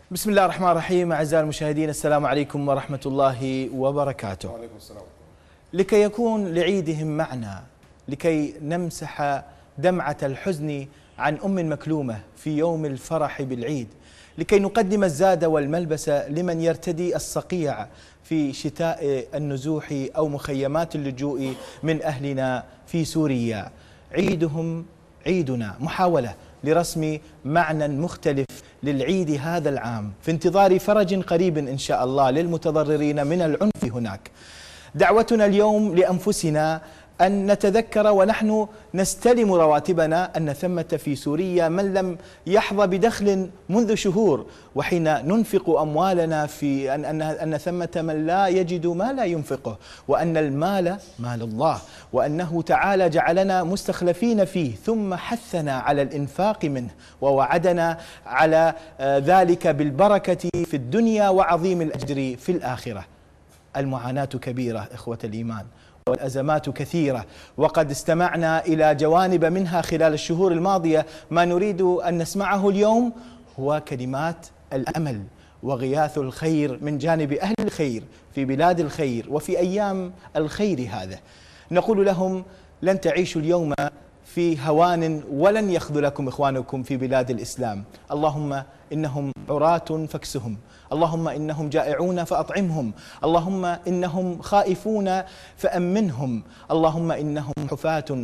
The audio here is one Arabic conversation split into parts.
بسم الله الرحمن الرحيم. أعزائي المشاهدين، السلام عليكم ورحمة الله وبركاته. وعليكم السلام. لكي يكون لعيدهم معنى، لكي نمسح دمعة الحزن عن أم مكلومة في يوم الفرح بالعيد، لكي نقدم الزاد والملبس لمن يرتدي الصقيع في شتاء النزوح أو مخيمات اللجوء من أهلنا في سوريا. عيدهم عيدنا، محاولة لرسم معنى مختلف للعيد هذا العام في انتظار فرج قريب إن شاء الله للمتضررين من العنف هناك. دعوتنا اليوم لأنفسنا أن نتذكر ونحن نستلم رواتبنا أن ثمة في سوريا من لم يحظى بدخل منذ شهور، وحين ننفق أموالنا في أن ثمة من لا يجد ما لا ينفقه، وأن المال مال الله، وأنه تعالى جعلنا مستخلفين فيه، ثم حثنا على الإنفاق منه ووعدنا على ذلك بالبركة في الدنيا وعظيم الأجر في الآخرة. المعاناة كبيرة إخوة الإيمان، والأزمات كثيرة، وقد استمعنا إلى جوانب منها خلال الشهور الماضية. ما نريد أن نسمعه اليوم هو كلمات الأمل وغياث الخير من جانب أهل الخير في بلاد الخير وفي أيام الخير هذا. نقول لهم: لن تعيشوا اليوم في هوان، ولن يخذلكم إخوانكم في بلاد الإسلام. اللهم إنهم عراة فاكسهم، اللهم إنهم جائعون فأطعمهم، اللهم إنهم خائفون فأمنهم، اللهم إنهم حفاة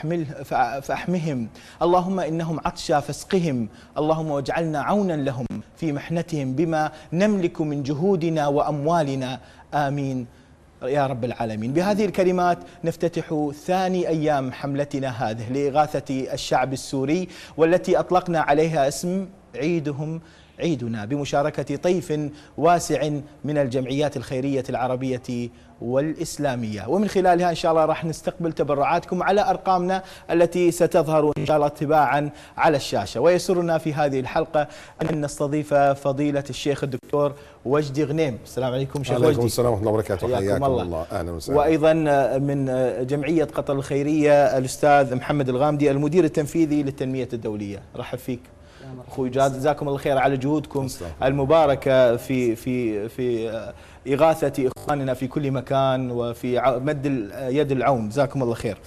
فأحمهم، اللهم إنهم عطشى فاسقهم، اللهم واجعلنا عونا لهم في محنتهم بما نملك من جهودنا وأموالنا، آمين يا رب العالمين. بهذه الكلمات نفتتح ثاني أيام حملتنا هذه لإغاثة الشعب السوري، والتي أطلقنا عليها اسم عيدهم عيدنا، بمشاركة طيف واسع من الجمعيات الخيرية العربية والإسلامية، ومن خلالها إن شاء الله راح نستقبل تبرعاتكم على أرقامنا التي ستظهر إن شاء الله تباعا على الشاشة. ويسرنا في هذه الحلقة أن نستضيف فضيلة الشيخ الدكتور وجدي غنيم. السلام عليكم شيخ وجدي. وعليكم السلام ورحمة الله وبركاته. حياكم الله. أهلا وسهلا. وأيضا من جمعية قطر الخيرية الأستاذ محمد الغامدي، المدير التنفيذي للتنمية الدولية. رحب فيك أخوي، جزاكم الله خير على جهودكم المباركة في إغاثة إخواننا في كل مكان وفي مد يد العون، جزاكم الله خير.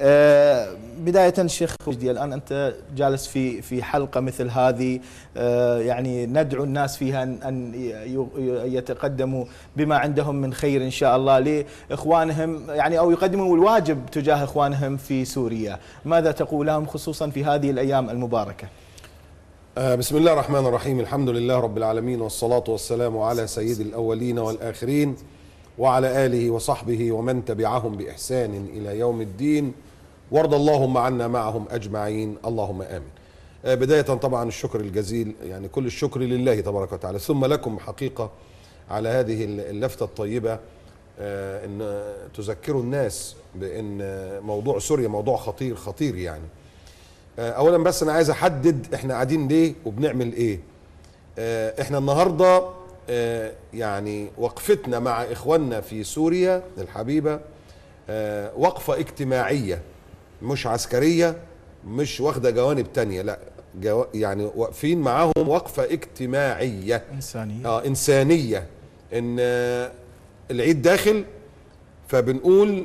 بداية الشيخ وجدي، الآن أنت جالس في حلقة مثل هذه، يعني ندعو الناس فيها أن يتقدموا بما عندهم من خير إن شاء الله لإخوانهم، يعني أو يقدموا الواجب تجاه إخوانهم في سوريا. ماذا تقول لهم خصوصا في هذه الأيام المباركة؟ بسم الله الرحمن الرحيم. الحمد لله رب العالمين، والصلاة والسلام على سيد الأولين والآخرين، وعلى آله وصحبه ومن تبعهم بإحسان إلى يوم الدين، وارض اللهم عنا معهم أجمعين، اللهم آمين. بداية طبعا الشكر الجزيل، يعني كل الشكر لله تبارك وتعالى، ثم لكم حقيقة على هذه اللفتة الطيبة، أن تذكروا الناس بأن موضوع سوريا موضوع خطير يعني. اولا بس انا عايز احدد احنا قاعدين ليه وبنعمل ايه. احنا النهارده يعني وقفتنا مع اخواننا في سوريا الحبيبه وقفه اجتماعيه، مش عسكريه، مش واخده جوانب تانية، لا يعني واقفين معاهم وقفه اجتماعيه انسانيه. انسانيه. ان العيد داخل، فبنقول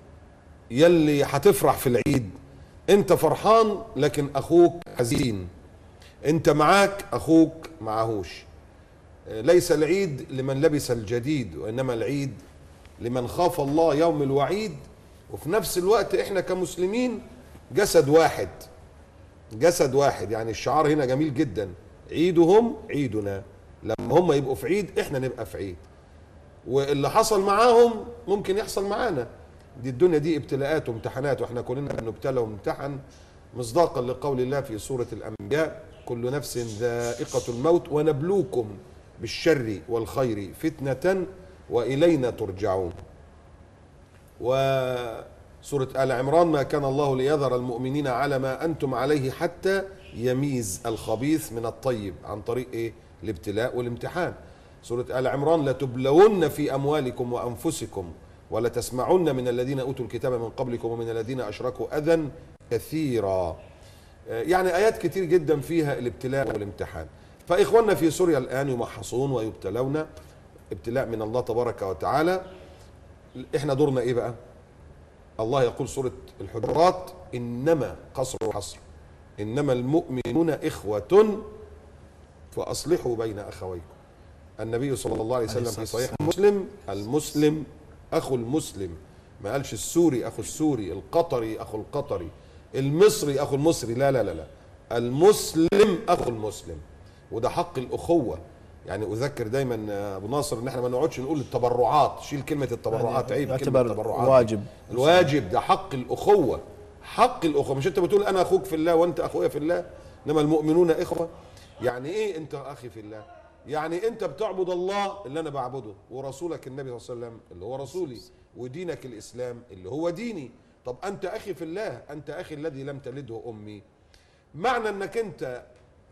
يلي هتفرح في العيد انت فرحان لكن اخوك حزين، انت معاك اخوك معهوش. ليس العيد لمن لبس الجديد، وانما العيد لمن خاف الله يوم الوعيد. وفي نفس الوقت احنا كمسلمين جسد واحد، جسد واحد. يعني الشعار هنا جميل جدا، عيدهم عيدنا. لما هم يبقوا في عيد احنا نبقى في عيد، واللي حصل معاهم ممكن يحصل معانا. دي الدنيا دي ابتلاءات وامتحانات، واحنا كلنا بنبتلى ونمتحن، مصداقا لقول الله في سورة الأنبياء: كل نفس ذائقة الموت ونبلوكم بالشر والخير فتنة وإلينا ترجعون. وسورة آل عمران: ما كان الله ليذر المؤمنين على ما أنتم عليه حتى يميز الخبيث من الطيب، عن طريق إيه؟ الابتلاء والامتحان. سورة آل عمران: لتبلون في أموالكم وأنفسكم ولتسمعن من الذين أوتوا الكتاب من قبلكم ومن الذين أشركوا أذى كثيرا. يعني آيات كتير جدا فيها الابتلاء والامتحان. فإخواننا في سوريا الآن يمحصون ويبتلون ابتلاء من الله تبارك وتعالى. احنا دورنا ايه بقى؟ الله يقول سورة الحجرات: إنما قصر وحصر إنما المؤمنون إخوة فأصلحوا بين أخويكم. النبي صلى الله عليه وسلم في صحيح مسلم: المسلم أخو المسلم. ما قالش السوري أخو السوري، القطري أخو القطري، المصري أخو المصري، لا لا لا لا، المسلم أخو المسلم. وده حق الأخوة. يعني أذكر دايما أبو ناصر إن احنا ما نقعدش نقول التبرعات، شيل كلمة التبرعات، عيب كلمة التبرعات، واجب. الواجب ده حق الأخوة، حق الأخوة. مش أنت بتقول أنا أخوك في الله وأنت أخويا في الله، إنما المؤمنون إخوة. يعني إيه أنت أخي في الله؟ يعني أنت بتعبد الله اللي أنا بعبده، ورسولك النبي صلى الله عليه وسلم اللي هو رسولي، ودينك الإسلام اللي هو ديني. طب أنت أخي في الله، أنت أخي الذي لم تلده أمي. معنى أنك أنت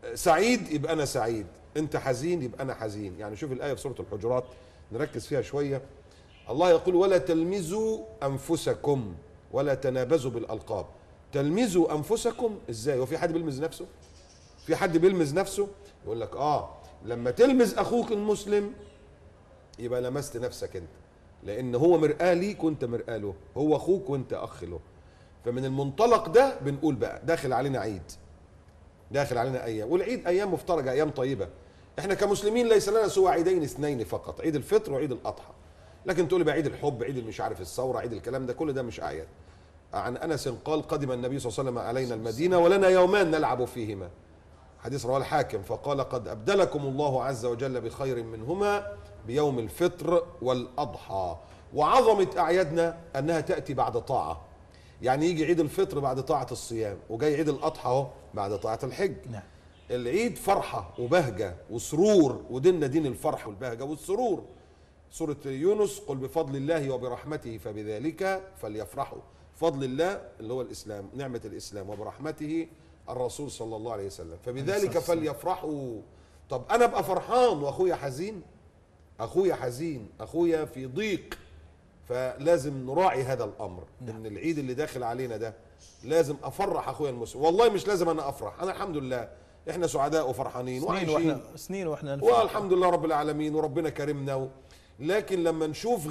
سعيد يبقى أنا سعيد، أنت حزين يبقى أنا حزين. يعني شوف الآية في سورة الحجرات نركز فيها شوية. الله يقول: ولا تلمزوا أنفسكم ولا تنابزوا بالألقاب. تلمزوا أنفسكم إزاي؟ وفي حد بيلمز نفسه؟ في حد بيلمز نفسه؟ يقول لك لما تلمز أخوك المسلم يبقى لمست نفسك أنت، لأن هو مرآة ليك وأنت مرآة له، هو أخوك وأنت أخ له. فمن المنطلق ده بنقول بقى داخل علينا عيد، داخل علينا أيام، والعيد أيام مفترجة، أيام طيبة. احنا كمسلمين ليس لنا سوى عيدين اثنين فقط: عيد الفطر وعيد الأضحى. لكن تقول لي بقى عيد الحب، عيد مش عارف الثورة، عيد الكلام ده، كل ده مش أعياد. عن أنس قال: قدم النبي صلى الله عليه وسلم علينا المدينة ولنا يومان نلعب فيهما. حديث رواه الحاكم. فقال: قد أبدلكم الله عز وجل بخير منهما بيوم الفطر والأضحى. وعظمة أعيادنا أنها تأتي بعد طاعة. يعني يجي عيد الفطر بعد طاعة الصيام، وجاي عيد الأضحى اهو بعد طاعة الحج. نعم. العيد فرحة وبهجة وسرور، وديننا دين الفرح والبهجة والسرور. سورة يونس: قل بفضل الله وبرحمته فبذلك فليفرحوا. فضل الله اللي هو الإسلام، نعمة الإسلام، وبرحمته الرسول صلى الله عليه وسلم، فبذلك فليفرحوا. طب أنا أبقى فرحان وأخويا حزين؟ أخويا حزين، أخويا في ضيق. فلازم نراعي هذا الأمر. إن العيد اللي داخل علينا ده لازم أفرح أخويا المسلم. والله مش لازم أنا أفرح، أنا الحمد لله إحنا سعداء وفرحانين وعايشين سنين وإحنا والحمد لله رب العالمين، وربنا كرمنا. لكن لما نشوف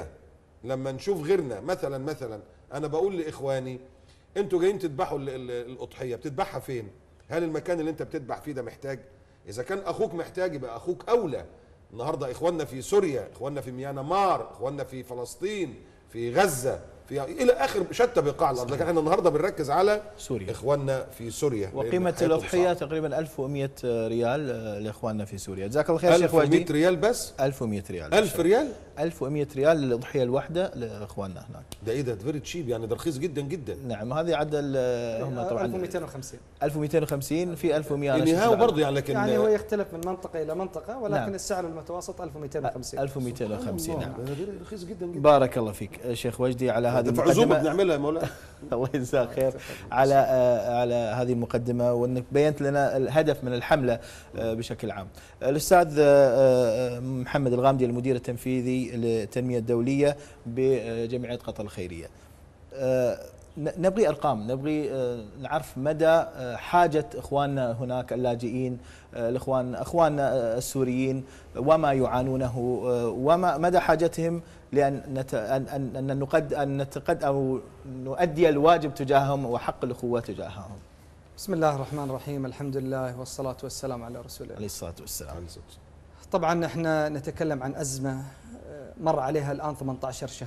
غيرنا مثلا أنا بقول لإخواني: أنتوا جايين تذبحوا الأضحية، بتذبحها فين؟ هل المكان اللي أنت بتذبح فيه ده محتاج؟ إذا كان أخوك محتاج يبقى أخوك أولى. النهارده إخواننا في سوريا، إخواننا في ميانمار، إخواننا في فلسطين، في غزة، في إلى آخر شتى بقاع الأرض، لكن احنا النهارده بنركز على سوريا، إخواننا في سوريا. وقيمة الأضحية تقريبا 1100 ريال لإخواننا في سوريا. جزاك الله خير شيخ وجدي. 1100 ريال بس؟ 1100 ريال. 1000 ريال؟ 1100 ريال للأضحية الواحدة لإخواننا هناك. ده إيه ده؟ فيري تشيب، يعني ده رخيص جدا جدا. نعم، هذه عدل هم طبعا 1250 1250 في 1100 نهاية برضه يعني، لكن يعني هو يختلف من منطقة إلى منطقة، ولكن نعم. السعر المتوسط 1250. 1250 نعم. رخيص جدا جدا. بارك الله فيك شيخ وجدي على هذه المقدمة. بنعملها يا مولانا. الله يجزاك خير على هذه المقدمة، وانك بينت لنا الهدف من الحملة بشكل عام. الأستاذ محمد الغامدي المدير التنفيذي للتنمية الدولية بجمعية قطر الخيرية، نبغي أرقام، نبغي نعرف مدى حاجة إخواننا هناك اللاجئين، أخواننا السوريين، وما يعانونه، وما مدى حاجتهم لأن نتقد أو نؤدي الواجب تجاههم وحق الأخوة تجاههم. بسم الله الرحمن الرحيم، الحمد لله والصلاة والسلام على رسول الله عليه الصلاة والسلام. طبعا احنا نتكلم عن أزمة مر عليها الآن 18 شهر،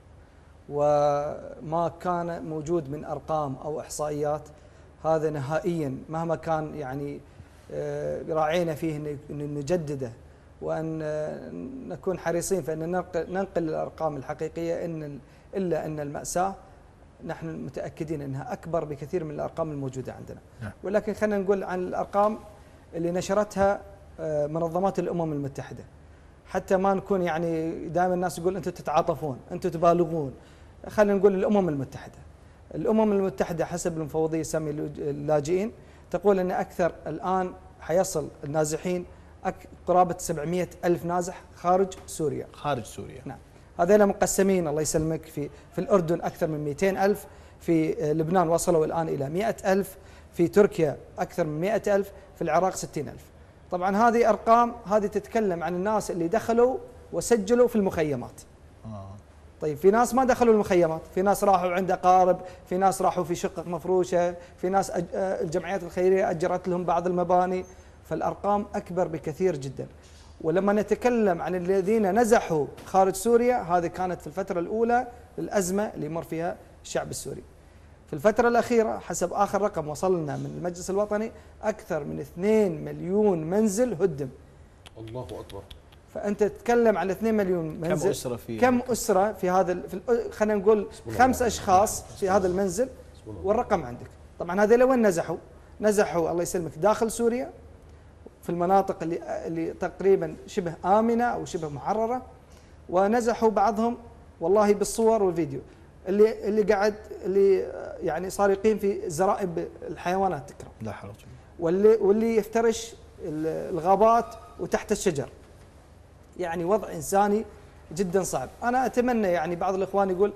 وما كان موجود من أرقام أو إحصائيات هذا نهائيا مهما كان يعني راعينا فيه أن نجدده وأن نكون حريصين فإن ننقل الأرقام الحقيقية إلا أن المأساة نحن متأكدين أنها أكبر بكثير من الأرقام الموجودة عندنا. ولكن خلينا نقول عن الأرقام اللي نشرتها منظمات الأمم المتحدة، حتى ما نكون يعني دائما الناس يقول أنتم تتعاطفون، أنتم تبالغون. خلينا نقول الأمم المتحدة. الأمم المتحدة حسب المفوضية السامية للاجئين تقول أن أكثر الآن حيصل النازحين قرابة 700 ألف نازح خارج سوريا. خارج سوريا. نعم. هذين مقسمين الله يسلمك في الأردن أكثر من 200 ألف، في لبنان وصلوا الآن إلى 100 ألف، في تركيا أكثر من 100 ألف، في العراق 60 ألف. طبعا هذه أرقام، هذه تتكلم عن الناس اللي دخلوا وسجلوا في المخيمات. طيب في ناس ما دخلوا المخيمات، في ناس راحوا عند أقارب، في ناس راحوا في شقق مفروشة، في ناس الجمعيات الخيرية أجرت لهم بعض المباني، فالأرقام أكبر بكثير جدا. ولما نتكلم عن الذين نزحوا خارج سوريا، هذه كانت في الفترة الأولى للأزمة اللي يمر فيها الشعب السوري. في الفترة الأخيرة حسب آخر رقم وصلنا من المجلس الوطني أكثر من 2 مليون منزل هدم. الله أكبر. فأنت تتكلم على 2 مليون منزل، كم أسرة فيه؟ كم أسرة في هذا خلينا نقول 5 أشخاص في هذا المنزل، والرقم عندك. طبعا هذول وين نزحوا؟ نزحوا الله يسلمك داخل سوريا في المناطق اللي تقريبا شبه آمنة أو شبه محررة، ونزحوا بعضهم والله بالصور والفيديو اللي يعني صار يقيم في زرائب الحيوانات تكرم، لا حرج، واللي يفترش الغابات وتحت الشجر. يعني وضع إنساني جدا صعب. أنا أتمنى يعني بعض الإخوان يقول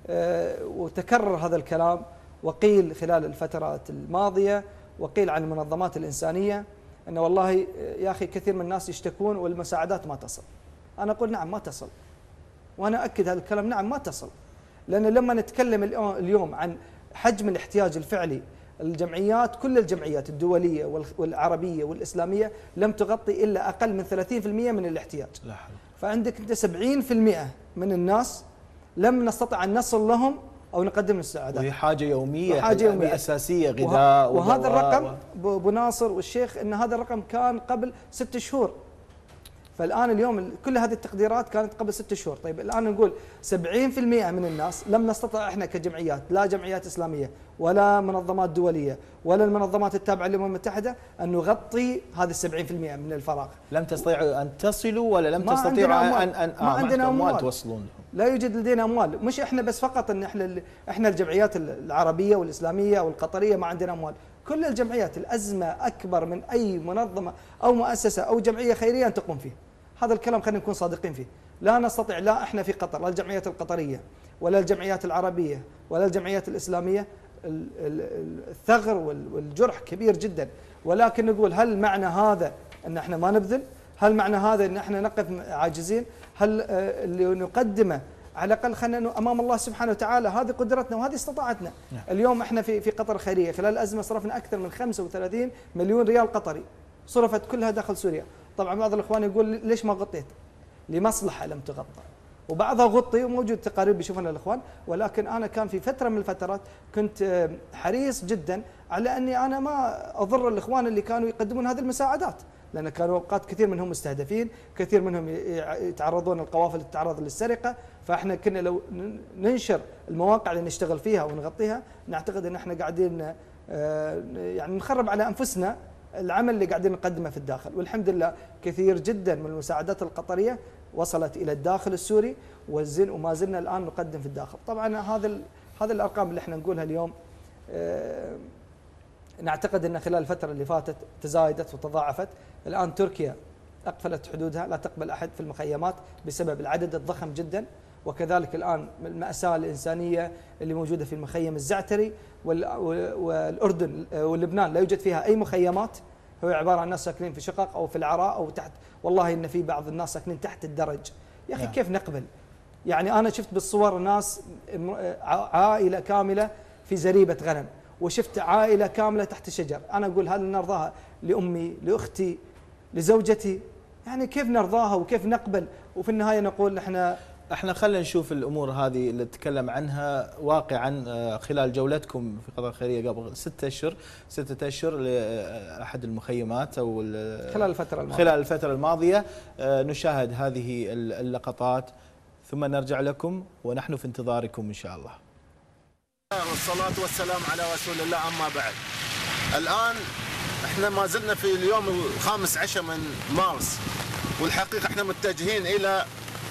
وتكرر هذا الكلام وقيل خلال الفترات الماضية وقيل عن المنظمات الإنسانية أن والله يا أخي كثير من الناس يشتكون والمساعدات ما تصل. أنا أقول نعم ما تصل، وأنا أكد هذا الكلام، نعم ما تصل. لأن لما نتكلم اليوم عن حجم الاحتياج الفعلي، الجمعيات كل الجمعيات الدولية والعربية والإسلامية لم تغطي إلا أقل من 30% من الاحتياج. لا حول. فعندك أنت 70% من الناس لم نستطع أن نصل لهم أو نقدم المساعدات. وهي حاجة يومية، حاجة يومية أساسية، غذاء وهذا الرقم أبو ناصر والشيخ أن هذا الرقم كان قبل 6 شهور. فالآن اليوم كل هذه التقديرات كانت قبل 6 شهور. طيب الآن نقول 70% من الناس لم نستطع احنا كجمعيات، لا جمعيات إسلامية ولا منظمات دولية ولا المنظمات التابعة للأمم المتحدة، أن نغطي هذه 70% من الفراغ. لم تستطيعوا أن تصلوا ولا لم تستطيعوا أن ما عندنا أموال توصلون؟ لا يوجد لدينا أموال. مش احنا بس فقط أن احنا الجمعيات العربية والإسلامية والقطرية ما عندنا أموال، كل الجمعيات. الأزمة أكبر من أي منظمة أو مؤسسة أو جمعية خيرية أن تقوم فيه. هذا الكلام خلينا نكون صادقين فيه. لا نستطيع، لا احنا في قطر، لا الجمعيات القطرية ولا الجمعيات العربية ولا الجمعيات الإسلامية، الثغر والجرح كبير جدا. ولكن نقول هل معنى هذا أن احنا ما نبذل؟ هل معنى هذا أن احنا نقف عاجزين؟ هل اللي نقدمه على الأقل خلينا أمام الله سبحانه وتعالى هذه قدرتنا وهذه استطاعتنا. اليوم احنا في قطر الخيرية خلال الأزمة صرفنا أكثر من 35 مليون ريال قطري، صرفت كلها داخل سوريا. طبعا بعض الإخوان يقول ليش ما غطيت؟ لمصلحة لم تغطى، وبعضها غطي وموجود تقارير بيشوفونها الإخوان. ولكن أنا كان في فترة من الفترات كنت حريص جدا على أني أنا ما أضر الإخوان اللي كانوا يقدمون هذه المساعدات، لأن كانوا أوقات كثير منهم مستهدفين، كثير منهم يتعرضون القوافل تتعرض للسرقة. فإحنا كنا لو ننشر المواقع اللي نشتغل فيها ونغطيها نعتقد أن إحنا قاعدين يعني نخرب على أنفسنا العمل اللي قاعدين نقدمه في الداخل. والحمد لله كثير جدا من المساعدات القطرية وصلت إلى الداخل السوري وما زلنا الآن نقدم في الداخل. طبعا هذا الأرقام اللي احنا نقولها اليوم نعتقد أن خلال الفترة اللي فاتت تزايدت وتضاعفت. الآن تركيا أقفلت حدودها، لا تقبل أحد في المخيمات بسبب العدد الضخم جدا. وكذلك الآن المأساة الإنسانية اللي موجودة في المخيم الزعتري والأردن ولبنان لا يوجد فيها أي مخيمات، هو عبارة عن ناس ساكنين في شقق أو في العراء أو تحت. والله إن في بعض الناس ساكنين تحت الدرج. يا أخي كيف نقبل؟ يعني أنا شفت بالصور ناس عائلة كاملة في زريبة غنم، وشفت عائلة كاملة تحت الشجر. أنا أقول هل نرضاها لأمي، لأختي، لزوجتي؟ يعني كيف نرضاها وكيف نقبل؟ وفي النهاية نقول احنا خلينا نشوف الامور هذه اللي نتكلم عنها واقعا خلال جولتكم في قطر الخيرية قبل 6 اشهر لاحد المخيمات او خلال الفترة الماضية. نشاهد هذه اللقطات ثم نرجع لكم ونحن في انتظاركم ان شاء الله. والصلاة والسلام على رسول الله. أما بعد، الآن احنا ما زلنا في اليوم 15 من مارس، والحقيقة احنا متجهين إلى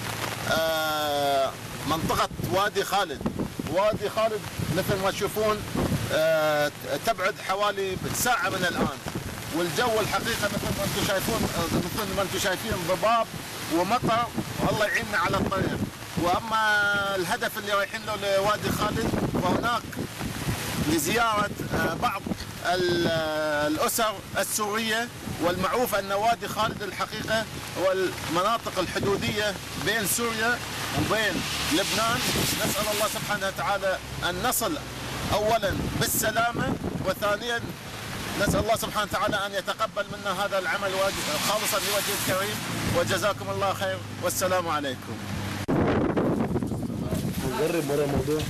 منطقة وادي خالد. وادي خالد مثل ما تشوفون تبعد حوالي ساعة من الآن، والجو الحقيقة مثل ما انتم شايفين ضباب ومطر، والله يعيننا على الطريق. وأما الهدف اللي رايحين له لوادي خالد وهناك لزيارة بعض الأسر السورية والمعروف أن وادي خالد الحقيقة هو المناطق الحدودية بين سوريا وبين لبنان. نسأل الله سبحانه وتعالى أن نصل أولا بالسلامة، وثانيا نسأل الله سبحانه وتعالى أن يتقبل منا هذا العمل خالصا لوجهه الكريم، وجزاكم الله خير والسلام عليكم. نقرب ورا الموضوع.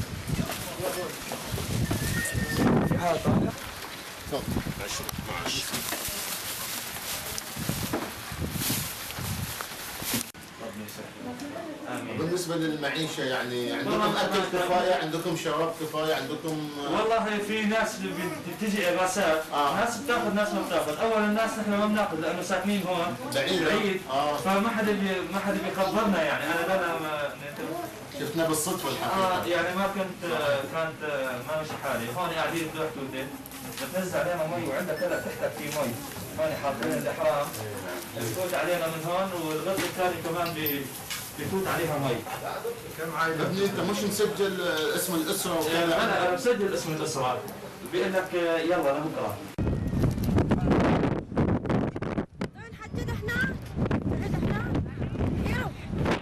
بالنسبة للمعيشة يعني عندكم أكل كفاية، عندكم شراب كفاية، عندكم والله في ناس بتجي إغاثات، ناس بتاخذ ناس ما بتاخذ. أول الناس نحن ما بناخذ لأنه ساكنين هون بعيد، فما حدا بيخبرنا يعني. أنا شفنا بالصدفة الحقيقة. يعني ما كانت ما مشي حالي. هون قاعدين بدو حدودين بتنزل علينا مي، وعندك هلا تحتك في مي، هون حاطين الإحرام بفوت علينا من هون، والغرفة الثانية كمان بفوت عليها مي. كم عائلة؟ ابني انت مش مسجل اسم الاسره وكذا؟ انا مسجل اسم الاسره، بيقول لك يلا لبكره. نحدد احنا يروح.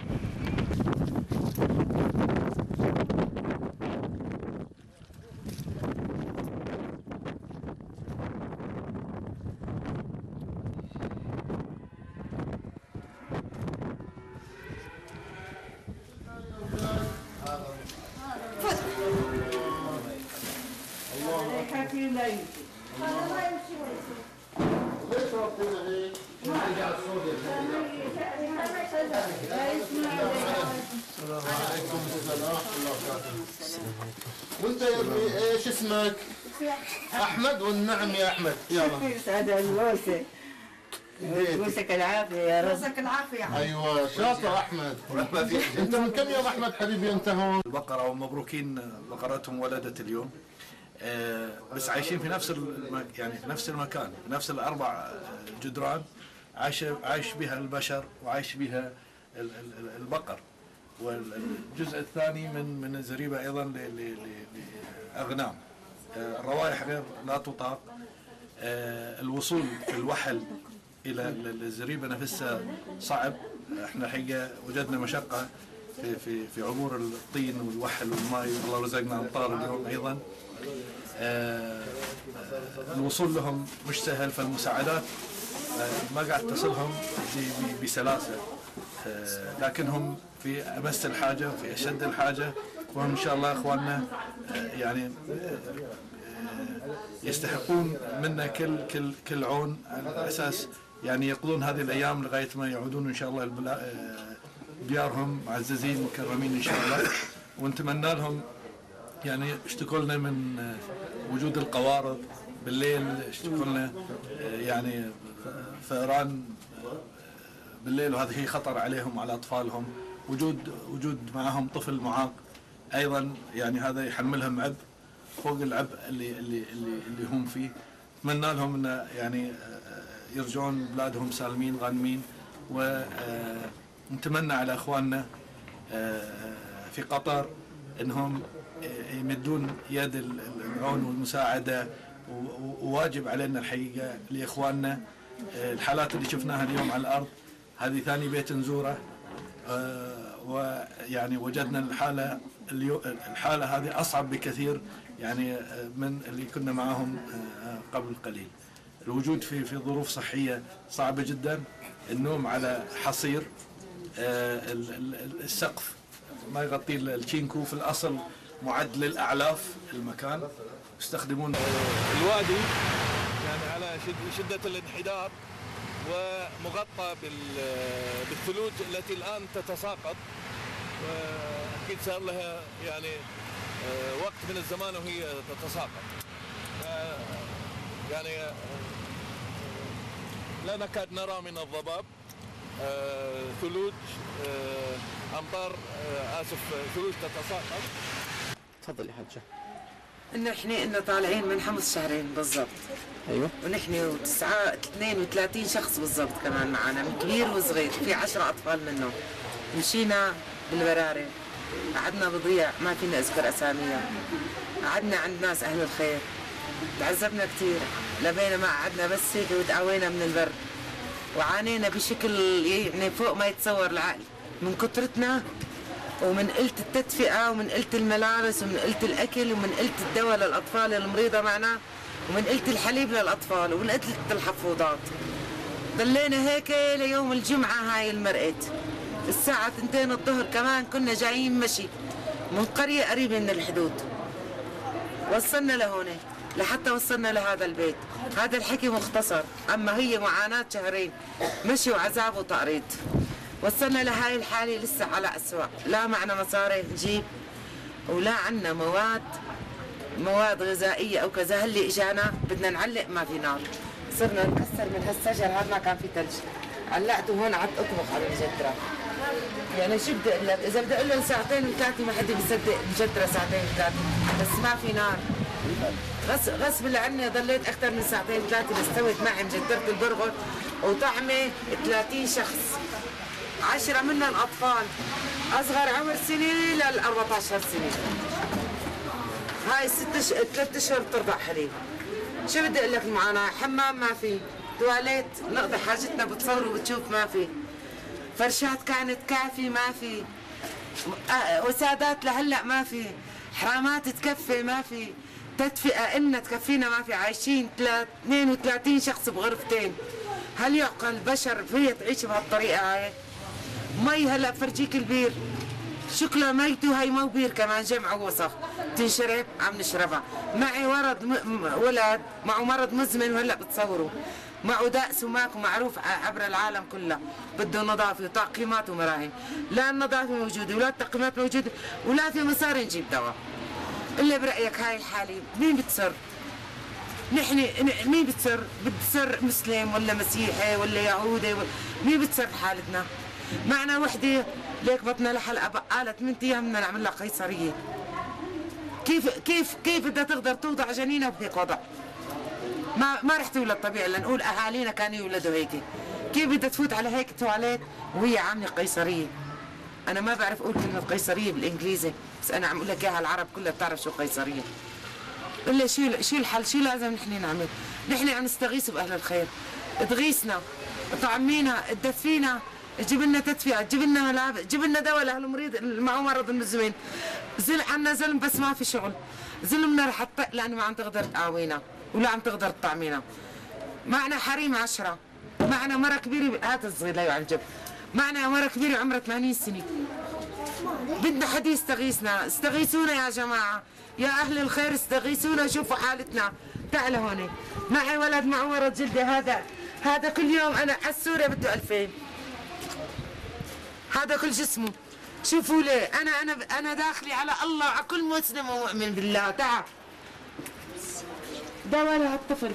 وانت يا ابني ايش اسمك؟ احمد. والنعم يا احمد. يلا سعد الموسى. يوسك العافيه يا رب. يوسك العافيه. ايوه شاطر احمد. انت من كم يوم احمد حبيبي انت هون؟ البقره ومبروكين بقرتهم ولدت اليوم. بس عايشين في نفس يعني في نفس المكان، في نفس الاربع جدران عايش بها البشر وعايش بها البقر. والجزء الثاني من الزريبه ايضا لاغنام. الروائح غير لا تطاق. الوصول في الوحل الى الزريبه نفسها صعب. احنا الحقيقه وجدنا مشقه في عبور الطين والوحل والماء، والله رزقنا امطار اليوم ايضا. الوصول لهم مش سهل، فالمساعدات ما قاعد تصلهم بسلاسه، لكنهم في امس الحاجه وفي اشد الحاجه. وهم ان شاء الله اخواننا يعني يستحقون منا كل عون، على اساس يعني يقضون هذه الايام لغايه ما يعودون ان شاء الله ديارهم معززين مكرمين ان شاء الله. ونتمنى لهم يعني اشتكوا لنا من وجود القوارض بالليل، اشتكوا لنا يعني فئران بالليل، وهذا هي خطر عليهم وعلى اطفالهم. وجود معهم طفل معاق ايضا يعني هذا يحملهم عبء فوق العبء اللي هم فيه. اتمنى لهم ان يعني يرجعون بلادهم سالمين غانمين. ونتمنى على اخواننا في قطر انهم يمدون يد العون والمساعده، وواجب علينا الحقيقه لاخواننا. الحالات اللي شفناها اليوم على الارض هذه ثاني بيت نزوره، ويعني وجدنا الحاله هذه اصعب بكثير يعني من اللي كنا معهم قبل قليل. الوجود في ظروف صحيه صعبه جدا، النوم على حصير، السقف ما يغطي الشينكو، في الاصل معد للاعلاف المكان، يستخدمون الوادي يعني على شده الانحدار ومغطى بالثلوج التي الان تتساقط، واكيد صار لها يعني وقت من الزمان وهي تتساقط. يعني لا نكاد نرى من الضباب، ثلوج امطار ثلوج تتساقط. تفضل يا حجه. نحن طالعين من 5 شهرين بالضبط. ايوه. ونحن 32 شخص بالضبط كمان معنا، من كبير وصغير، في 10 اطفال منهم. مشينا بالبراري، قعدنا بضيع ما فينا اذكر اساميها، قعدنا عند ناس اهل الخير، تعذبنا كثير، لبينا ما قعدنا بس هيك وتقوينا من البرد، وعانينا بشكل يعني فوق ما يتصور العقل من كثرتنا، ومن قلة التدفئة، ومن قلة الملابس، ومن قلة الأكل، ومن قلة الدواء للأطفال المريضة معنا، ومن قلة الحليب للأطفال، ومن قلة التحفظات. ضلينا هيك ليوم الجمعة هاي المرقت الساعة 2 الظهر، كمان كنا جايين مشي من قرية قريبة من الحدود، وصلنا لهون لحتى وصلنا لهذا البيت. هذا الحكي مختصر، أما هي معاناة شهرين مشي وعذاب وتقريض. وصلنا لهاي الحالة لسه على أسوأ، لا معنا مصاري نجيب، ولا عنا مواد غذائية أو كذا. هاللي إجانا بدنا نعلق ما في نار، صرنا نكسر من هالشجر. هذا ما كان في ثلج، علقته هون قعدت أطبخ على الجدرة. يعني شو بدي أقول لك، إذا بدي أقول لهم ساعتين وثلاثة ما حد بيصدق الجدرة ساعتين وثلاثة، بس ما في نار. غصب عني ضليت أكثر من ساعتين ثلاثة استوت معي مجدرة البرغل وطعمة 30 شخص، 10 منهم أطفال أصغر عمر سنة لل 14 سنة. هاي 3 أشهر بترضع حليب. شو بدي أقول لك المعاناة؟ حمام ما في، تواليت نقضي حاجتنا بتصور وبتشوف ما في، فرشات كانت كافي ما في، وسادات لهلا ما في، حرامات تكفي ما في، تدفئة إلنا تكفينا ما في. عايشين 32 شخص بغرفتين. هل يعقل بشر فيها تعيش بهالطريقة هاي؟ مي هلا بفرجيك البير شكلها ميته، هي مو بير كمان، جمع وسخ تنشرب عم نشربها. معي ولد معه مرض مزمن وهلا بتصوروا معه دأس وماكو، معروف عبر العالم كله، بده نظافه وتعقيمات ومراهم. لا النظافه موجوده ولا التعقيمات موجوده ولا في مصاري نجيب دواء. الا برايك هاي الحاله مين بتصر؟ نحن مين بتصر؟ بتصر مسلم ولا مسيحي ولا يهودي مين بتصر بحالتنا؟ معنا وحده ليك بطنها لحلقه بقاله 8 ايام بدنا نعمل لها قيصريه. كيف بدها تقدر توضع جنينها بهيك وضع؟ ما رح تولد طبيعي، لنقول اهالينا كانوا يولدوا هيك. كيف بدها تفوت على هيك تواليت وهي عامله قيصريه؟ انا ما بعرف اقول كلمه قيصريه بالانجليزي، بس انا عم اقول لك اياها العرب كلها بتعرف شو قيصريه. قل شو الحل؟ شو لازم نحن نعمل؟ نحن عم نستغيث باهل الخير، تغيثنا، طعمينا، تدفينا، جيب لنا تدفئه، جيب لنا ملابس، جيب لنا دواء لهالمريض اللي معه مرض مزمن. عنا زلم بس ما في شغل، زلمنا رح تطق لانه ما عم تقدر تقاوينا ولا عم تقدر تطعمينا. معنا حريم 10، معنا مرة كبيرة، هات الصغير لا يعجب، معنا مرة كبيرة عمرها 80 سنة. بدنا حد يستغيثنا، استغيثونا يا جماعة، يا أهل الخير استغيثونا، شوفوا حالتنا. تعال هون، معي ولد معه مرض جلدي، هذا كل يوم أنا على السورة بده 2000، هذا كل جسمه. شوفوا لي أنا داخلي على الله وعلى كل مسلم ومؤمن بالله. تعال دواء لهالطفل.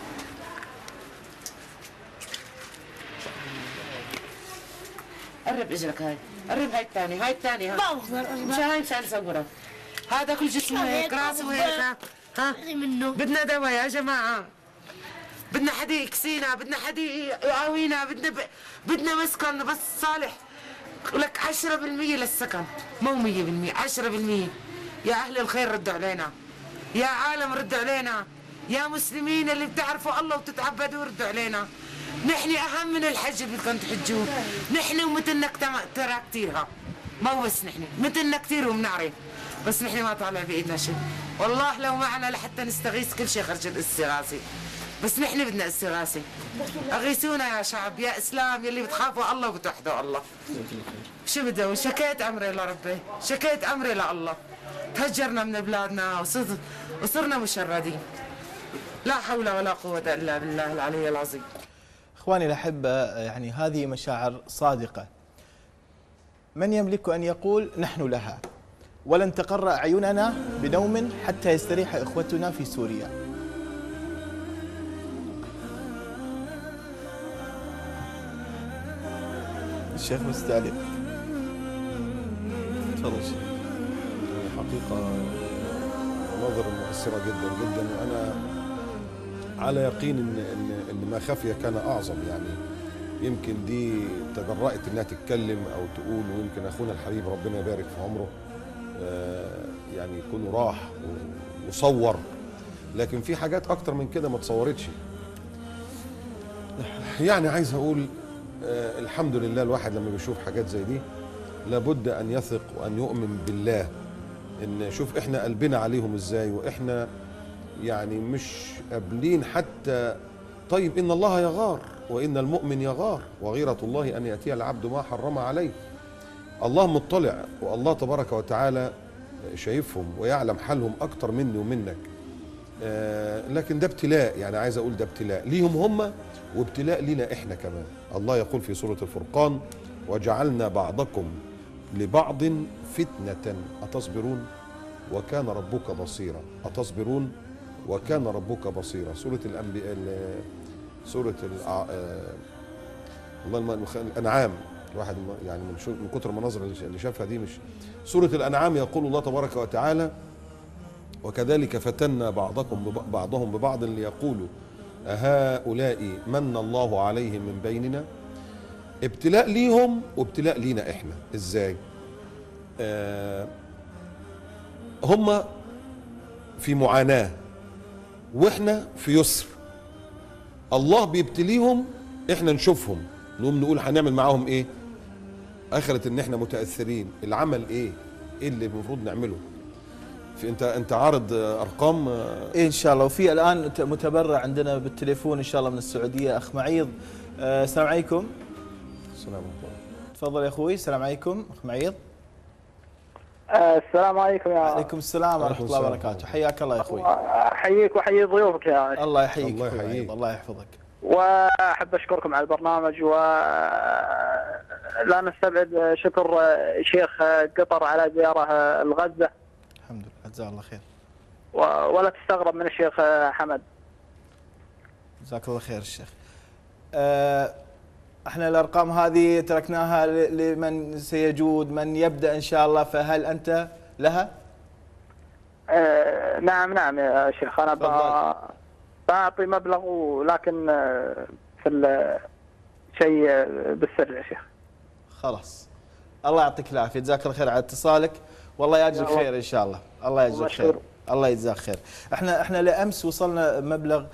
قرب اجرك، قرب هاي الثانية مشان نصورها. هذا كل جسمه هيك، راسه هيك. ها بدنا دواء يا جماعة، بدنا حدا يكسينا، بدنا حدا يقاوينا، بدنا مسكن بس صالح. لك 10% للسكن، مو 100%، 10%. يا أهل الخير ردوا علينا، يا عالم ردوا علينا، يا مسلمين اللي بتعرفوا الله وتتعبدوا ردوا علينا. نحن أهم من الحج اللي بدكم تحجوه، نحن ومثلنا ترى كثيرها، مو بس نحن مثلنا كثير وبنعرف، بس نحن ما طالع بإيدنا شيء. والله لو معنا لحتى نستغيث كل شيء خرج الاستغاثة، بس نحن بدنا استغاثة. أغيثونا يا شعب، يا إسلام يلي بتخافوا الله وبتوحدوا الله. شو بدي؟ شكيت أمري لربي، شكيت أمري لله، تهجرنا من بلادنا وصرنا مشردين. لا حول ولا قوة إلا بالله العلي العظيم. إخواني الأحبة، يعني هذه مشاعر صادقة. من يملك أن يقول نحن لها؟ ولن تقر أعيننا بنوم حتى يستريح إخوتنا في سوريا. الشيخ مستعلي تفضل. حقيقة نظرة مؤثرة جدا جدا، وأنا على يقين إن ما خفي كان أعظم. يعني يمكن دي تجرأت إنها تتكلم أو تقول، ويمكن أخونا الحبيب ربنا يبارك في عمره يعني يكون راح وصور لكن في حاجات اكتر من كده ما تصورتش. يعني عايز اقول الحمد لله الواحد لما بيشوف حاجات زي دي لابد ان يثق وان يؤمن بالله. ان شوف احنا قلبنا عليهم ازاي، واحنا يعني مش قابلين حتى. طيب ان الله يغار وان المؤمن يغار، وغيرة الله ان ياتي العبد ما حرم عليه. الله مطلع، والله تبارك وتعالى شايفهم ويعلم حالهم اكتر مني ومنك. لكن ده ابتلاء، يعني عايز اقول ده ابتلاء ليهم هم وابتلاء لنا احنا كمان. الله يقول في سورة الفرقان: وجعلنا بعضكم لبعض فتنة أتصبرون وكان ربك بصيرا. أتصبرون وكان ربك بصيرا. سورة الأنبياء، سورة الأنعام. الواحد يعني من كتر المناظر اللي شافها دي، مش سورة الأنعام يقول الله تبارك وتعالى: وكذلك فتنا بعضهم ببعض ليقولوا أهؤلاء من الله عليهم من بيننا. ابتلاء ليهم وابتلاء لينا احنا. ازاي؟ هم في معاناة واحنا في يسر. الله بيبتليهم، احنا نشوفهم نقوم نقول هنعمل معاهم ايه؟ اخرة ان احنا متأثرين. العمل ايه اللي المفروض نعمله؟ في انت عارض ارقام إيه ان شاء الله. وفي الان متبرع عندنا بالتليفون ان شاء الله من السعوديه، اخ معيض. السلام عليكم. السلام عليكم. تفضل يا اخوي. السلام عليكم اخ معيض. السلام عليكم يا. وعليكم السلام ورحمه الله وبركاته. حياك الله يا اخوي. احييك واحيي ضيوفك يا أخي. الله يحييك. الله يحييك. الله يحفظك. واحب اشكركم على البرنامج، ولا نستبعد شكر شيخ قطر على زياره لغزه. الحمد لله، جزاه الله خير. ولا تستغرب من الشيخ حمد. جزاك الله خير الشيخ. احنا الارقام هذه تركناها لمن سيجود، من يبدا ان شاء الله، فهل انت لها؟ نعم يا شيخ، انا بعطي مبلغ، ولكن في شيء بالسر يا شيخ. خلاص، الله يعطيك العافيه، جزاك الله خير على اتصالك، والله يجزيك خير ان شاء الله. الله يجزيك خير، الله يجزاك خير. احنا لامس وصلنا مبلغ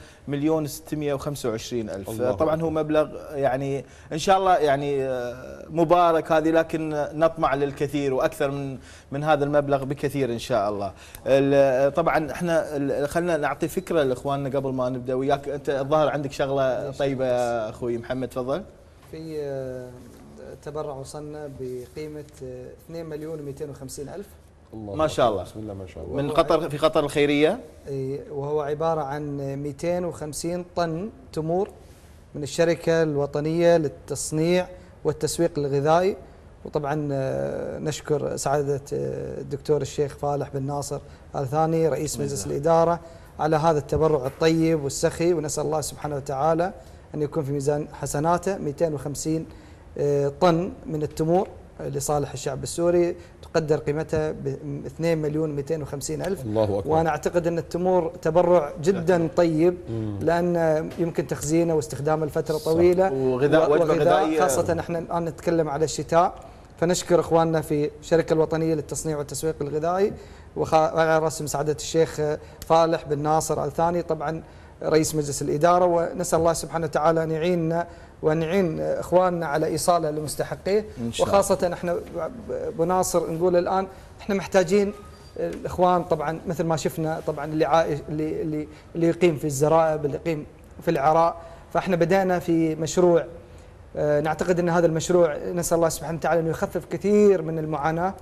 1,625,000. طبعا هو مبلغ يعني ان شاء الله يعني مبارك هذه، لكن نطمع للكثير واكثر من هذا المبلغ بكثير ان شاء الله. طبعا احنا خلينا نعطي فكره لاخواننا قبل ما نبدا وياك. انت الظاهر عندك شغله طيبه يا اخوي محمد، تفضل. في تبرع وصلنا بقيمه 2,250,000. ما شاء الله، بسم الله ما شاء الله. من قطر، في قطر الخيريه. وهو عباره عن 250 طن تمور من الشركه الوطنيه للتصنيع والتسويق الغذائي. وطبعا نشكر سعاده الدكتور الشيخ فالح بن ناصر آل ثاني رئيس مجلس الاداره على هذا التبرع الطيب والسخي، ونسال الله سبحانه وتعالى ان يكون في ميزان حسناته. 250 طن من التمور لصالح الشعب السوري تقدر قيمتها ب 2,250,000. الله أكبر. وانا اعتقد ان التمور تبرع جدا طيب، لان يمكن تخزينه واستخدامه لفتره طويله، وغذاء خاصه احنا الان نتكلم على الشتاء. فنشكر اخواننا في الشركه الوطنيه للتصنيع والتسويق الغذائي، وعلى راس مساعده الشيخ فالح بن ناصر آل ثاني طبعا رئيس مجلس الاداره. ونسال الله سبحانه وتعالى ان يعيننا وان نعين اخواننا على ايصالها لمستحقيه، وخاصه احنا ابو ناصر نقول الان احنا محتاجين الاخوان طبعا مثل ما شفنا طبعا اللي يقيم في الزرائب، اللي يقيم في العراء. فاحنا بدانا في مشروع نعتقد ان هذا المشروع نسال الله سبحانه وتعالى انه يخفف كثير من المعاناه،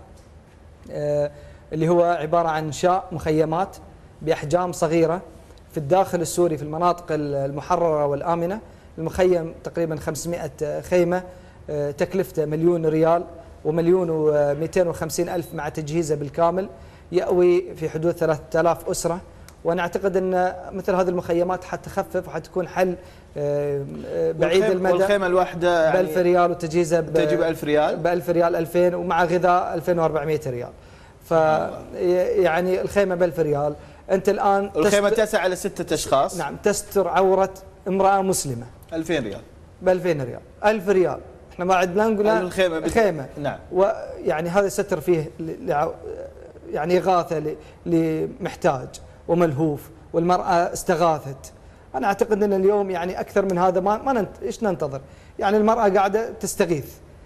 اللي هو عباره عن انشاء مخيمات باحجام صغيره في الداخل السوري في المناطق المحرره والامنه. المخيم تقريبا 500 خيمة، تكلفته 1,000,000 ريال و1,250,000 مع تجهيزه بالكامل، يأوي في حدود 3,000 أسرة. ونعتقد أن مثل هذه المخيمات حتخفف وحتكون حل بعيد المدى. والخيمة الواحدة ب1000 ريال وتجهيزها تجي ب1000 ريال، ب1000 ريال 2000 ومع غذاء 2,400 ريال. فيعني الخيمة ب1000 ريال. أنت الآن الخيمة تسع على 6 أشخاص. نعم، تستر عورة امرأة مسلمة. 2000 ريال، ب2000 ريال، 1000 ريال. احنا ما عندنا نقول الخيمة خيمة. نعم. ويعني هذا ستر فيه يعني إغاثة لمحتاج وملهوف والمرأة استغاثت. أنا أعتقد أن اليوم يعني أكثر من هذا ما إيش ننتظر؟ يعني المرأة قاعدة تستغيث،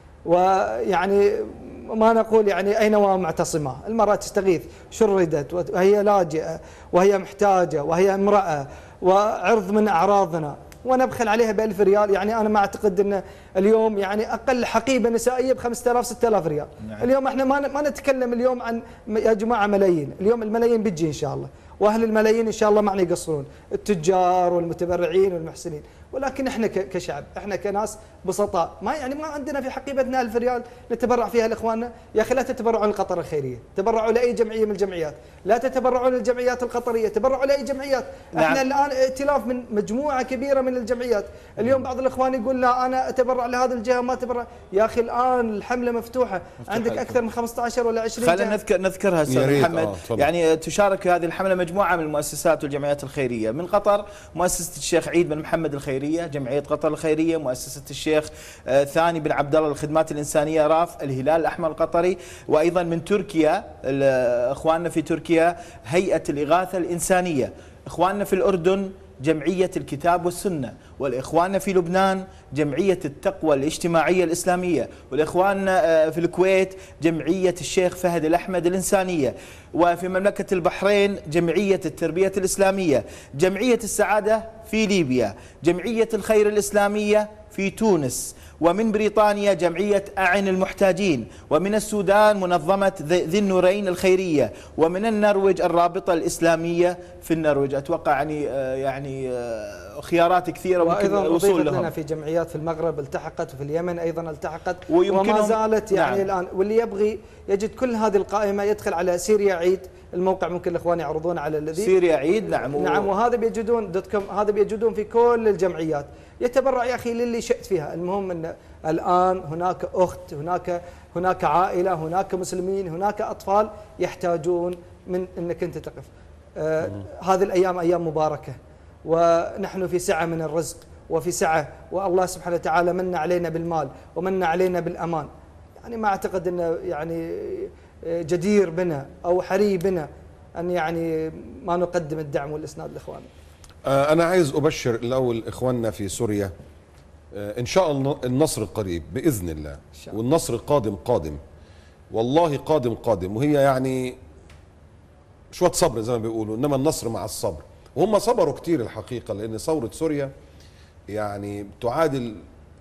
ويعني ما نقول يعني أينما معتصمة، المرأة تستغيث، شردت وهي لاجئة وهي محتاجة وهي امرأة وعرض من أعراضنا، ونبخل عليها ب1000 ريال. يعني أنا ما أعتقد أن اليوم يعني أقل حقيبة نسائية ب5000 6000 ريال. نعم. اليوم احنا ما نتكلم اليوم عن يا جماعة ملايين، اليوم الملايين بتجي إن شاء الله، واهل الملايين ان شاء الله ما يقصرون، التجار والمتبرعين والمحسنين، ولكن احنا كشعب، احنا كناس بسطاء ما عندنا في حقيبتنا 1000 ريال نتبرع فيها لاخواننا. يا اخي لا تتبرعوا للقطر الخيريه، تبرعوا لاي جمعيه من الجمعيات، لا تتبرعوا للجمعيات القطريه، تبرعوا لاي جمعيات. نعم. احنا الان ائتلاف من مجموعه كبيره من الجمعيات، اليوم بعض الاخوان يقول لا انا اتبرع لهذه الجهه ما اتبرع. يا اخي الان الحمله مفتوحه عندك اكثر من 15 ولا 20 جهه. خلينا نذكرها استاذ محمد. يعني تشارك في هذه الحمله مجموعه من المؤسسات والجمعيات الخيريه، من قطر مؤسسه الشيخ عيد بن محمد الخيريه، جمعيه قطر الخيريه، مؤسسه الشيخ ثاني بن عبد الله للخدمات الانسانيه راف، الهلال الاحمر القطري، وايضا من تركيا اخواننا في تركيا هيئه الاغاثه الانسانيه، اخواننا في الاردن جمعية الكتاب والسنة، والإخواننا في لبنان جمعية التقوى الاجتماعية الإسلامية، والإخواننا في الكويت جمعية الشيخ فهد الأحمد الإنسانية، وفي مملكة البحرين جمعية التربية الإسلامية، جمعية السعادة في ليبيا، جمعية الخير الإسلامية في تونس، ومن بريطانيا جمعية أعن المحتاجين، ومن السودان منظمة ذي النورين الخيرية، ومن النرويج الرابطة الإسلامية في النرويج. أتوقع يعني خيارات كثيرة وأيضا وصول لنا في جمعيات في المغرب التحقت، وفي اليمن أيضا التحقت وما زالت يعني. نعم. الآن واللي يبغي يجد كل هذه القائمة يدخل على سيريا عيد، الموقع ممكن الإخوان يعرضون على الذي سيريا عيد. نعم. نعم. وهذا بيجدون هذا بيجدون في كل الجمعيات. يتبرع يا أخي للي شئت فيها، المهم أن الآن هناك أخت، هناك عائلة، هناك مسلمين، هناك أطفال يحتاجون من أنك أنت تقف. هذه الأيام أيام مباركة، ونحن في سعة من الرزق وفي سعة، والله سبحانه وتعالى من علينا بالمال ومن علينا بالأمان. يعني ما أعتقد أنه يعني جدير بنا أو حري بنا أن يعني ما نقدم الدعم والإسناد لإخواننا. أنا عايز أبشر الأول إخواننا في سوريا إن شاء الله النصر القريب بإذن الله، والنصر قادم والله قادم، وهي يعني شوية صبر زي ما بيقولوا، إنما النصر مع الصبر، وهم صبروا كتير الحقيقة، لأن ثورة سوريا يعني تعادل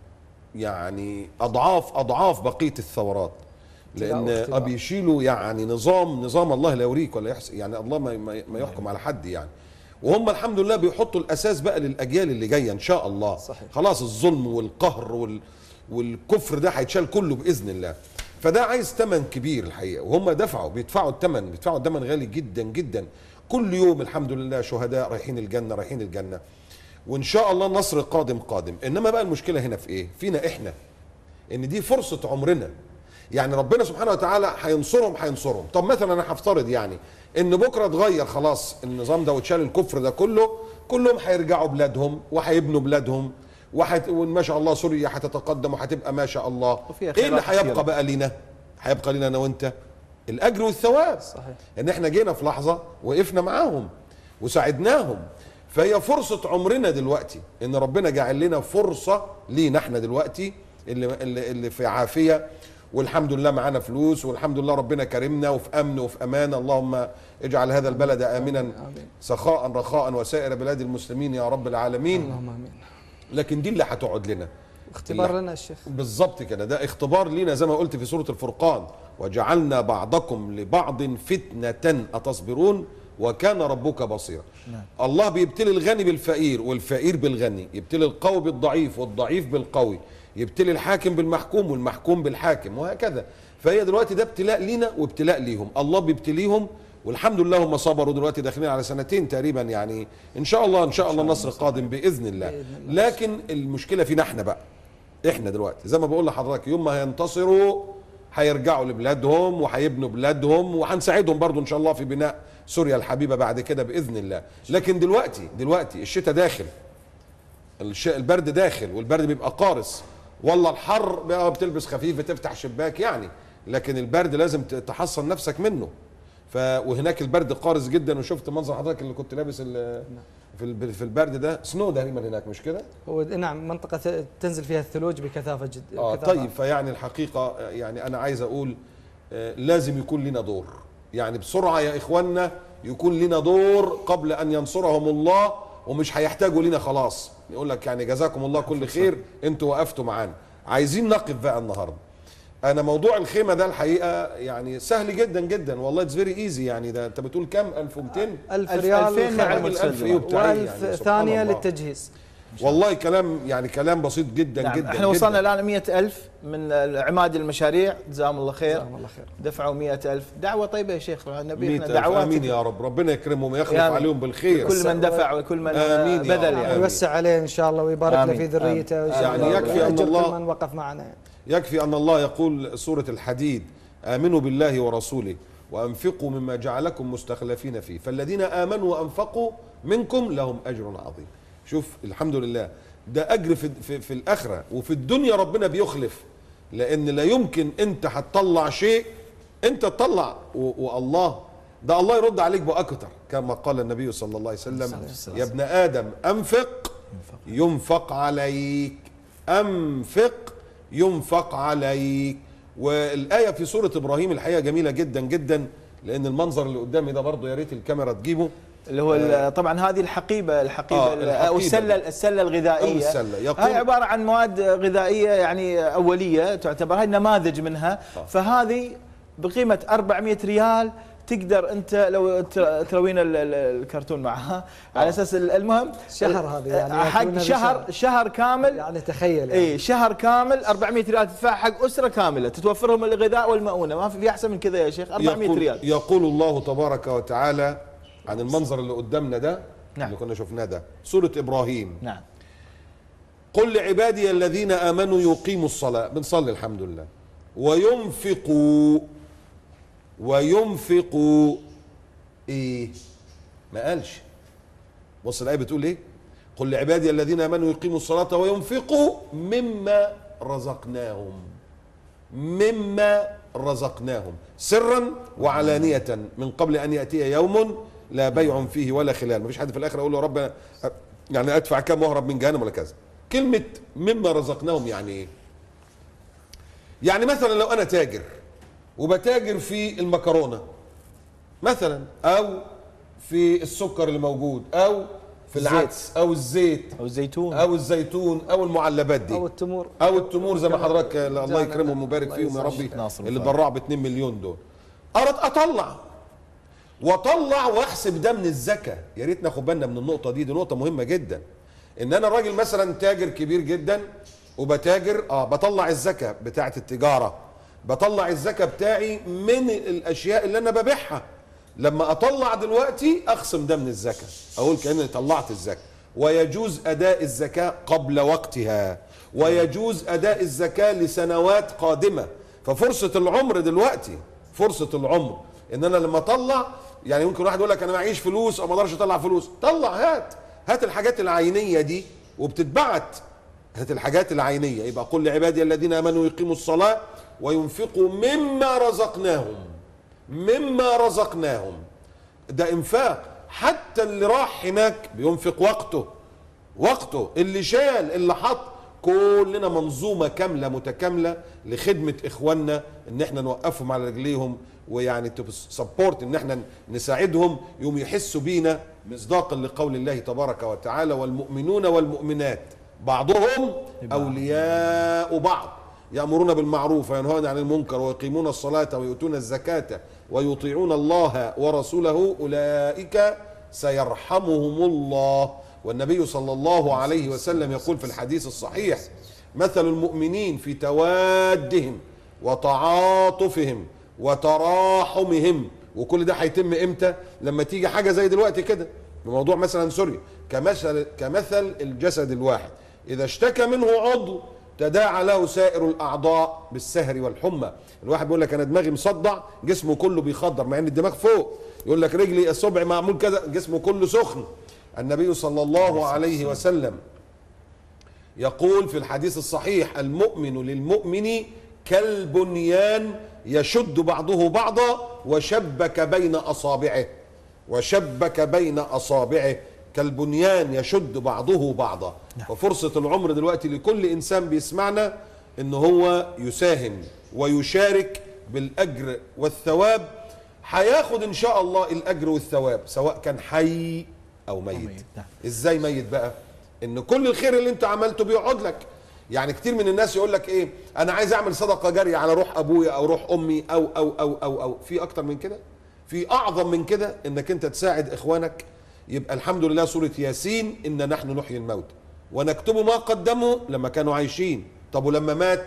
يعني أضعاف بقية الثورات، لأن بيشيلوا يعني نظام الله لا يوريك ولا يحسن، يعني الله ما يحكم على حد يعني. وهم الحمد لله بيحطوا الأساس بقى للأجيال اللي جاية إن شاء الله. صحيح. خلاص الظلم والقهر والكفر ده هيتشال كله بإذن الله. فده عايز ثمن كبير الحقيقة، وهم بيدفعوا الثمن غالي جدا جدا. كل يوم الحمد لله شهداء رايحين الجنة، وإن شاء الله النصر قادم. إنما بقى المشكلة هنا في إيه؟ فينا إحنا، إن دي فرصة عمرنا. يعني ربنا سبحانه وتعالى هينصرهم. طب مثلا أنا هفترض يعني ان بكره اتغير خلاص النظام ده واتشال الكفر ده كلهم هيرجعوا بلادهم وهيبنوا بلادهم وما شاء الله سوريا هتتقدم وهتبقى ما شاء الله. ايه اللي هيبقى بقى لينا؟ هيبقى لينا انا وانت الاجر والثواب. صحيح. ان احنا جينا في لحظه وقفنا معاهم وساعدناهم، فهي فرصه عمرنا دلوقتي، ان ربنا جعل لنا فرصه لينا احنا دلوقتي اللي في عافيه، والحمد لله معانا فلوس، والحمد لله ربنا كرمنا وفي امن وفي امان. اللهم اجعل هذا البلد امنا سخاء رخاء وسائر بلاد المسلمين يا رب العالمين. اللهم امين. لكن دي اللي هتقعد لنا اختبار لنا الشيخ. بالظبط كده، ده اختبار لينا زي ما قلت في سوره الفرقان، وجعلنا بعضكم لبعض فتنه اتصبرون وكان ربك بصيرا. نعم. الله بيبتلي الغني بالفقير والفقير بالغني، يبتلي القوي بالضعيف والضعيف بالقوي، يبتلي الحاكم بالمحكوم والمحكوم بالحاكم، وهكذا. فهي دلوقتي ده ابتلاء لينا وابتلاء ليهم، الله بيبتليهم والحمد لله هم صبروا، دلوقتي داخلين على 2 تقريبا يعني. ان شاء الله النصر قادم باذن الله. لكن المشكله فينا احنا بقى، احنا دلوقتي زي ما بقول لحضرتك يوم ما هينتصروا هيرجعوا لبلادهم وهيبنوا بلادهم، وهنساعدهم برضو ان شاء الله في بناء سوريا الحبيبه بعد كده باذن الله. لكن دلوقتي الشتاء داخل، البرد داخل، والبرد بيبقى قارس، والله الحر بقى بتلبس خفيف تفتح شباك يعني، لكن البرد لازم تحصن نفسك منه. وهناك البرد قارس جدا، وشفت منظر حضرتك اللي كنت لابس في البرد ده، سنو تقريبا هناك مش كده؟ هو نعم منطقة تنزل فيها الثلوج بكثافة جدا. طيب، فيعني الحقيقة يعني أنا عايز أقول لازم يكون لنا دور، يعني بسرعة يا إخواننا يكون لنا دور قبل أن ينصرهم الله، ومش هيحتاجوا لنا خلاص، يقول لك يعني جزاكم الله كل خير انتوا وقفتوا معانا. عايزين نقف بقى النهارده. انا موضوع الخيمه ده الحقيقه يعني سهل جدا جدا والله، اتس فيري ايزي. يعني ده انت بتقول كام؟ 1200 1000 ريال، 1000 ثانيه للتجهيز. والله كلام يعني كلام بسيط جدا. نعم. جدا احنا وصلنا الان 100,000 من عماد المشاريع، جزاهم الله خير. جزاهم الله خير. دفعوا 100,000. دعوه طيبه يا شيخ، النبي احنا دعوات. امين يا رب، ربنا يكرمهم ويخلف عليهم بالخير. كل من دفع وكل من بذل يعني ويوسع عليه ان شاء الله ويبارك له في ذريته، يعني يكفي ان الله كل من وقف معنا يعني. يكفي ان الله يقول سوره الحديد: امنوا بالله ورسوله وانفقوا مما جعلكم مستخلفين فيه فالذين امنوا وانفقوا منكم لهم اجر عظيم. شوف الحمد لله، ده اجر في الاخره، وفي الدنيا ربنا بيخلف، لان لا يمكن انت هتطلع شيء انت تطلع والله ده الله يرد عليك باكتر، كما قال النبي صلى الله عليه وسلم: يا ابن ادم انفق ينفق عليك، انفق ينفق عليك. والايه في سوره ابراهيم الحقيقه جميله جدا جدا، لان المنظر اللي قدامي ده برضه يا ريت الكاميرا تجيبه، اللي هو طبعا هذه الحقيبه او السله الغذائيه. هاي عباره عن مواد غذائيه يعني اوليه تعتبر، هاي نماذج منها. فهذه بقيمه 400 ريال تقدر انت لو تروين الكرتون معها على اساس المهم شهر هذه يعني حق شهر كامل، يعني تخيل يعني. اي شهر كامل 400 ريال تدفع حق اسره كامله، تتوفرهم الغذاء والمؤونه، ما في احسن من كذا يا شيخ. 400 ريال. يقول الله تبارك وتعالى عن المنظر اللي قدامنا ده، نعم. اللي كنا شفناه ده، سورة إبراهيم. نعم. قل لعبادي الذين آمنوا يقيموا الصلاة، بنصلي الحمد لله، وينفقوا ايه؟ ما قالش. بص الآية بتقول ايه؟ قل لعبادي الذين آمنوا يقيموا الصلاة وينفقوا مما رزقناهم سرا وعلانية من قبل أن يأتي يوم لا بيع فيه ولا خلال. مفيش حد في الاخر يقول له ربنا يعني ادفع كام واهرب من جهنم ولا كذا. كلمه مما رزقناهم يعني ايه؟ يعني مثلا لو انا تاجر وبتاجر في المكرونه مثلا، او في السكر اللي موجود، او في العدس، او الزيت، او الزيتون، او المعلبات دي، او التمور زي ما حضرتك الله يكرمهم ويبارك فيهم يا ربي، اللي اتبرعوا ب 2 مليون دول. اردت اطلع واحسب ده من الزكاه. يا ريت ناخد بالنا من النقطه دي نقطه مهمه جدا. ان انا راجل مثلا تاجر كبير جدا وبتاجر بطلع الزكاه بتاعه التجاره، بطلع الزكاه بتاعي من الاشياء اللي انا ببيعها. لما اطلع دلوقتي اخصم ده من الزكاه، اقول كاني طلعت الزكاه. ويجوز اداء الزكاه قبل وقتها، ويجوز اداء الزكاه لسنوات قادمه. ففرصه العمر دلوقتي، فرصه العمر ان انا لما اطلع، يعني ممكن واحد يقول لك انا معيش فلوس او ما اقدرش اطلع فلوس، طلع، هات الحاجات العينيه دي وبتتبعت، هات الحاجات العينيه. يبقى قل لعبادي الذين امنوا يقيموا الصلاه وينفقوا مما رزقناهم. ده انفاق. حتى اللي راح هناك بينفق وقته، اللي شال، اللي حط، كلنا منظومه كامله متكامله لخدمه اخواننا، ان احنا نوقفهم على رجليهم، ويعني سبورت ان احنا نساعدهم، يوم يحسوا بينا مصداقا لقول الله تبارك وتعالى: والمؤمنون والمؤمنات بعضهم اولياء بعض يأمرون بالمعروف وينهون عن المنكر ويقيمون الصلاة ويؤتون الزكاة ويطيعون الله ورسوله أولئك سيرحمهم الله. والنبي صلى الله عليه وسلم يقول في الحديث الصحيح: مثل المؤمنين في توادهم وتعاطفهم وتراحمهم. وكل ده هيتم امتى؟ لما تيجي حاجه زي دلوقتي كده بموضوع مثلا سوريا، كمثل الجسد الواحد اذا اشتكى منه عضو تداعى له سائر الاعضاء بالسهر والحمى. الواحد بيقول لك انا دماغي مصدع، جسمه كله بيخضر، مع ان الدماغ فوق. يقول لك رجلي الصبع معمول كذا، جسمه كله سخن. النبي صلى الله عليه وسلم يقول في الحديث الصحيح: المؤمن للمؤمن كالبنيان يشد بعضه بعضا وشبك بين أصابعه، وشبك بين أصابعه، كالبنيان يشد بعضه بعضا. ففرصة العمر دلوقتي لكل إنسان بيسمعنا إن هو يساهم ويشارك بالأجر والثواب. هياخد إن شاء الله الأجر والثواب سواء كان حي أو ميت. إزاي ميت بقى؟ إن كل الخير اللي أنت عملته بيقعد لك. يعني كتير من الناس يقول لك إيه، أنا عايز أعمل صدقة جارية على روح أبويا أو روح أمي أو في أكتر من كده؟ في أعظم من كده إنك أنت تساعد إخوانك. يبقى الحمد لله سورة ياسين إن نحن نحيي الموت ونكتب ما قدموا لما كانوا عايشين. طب ولما مات؟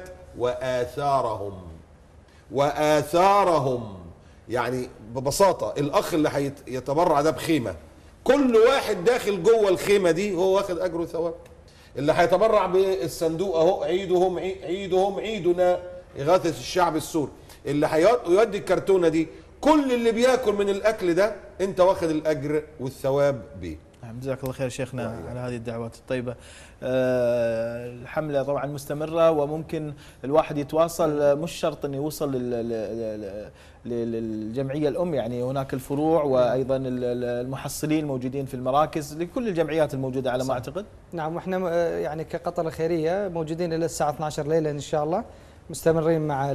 وآثارهم. يعني ببساطة الأخ اللي هيتبرع ده بخيمة، كل واحد داخل جوه الخيمة دي هو واخد أجر وثواب. اللي هيتبرع بالصندوق أهو، عيدهم عيدنا إغاثة الشعب السوري، اللي هيودي الكرتونة دي، كل اللي بياكل من الأكل ده أنت واخد الأجر والثواب بيه. جزاك الله خير شيخنا على هذه الدعوات الطيبة. الحملة طبعا مستمرة، وممكن الواحد يتواصل، مش شرط انه يوصل للجمعية الأم، يعني هناك الفروع وأيضا المحصلين الموجودين في المراكز لكل الجمعيات الموجودة على ما أعتقد. نعم، واحنا يعني كقطر الخيرية موجودين إلى الساعة 12 ليلا إن شاء الله، مستمرين مع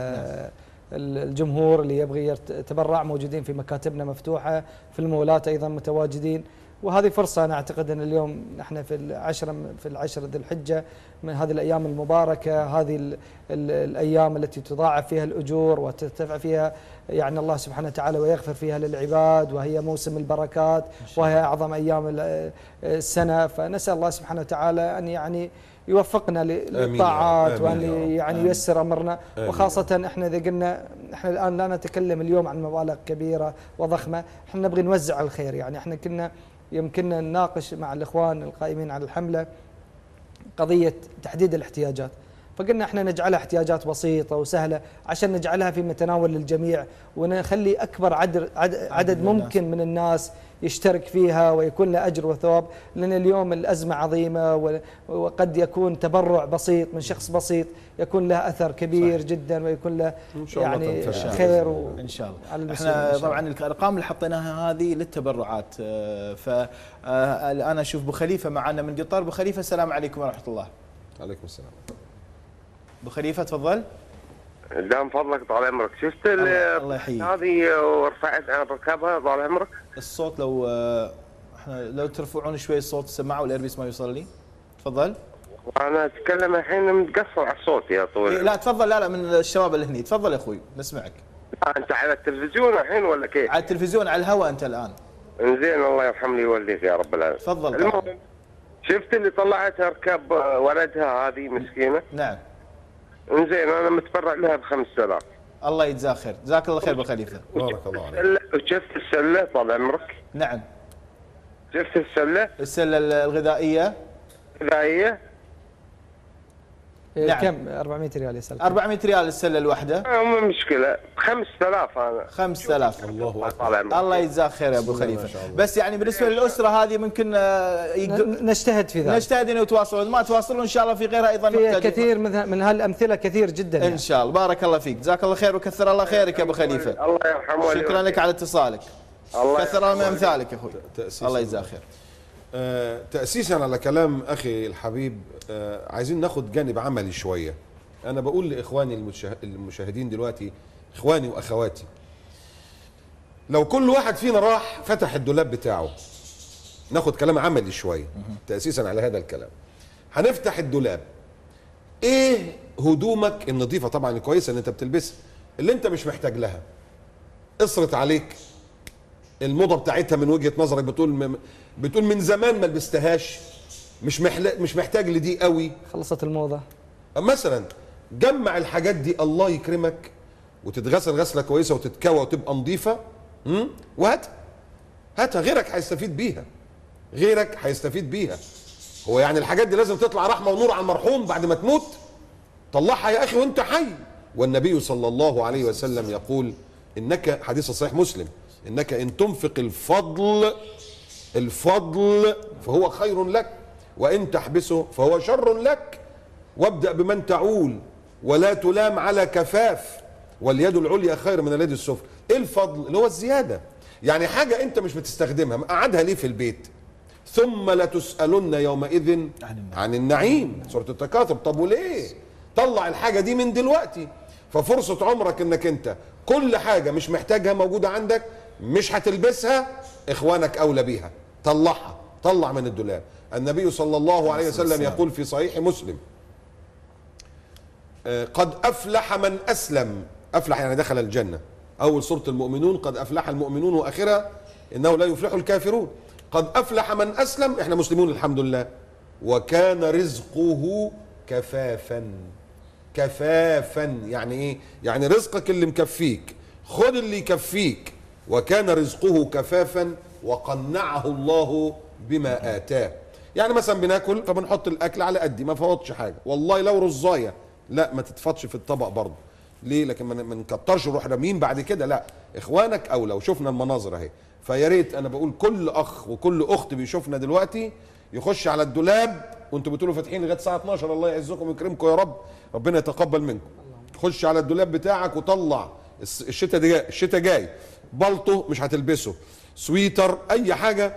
الجمهور اللي يبغي يتبرع، موجودين في مكاتبنا مفتوحة، في المولات أيضا متواجدين. وهذه فرصة أنا أعتقد أن اليوم نحن في العشر ذي الحجة، من هذه الأيام المباركة، هذه الأيام التي تضاعف فيها الأجور وترتفع فيها يعني الله سبحانه وتعالى ويغفر فيها للعباد، وهي موسم البركات وهي أعظم أيام السنة. فنسأل الله سبحانه وتعالى أن يعني يوفقنا للطاعات وأن يعني ييسر أمرنا. وخاصة احنا إذا قلنا احنا الآن لا نتكلم اليوم عن مبالغ كبيرة وضخمة، احنا نبغي نوزع الخير. يعني احنا كنا يمكننا نناقش مع الإخوان القائمين على الحملة قضية تحديد الاحتياجات، فقلنا احنا نجعلها احتياجات بسيطة وسهلة عشان نجعلها في متناول الجميع، ونخلي أكبر عدد ممكن من الناس يشترك فيها ويكون له أجر وثواب. لأن اليوم الأزمة عظيمة، وقد يكون تبرع بسيط من شخص بسيط يكون له أثر كبير جدا، ويكون له يعني خير إن شاء الله. احنا طبعا الأرقام اللي حطيناها هذه للتبرعات. فالآن أشوف أبو خليفة معنا من قطر. أبو خليفة السلام عليكم ورحمة الله. عليكم السلام. أبو خليفة تفضل. دام فضلك طال عمرك، شفت الله يحييك هذه ورفعت عن ركابها طال عمرك؟ الصوت لو ترفعون شوي الصوت السماعه والايربيس ما يوصل لي. تفضل. انا اتكلم الحين متقصر على الصوت يا طويل. لا تفضل. لا من الشباب اللي هني. تفضل يا اخوي نسمعك. انت على التلفزيون الحين ولا كيف؟ على التلفزيون على الهواء انت الان. انزين الله يرحم لي والديك يا رب العالمين. تفضل. المهم شفت اللي طلعتها ركاب ولدها هذه مسكينه؟ نعم. انزين انا متبرع لها ب5000. الله يجزاك خير. جزاك الله خير ابو خليفه. بارك الله عليك. وشفت السله طال عمرك؟ نعم. شفت السله الغذائيه؟ نعم. كم 400 ريال يسأل؟ 400 ريال السله الواحده. مو مشكله، 5000 انا 5000. الله اكبر. الله يجزاك خير يا ابو خليفه. بس يعني بالنسبه للاسره هذه ممكن نجتهد في ذلك، نجتهد ان يتواصلون، ما تواصلون ان شاء الله في غيرها ايضا في كثير من هالامثله كثير جدا ان شاء الله. بارك الله فيك. جزاك الله خير وكثر الله خيرك يا ابو خليفه. الله يرحمه. شكرا لك على اتصالك. كثر الله من امثالك يا اخوي. الله يجزاك خير. تأسيسا على كلام أخي الحبيب، عايزين ناخد جانب عملي شوية. أنا بقول لإخواني المشاهدين دلوقتي، إخواني وأخواتي، لو كل واحد فينا راح فتح الدولاب بتاعه، ناخد كلام عملي شوية تأسيسا على هذا الكلام. هنفتح الدولاب، إيه هدومك النظيفة طبعا الكويسة اللي أنت بتلبسها اللي أنت مش محتاج لها، قصرت عليك، الموضة بتاعتها من وجهة نظرك بتقول من زمان ما لبستهاش، مش محتاج لدي قوي، خلصت الموضة مثلا. جمع الحاجات دي الله يكرمك وتتغسل غسله كويسه وتتكوى وتبقى نظيفه، هاتها غيرك هيستفيد بيها. هو يعني الحاجات دي لازم تطلع رحمه ونور على المرحوم بعد ما تموت؟ طلعها يا اخي وانت حي. والنبي صلى الله عليه وسلم يقول انك، حديث صحيح مسلم، انك ان تنفق الفضل فهو خير لك، وان تحبسه فهو شر لك، وابدأ بمن تعول ولا تلام على كفاف، واليد العليا خير من اليد السفلى. ايه الفضل؟ اللي هو الزياده. يعني حاجه انت مش بتستخدمها مقعدها ليه في البيت؟ ثم لتسألن يومئذ عن النعيم، سورة التكاثر. طب وليه؟ طلع الحاجة دي من دلوقتي. ففرصة عمرك انك انت كل حاجة مش محتاجها موجودة عندك، مش هتلبسها، اخوانك اولى بيها. طلعها، طلع من الدولاب. النبي صلى الله عليه وسلم يقول في صحيح مسلم: قد افلح من اسلم. افلح يعني دخل الجنة. اول سورة المؤمنون قد افلح المؤمنون، واخرها انه لا يفلح الكافرون. قد أفلح من أسلم، إحنا مسلمون الحمد لله، وكان رزقه كفافا. كفافا يعني إيه؟ يعني رزقك اللي مكفيك، خد اللي يكفيك. وكان رزقه كفافا وقنعه الله بما آتاه. يعني مثلا بناكل فبنحط الأكل على قدي، ما فوتش حاجة. والله لو رزاية لا ما تتفضش في الطبق برضه. ليه؟ لكن ما نكترش نروح رامين بعد كده، لا، إخوانك أولى. وشوفنا المناظر أهي. فيا ريت انا بقول كل اخ وكل اخت بيشوفنا دلوقتي يخش على الدولاب، وانتوا بتقولوا فاتحين لغايه الساعه 12، الله يعزكم ويكرمكم يا رب، ربنا يتقبل منكم. خش على الدولاب بتاعك وطلع الشتاء جاي، بلطو مش هتلبسه، سويتر، اي حاجه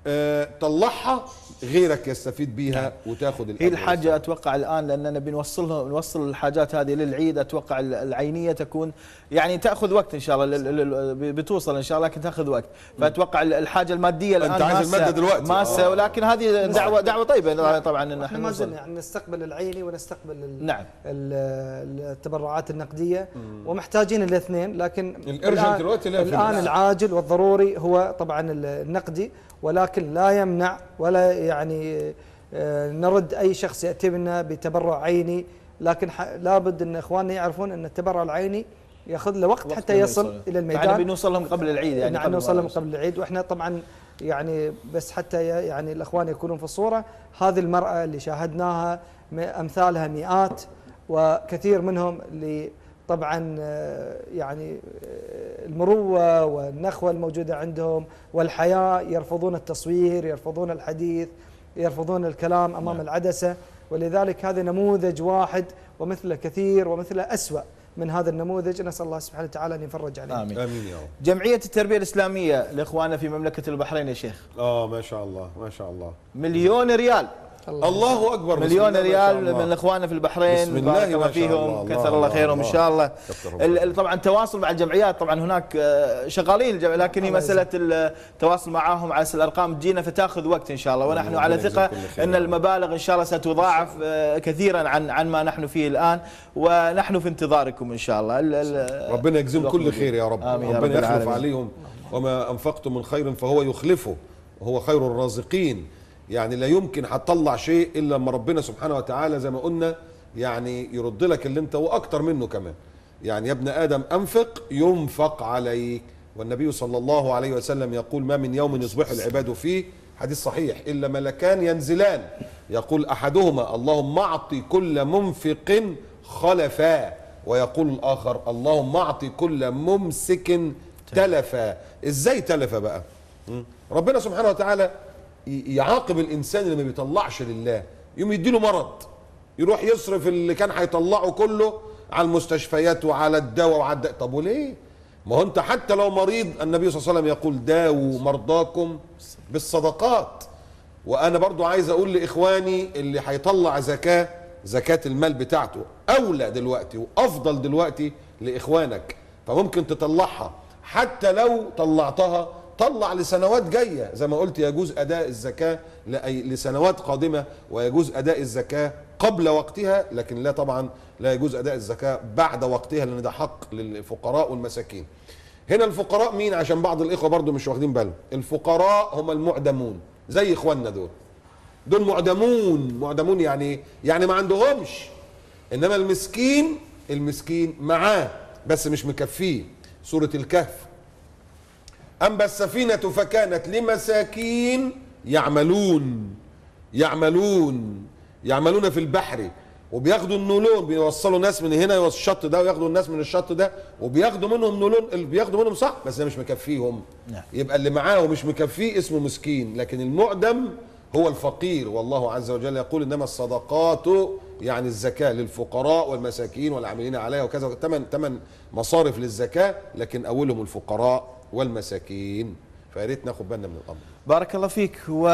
طلعها غيرك يستفيد بيها وتاخد هي الحاجة أتوقع الآن لأننا نوصل الحاجات هذه للعيد. أتوقع العينية تكون يعني تأخذ وقت إن شاء الله، بتوصل إن شاء الله لكن تأخذ وقت. فأتوقع الحاجة المادية الآن أنت عايز المادة دلوقتي ماسة، ولكن هذه دعوة طيبة طبعا إن احنا ما زلنا يعني نستقبل العيني ونستقبل نعم التبرعات النقدية، ومحتاجين الاثنين. لكن الآن العاجل والضروري هو طبعا النقدي، ولكن لا يمنع ولا يعني نرد أي شخص يأتي لنا بتبرع عيني، لكن لابد أن إخواننا يعرفون أن التبرع العيني يأخذ له وقت حتى يصل إلى الميدان. يعني بنوصل لهم قبل العيد، يعني نعم نوصل لهم قبل العيد. وإحنا طبعا يعني بس حتى يعني الإخوان يكونون في الصورة، هذه المرأة اللي شاهدناها أمثالها مئات، وكثير منهم اللي طبعا يعني المروة والنخوة الموجودة عندهم والحياة، يرفضون التصوير، يرفضون الحديث، يرفضون الكلام أمام العدسة. ولذلك هذا نموذج واحد، ومثله كثير، ومثله أسوأ من هذا النموذج. نسأل الله سبحانه وتعالى أن يفرج عليه. آمين. آمين يا رب. جمعية التربية الإسلامية لإخواننا في مملكة البحرين يا شيخ. ما شاء الله ما شاء الله. 1,000,000 ريال. الله اكبر. 1,000,000 ريال من اخواننا في البحرين، بارك الله فيهم، كثر الله خيرهم ان شاء الله. طبعا التواصل مع الجمعيات، طبعا هناك شغالين لكن هي مساله التواصل معاهم على الارقام تجينا فتاخذ وقت ان شاء الله، ونحن على ثقه ان المبالغ ان شاء الله ستضاعف كثيرا عن ما نحن فيه الان، ونحن في انتظاركم ان شاء الله. ربنا يجزيهم كل خير يا رب. ربنا يخلف عليهم، وما انفقتم من خير فهو يخلفه وهو خير الرازقين. يعني لا يمكن هتطلع شيء الا لما ربنا سبحانه وتعالى زي ما قلنا يعني يرد لك اللي انت واكتر منه كمان. يعني يا ابن ادم انفق ينفق عليك. والنبي صلى الله عليه وسلم يقول: ما من يوم يصبح العباد فيه، حديث صحيح، الا ملكان ينزلان يقول احدهما: اللهم اعط كل منفق خلفا، ويقول الاخر: اللهم اعط كل ممسك تلفا. ازاي تلفا بقى؟ ربنا سبحانه وتعالى يعاقب الانسان اللي ما بيطلعش لله، يوم يديله مرض يروح يصرف اللي كان هيطلعه كله على المستشفيات وعلى الدواء وعلى طب وليه؟ ما هو انت حتى لو مريض، النبي صلى الله عليه وسلم يقول: داووا مرضاكم بالصدقات. وانا برضو عايز اقول لاخواني اللي هيطلع زكاة المال بتاعته، اولى دلوقتي وافضل دلوقتي لاخوانك. فممكن تطلعها، حتى لو طلعتها طلع لسنوات جاية. زي ما قلت يجوز أداء الزكاة لسنوات قادمة، ويجوز أداء الزكاة قبل وقتها، لكن لا طبعا لا يجوز أداء الزكاة بعد وقتها، لأن ده حق للفقراء والمساكين. هنا الفقراء مين؟ عشان بعض الإخوة برضو مش واخدين بالهم. الفقراء هم المعدمون، زي إخواننا دول معدمون يعني ما عندهمش. إنما المسكين معاه بس مش مكفيه. سورة الكهف: أما السفينة فكانت لمساكين يعملون في البحر، وبياخدوا النولون، بيوصلوا ناس من هنا الشط ده وياخدوا الناس من الشط ده، وبياخدوا منهم نولون، بياخدوا منهم صح، بس ده مش مكفيهم. يبقى اللي معاه ومش مكفيه اسمه مسكين. لكن المعدم هو الفقير. والله عز وجل يقول: إنما الصدقات يعني الزكاة للفقراء والمساكين والعاملين عليها وكذا، 8 مصارف للزكاة، لكن أولهم الفقراء والمساكين، فيا ريت ناخد بالنا من الأمر. بارك الله فيك.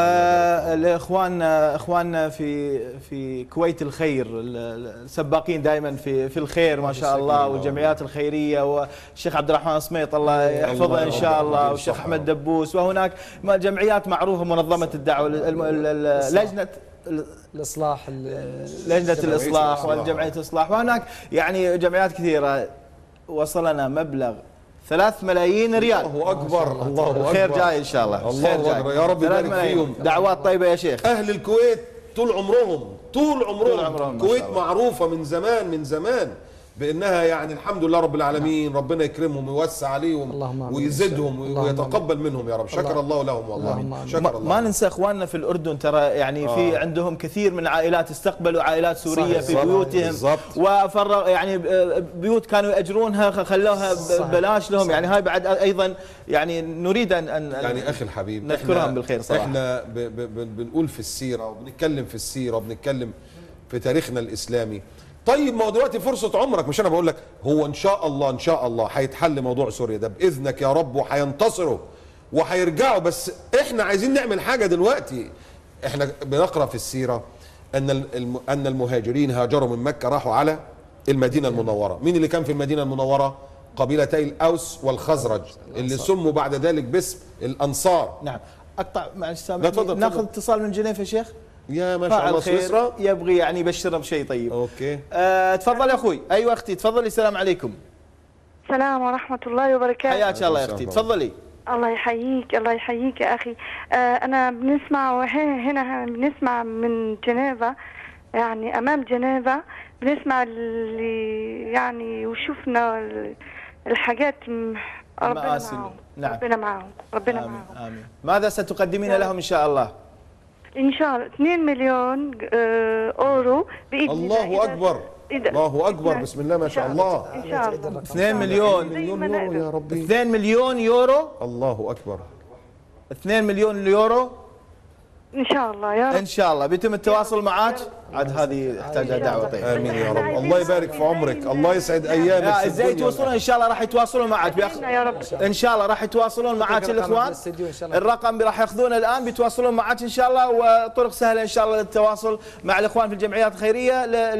واخواننا في كويت الخير، السباقين دائما في الخير ما شاء الله، والجمعيات الخيريه، والشيخ عبد الرحمن الصميط الله يحفظه ان شاء الله، والشيخ احمد دبوس، وهناك جمعيات معروفه، منظمه الدعوه، لجنه الاصلاح، لجنه الاصلاح والجمعيه الاصلاح، وهناك يعني جمعيات كثيره. وصلنا مبلغ 3 ملايين ريال. الله اكبر، الله اكبر، خير جاي ان شاء الله. الله اكبر، يا رب يبارك فيهم. دعوات طيبه يا شيخ. اهل الكويت طول عمرهم الكويت معروفه من زمان بانها يعني الحمد لله رب العالمين، ربنا يكرمهم ويوسع عليهم ويزيدهم ويتقبل منهم يا رب. شكر الله لهم والله، شكر الله. ما ننسى اخواننا في الاردن، ترى يعني في عندهم كثير من عائلات استقبلوا عائلات سوريه في بيوتهم، وفرغ يعني بيوت كانوا ياجرونها خلوها ببلاش لهم، يعني هاي بعد ايضا يعني نريد ان يعني اخي الحبيب نذكرهم بالخير صراحه. احنا بنقول في السيره وبنتكلم في السيره وبنتكلم في تاريخنا الاسلامي. طيب ما هو دلوقتي فرصة عمرك، مش أنا بقول لك هو إن شاء الله هيتحل موضوع سوريا ده بإذنك يا رب، وهينتصروا وهيرجعوا، بس إحنا عايزين نعمل حاجة دلوقتي. إحنا بنقرأ في السيرة أن المهاجرين هاجروا من مكة راحوا على المدينة المنورة. مين اللي كان في المدينة المنورة؟ قبيلتي الأوس والخزرج اللي سموا بعد ذلك باسم الأنصار. نعم. أقطع معلش سامحني، ناخذ اتصال من جنيف يا شيخ. يا ما شاء الله، سويسرا يبغي يعني يبشرنا بشيء طيب. اوكي. تفضل يا اخوي. ايوه اختي تفضلي. السلام عليكم. السلام ورحمة الله وبركاته. حياك الله يا اختي، تفضلي. الله يحييك، الله يحييك يا اخي. انا بنسمع هنا بنسمع من جنيفا، يعني امام جنيفا بنسمع اللي يعني وشفنا الحاجات. ربنا معهم. نعم. ربنا معهم، ربنا آمين. معهم. آمين. ماذا ستقدمين لهم ان شاء الله؟ ان شاء الله 2 مليون اورو باذن الله. الله اكبر، الله اكبر، بسم الله ما شاء الله. ان شاء الله 2 مليون يورو يا ربي. 2 مليون يورو. الله اكبر. 2 مليون يورو ان شاء الله يا رب. ان شاء الله بيتم التواصل معك. عاد هذه تحتاجها دعوه طيبه. امين يا رب. الله يبارك في عمرك، الله يسعد ايامك. ازاي يتواصلون؟ ان شاء الله راح يتواصلون معك يا رب. ان شاء الله راح يتواصلون معك الاخوان. الرقم راح ياخذونه الان، بيتواصلون معك ان شاء الله، وطرق سهله ان شاء الله للتواصل مع الاخوان في الجمعيات الخيريه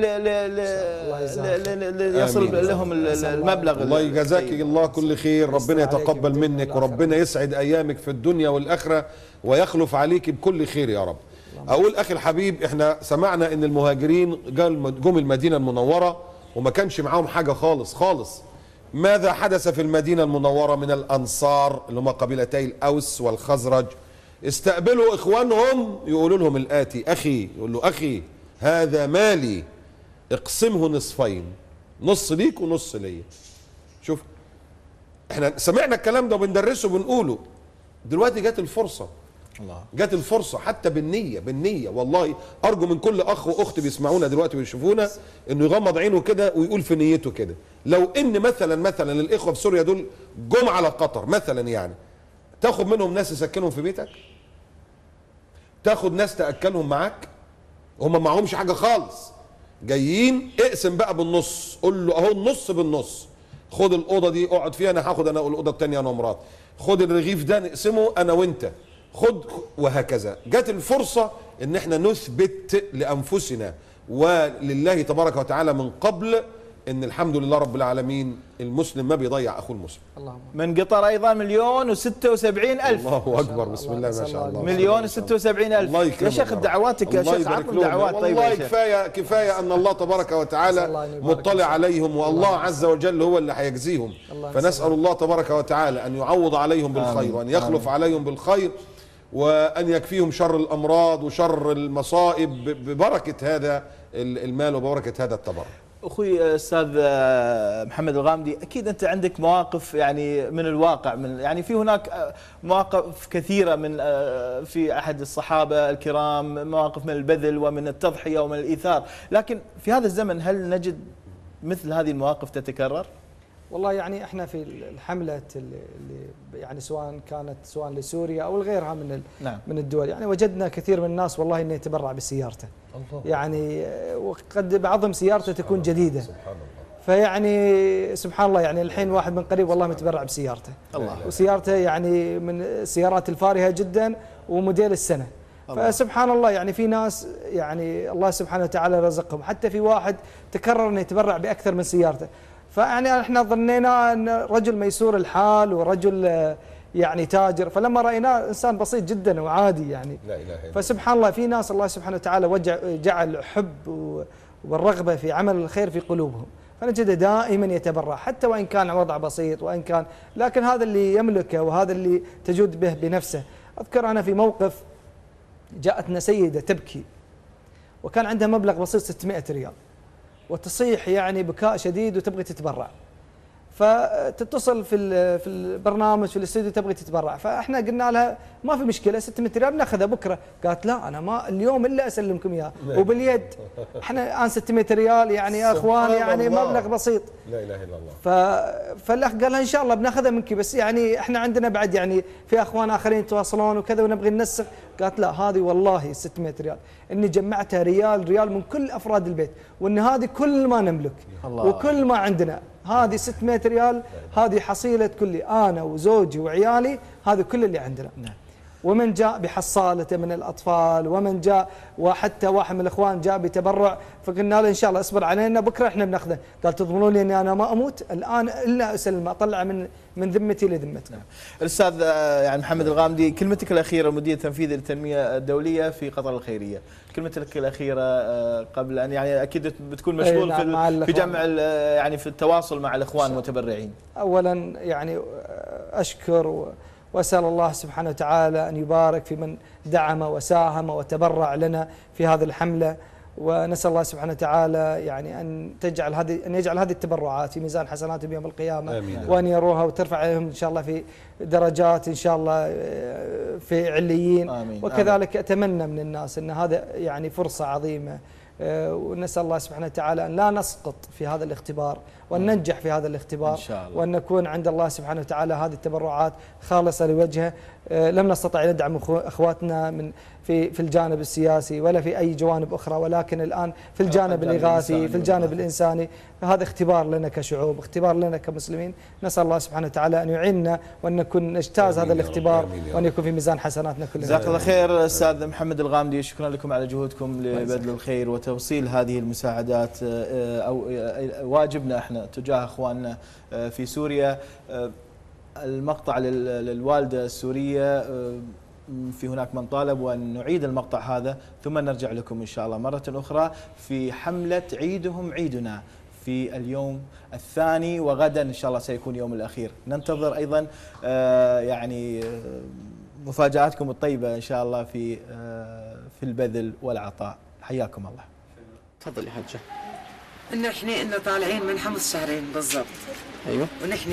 ليصل لهم المبلغ. الله يجزاك الله كل خير، ربنا يتقبل منك، وربنا يسعد ايامك في الدنيا والاخره، ويخلف عليك بكل خير يا رب. اقول اخي الحبيب، احنا سمعنا ان المهاجرين جم المدينه المنوره وما كانش معاهم حاجه خالص. ماذا حدث في المدينه المنوره من الانصار اللي هم قبيلتي الاوس والخزرج؟ استقبلوا اخوانهم يقولوا لهم الاتي: اخي، يقول له اخي هذا مالي اقسمه نصفين، نص ليك ونص ليا. شوف احنا سمعنا الكلام ده وبندرسه وبنقوله، دلوقتي جت الفرصه. الله. جت الفرصه حتى بالنيه. والله ارجو من كل اخ واخت بيسمعونا دلوقتي ويشوفونا انه يغمض عينه كده ويقول في نيته كده: لو ان مثلا الاخوه في سوريا دول جم على قطر مثلا، يعني تاخد منهم ناس تسكنهم في بيتك، تاخد ناس تاكلهم معاك، هم معهمش حاجه خالص، جايين اقسم بقى بالنص، قول له اهو النص بالنص، خد الاوضه دي اقعد فيها، انا هاخد انا الاوضه الثانيه انا ومراتي، خد الرغيف ده نقسمه انا وانت، خد، وهكذا. جت الفرصة ان احنا نثبت لانفسنا ولله تبارك وتعالى من قبل ان الحمد لله رب العالمين المسلم ما بيضيع اخوه المسلم. من قطر ايضا 1,076,000. الله اكبر، بسم الله ما شاء الله. 1,076,000. يا شيخ دعواتك يا شيخ، عطنا دعوات طيبه يا شيخ. والله كفايه ان الله تبارك وتعالى مطلع عليهم، والله عز وجل هو اللي هيجزيهم. فنسال الله تبارك وتعالى ان يعوض عليهم بالخير، وان يخلف عليهم بالخير، وأن يكفيهم شر الأمراض وشر المصائب ببركة هذا المال وببركة هذا التبرع. أخوي أستاذ محمد الغامدي، أكيد أنت عندك مواقف يعني من الواقع، يعني في هناك مواقف كثيرة من في أحد الصحابة الكرام، مواقف من البذل ومن التضحية ومن الإيثار، لكن في هذا الزمن هل نجد مثل هذه المواقف تتكرر؟ والله يعني احنا في الحملة اللي يعني سواء لسوريا او لغيرها من الدول، يعني وجدنا كثير من الناس والله انه يتبرع بسيارته. يعني وقد بعضهم سيارته تكون جديدة. سبحان الله. فيعني سبحان الله، يعني الحين واحد من قريب والله متبرع بسيارته. الله. وسيارته يعني من السيارات الفارهة جدا وموديل السنة. فسبحان الله، يعني في ناس يعني الله سبحانه وتعالى رزقهم، حتى في واحد تكرر انه يتبرع باكثر من سيارته. فيعني احنا ظنينا ان رجل ميسور الحال ورجل يعني تاجر، فلما رايناه انسان بسيط جدا وعادي يعني. لا اله الا الله. فسبحان الله في ناس الله سبحانه وتعالى جعل حب والرغبه في عمل الخير في قلوبهم، فنجده دائما يتبرع حتى وان كان وضع بسيط وان كان، لكن هذا اللي يملكه وهذا اللي تجود به بنفسه. اذكر انا في موقف جاءتنا سيده تبكي وكان عندها مبلغ بسيط 600 ريال وتصيح يعني بكاء شديد وتبغي تتبرع، فتتصل في البرنامج في الاستوديو تبغي تتبرع، فاحنا قلنا لها ما في مشكله 600 ريال بناخذها بكره. قالت لا انا ما اليوم الا اسلمكم اياها وباليد. احنا الان 600 ريال يعني يا اخوان يعني مبلغ بسيط. لا اله الا الله. فالاخ قال لها ان شاء الله بناخذها منك، بس يعني احنا عندنا بعد يعني في اخوان اخرين يتواصلون وكذا ونبغي ننسق. قالت لا هذه والله 600 ريال اني جمعتها ريال من كل افراد البيت، وان هذه كل ما نملك وكل ما عندنا، هذه 600 ريال هذه حصيلة كلي أنا وزوجي وعيالي، هذا كل اللي عندنا. ومن جاء بحصالته من الأطفال، ومن جاء وحتى واحد من الإخوان جاء بتبرع، فقلنا له إن شاء الله اصبر علينا بكرة إحنا بناخذه. قال تضمنون لي أني أنا ما أموت الآن إلا أسلم، أطلع من ذمتي لذمتكم. الأستاذ يعني محمد الغامدي، كلمتك الأخيرة المدير التنفيذي للتنمية الدولية في قطر الخيرية، كلمتك الأخيرة قبل أن يعني أكيد بتكون مشغول في جمع يعني في التواصل مع الإخوان المتبرعين. أولا يعني أشكر وأسأل الله سبحانه وتعالى أن يبارك في من دعم وساهم وتبرع لنا في هذه الحملة، ونسأل الله سبحانه وتعالى يعني أن يجعل هذه التبرعات في ميزان حسناتهم يوم القيامة. آمين. وأن يروها وترفع عليهم إن شاء الله في درجات إن شاء الله في عليين. آمين. وكذلك أتمنى من الناس أن هذا يعني فرصة عظيمة، ونسأل الله سبحانه وتعالى أن لا نسقط في هذا الاختبار وأن ننجح في هذا الاختبار إن شاء الله. وأن نكون عند الله سبحانه وتعالى هذه التبرعات خالصة لوجهه. لم نستطع أن ندعم أخواتنا في الجانب السياسي ولا في أي جوانب أخرى، ولكن الآن في الجانب الإغاثي في الجانب الإنساني، فهذا اختبار لنا كشعوب، اختبار لنا كمسلمين. نسأل الله سبحانه وتعالى أن يعيننا وأن نكون نجتاز هذا الاختبار وأن يكون في ميزان حسناتنا كلنا. جزاك الله خير أستاذ محمد الغامدي، شكرا لكم على جهودكم لبذل الخير وتوصيل هذه المساعدات، أو واجبنا احنا تجاه اخواننا في سوريا. المقطع للوالدة السورية، في هناك من طالب وأن نعيد المقطع هذا ثم نرجع لكم إن شاء الله مرة أخرى في حملة عيدهم عيدنا في اليوم الثاني، وغدا إن شاء الله سيكون يوم الأخير. ننتظر أيضا يعني مفاجآتكم الطيبة إن شاء الله في البذل والعطاء. حياكم الله. تفضل يا حجة. نحن طالعين من 5 شهرين بالضبط. ايوه. ونحن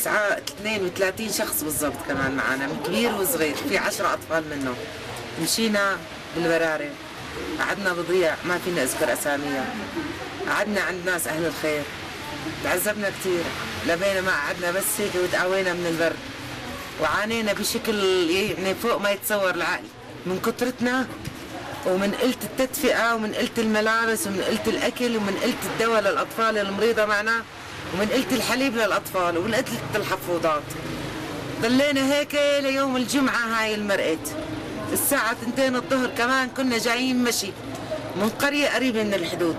32 شخص بالضبط كمان معنا، من كبير وصغير، في 10 اطفال منهم. مشينا بالبراري، قعدنا بضيع ما فينا اذكر اساميها، قعدنا عند ناس اهل الخير، تعذبنا كثير، لبينا ما قعدنا بس هيك وتقوينا من البرد، وعانينا بشكل يعني فوق ما يتصور العقل من كثرتنا، ومن قلة التدفئة ومن قلة الملابس ومن قلة الأكل ومن قلة الدواء للأطفال المريضة معنا ومن قلة الحليب للأطفال ومن قلة الحفوضات. ضلينا هيك ليوم الجمعة هاي المرقت، الساعة 2 الظهر كمان كنا جايين مشي من قرية قريبة من الحدود،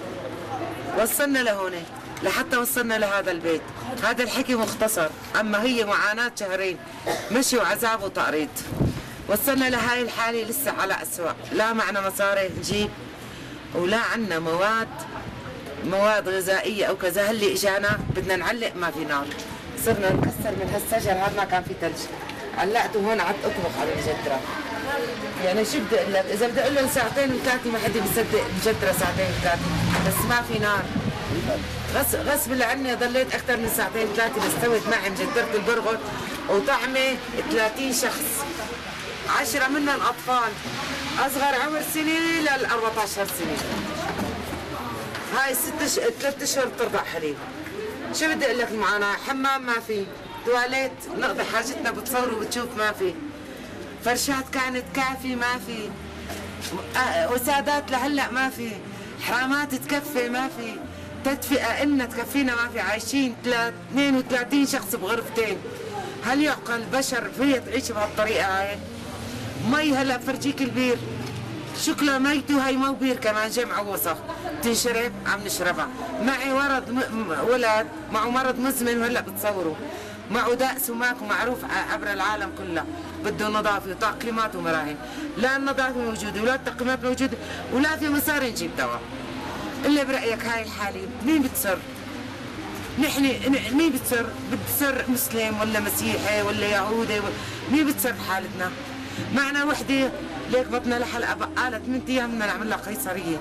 وصلنا لهون لحتى وصلنا لهذا البيت. هذا الحكي مختصر، أما هي معاناة شهرين مشي وعذاب وتقريض. وصلنا لهاي الحالة لسه على أسوأ، لا معنا مصاري نجيب ولا عنا مواد غذائية أو كذا. هاللي إجانا بدنا نعلق ما في نار، صرنا نكسر من هالشجر، هذا ما كان في ثلج، علقته هون قعدت أطبخ على الجدرة. يعني شو بدي أقول لك، إذا بدي أقول لهم 2 و3 ما حدا بيصدق الجدرة 2 و3، بس ما في نار. غصب عني ضليت أكثر من 2 و3 بستوت معي مجدرة البرغل وطعمة 30 شخص، 10 منهم أطفال أصغر عمر سنة لل 14 سنة. هاي 3 أشهر بترضع حليب، شو بدي اقول لك المعاناه؟ حمام ما في، تواليت نقضي حاجتنا بتصور وبتشوف ما في، فرشات كانت كافي ما في، وسادات لهلا ما في، حرامات تكفي ما في، تدفئه إن تكفينا ما في، عايشين 32 شخص بغرفتين. هل يعقل بشر فيها تعيش بهالطريقه هاي؟ مي هلا بفرجيك البير شكلها ميته، هي مو بير كمان جمع وسخ تنشرب عم نشربها. معي ولد معه مرض مزمن وهلا بتصوروا معه دأس وماكو معروف عبر العالم كله، بده نظافه وتعقيمات ومراهم. لا النظافه موجوده ولا التعقيمات موجوده ولا في مصاري نجيب دواء. الا برايك هاي الحاله مين بتصر؟ نحن مين بتصر؟ بتصر مسلم ولا مسيحي ولا يهودي مين بتصر بحالتنا؟ معنا وحده ليك بطنها لحلقه بقالة 8 ايام بدنا نعمل لها قيصريه.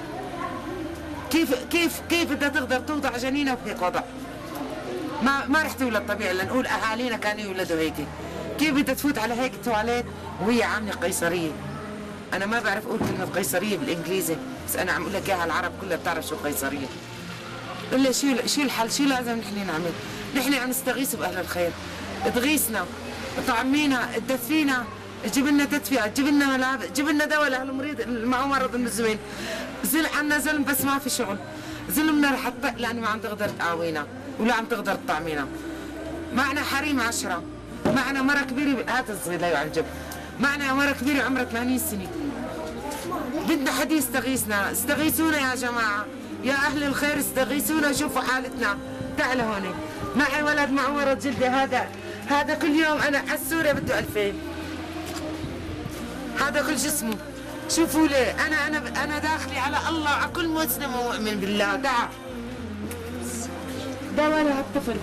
كيف بدها تقدر توضع جنينها بهيك وضع؟ ما رح تولد طبيعي لنقول اهالينا كانوا يولدوا هيك. كيف بدها تفوت على هيك تواليت وهي عامله قيصريه؟ انا ما بعرف اقول كلمه قيصريه بالانجليزي، بس انا عم اقول لك اياها العرب كلها بتعرف شو قيصريه. قل لي شو الحل؟ شو لازم نحن نعمل؟ نحن عم نستغيث باهل الخير، تغيثنا، طعمينا، تدفينا، جيب لنا تدفئه، جيب لنا ملابس، جيب لنا دواء للمريض اللي معه مرض مزمن. عنا زلم بس ما في شغل، زلمنا رح تطق لانه ما عم تقدر تقاوينا ولا عم تقدر تطعمينا. معنا حريم 10، معنا مرة كبيرة، هات الصغير لا يعجب، معنا مرة كبيرة عمرها 80 سنة. بدنا حد يستغيثنا، استغيثونا يا جماعة، يا أهل الخير استغيثونا، شوفوا حالتنا. تعالوا هون، معي ولد معه مرض جلدي، هذا كل يوم أنا على السوري بده 2000. هذا كل جسمه، شوفوا لي أنا داخلي على الله وعلى كل مسلم ومؤمن بالله. تعال دواء لهالطفل.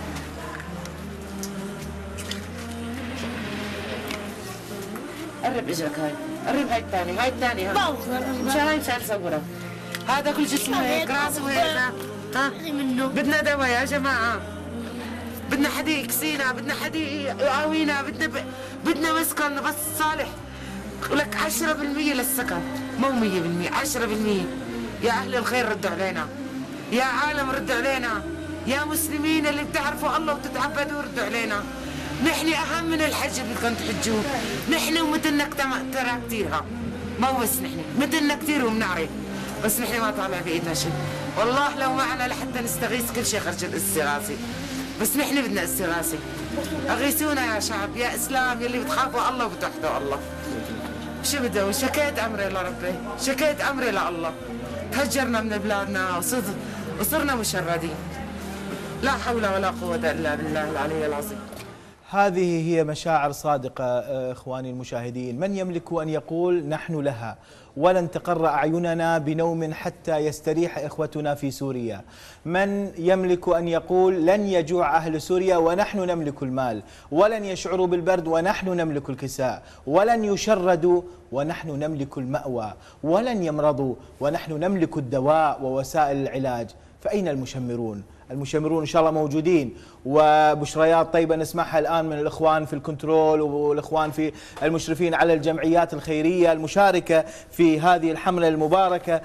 قرب اجرك، هاي قرب، هاي الثانية، هاي الثانية، مشان صورها. هذا كل جسمه هيك، راسه هيك. ها بدنا دواء يا جماعة، بدنا حدا يكسينا، بدنا حدا يقاوينا، بدنا مسكن بس صالح. لك 10% للسكن، مو 100%، 10%. يا أهل الخير ردوا علينا، يا عالم ردوا علينا، يا مسلمين اللي بتعرفوا الله وتتعبدوا ردوا علينا. نحن أهم من الحج اللي بدكم تحجوه، نحن ومثلنا ترى كثيرها، مو بس نحن مثلنا كثير وبنعرف، بس نحن ما طالع بإيدنا شيء. والله لو معنا لحتى نستغيث كل شيء خرج الاستغاثة، بس نحن بدنا استغاثة. أغيثونا يا شعب، يا إسلام يلي بتخافوا الله وبتوحدوا الله. شو بدو؟ شكيت أمري لربي، شكيت أمري لله، تهجرنا من بلادنا وصرنا مشردين. لا حول ولا قوة إلا بالله العلي العظيم. هذه هي مشاعر صادقة إخواني المشاهدين. من يملك أن يقول نحن لها؟ ولن تقر أعيننا بنوم حتى يستريح إخوتنا في سوريا. من يملك أن يقول لن يجوع أهل سوريا ونحن نملك المال، ولن يشعروا بالبرد ونحن نملك الكساء، ولن يشردوا ونحن نملك المأوى، ولن يمرضوا ونحن نملك الدواء ووسائل العلاج. فأين المشمرون؟ المشمرون إن شاء الله موجودين، وبشريات طيبة نسمعها الآن من الإخوان في الكنترول والإخوان في المشرفين على الجمعيات الخيرية المشاركة في هذه الحملة المباركة.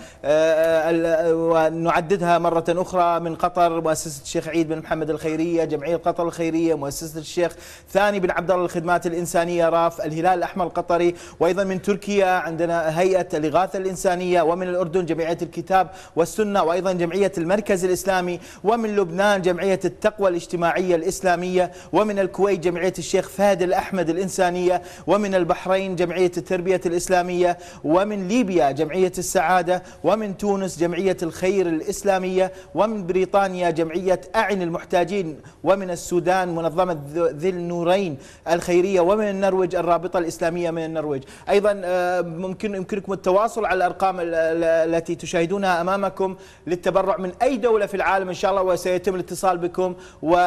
ونعددها مرة أخرى: من قطر مؤسسة الشيخ عيد بن محمد الخيرية، جمعية قطر الخيرية، مؤسسة الشيخ ثاني بن عبد الله للخدمات الإنسانية راف، الهلال الأحمر القطري، وأيضا من تركيا عندنا هيئة الإغاثة الإنسانية، ومن الأردن جمعية الكتاب والسنة، وأيضا جمعية المركز الإسلامي، ومن لبنان جمعية التقوى الاجتماعية الإسلامية، ومن الكويت جمعية الشيخ فهد الأحمد الإنسانية، ومن البحرين جمعية التربية الإسلامية، ومن ليبيا جمعية السعادة، ومن تونس جمعية الخير الإسلامية، ومن بريطانيا جمعية أعن المحتاجين، ومن السودان منظمة ذي النورين الخيرية، ومن النرويج الرابطة الإسلامية من النرويج. أيضا يمكنكم التواصل على الأرقام التي تشاهدونها أمامكم للتبرع من أي دولة في العالم إن شاء الله، وسيتم الاتصال بكم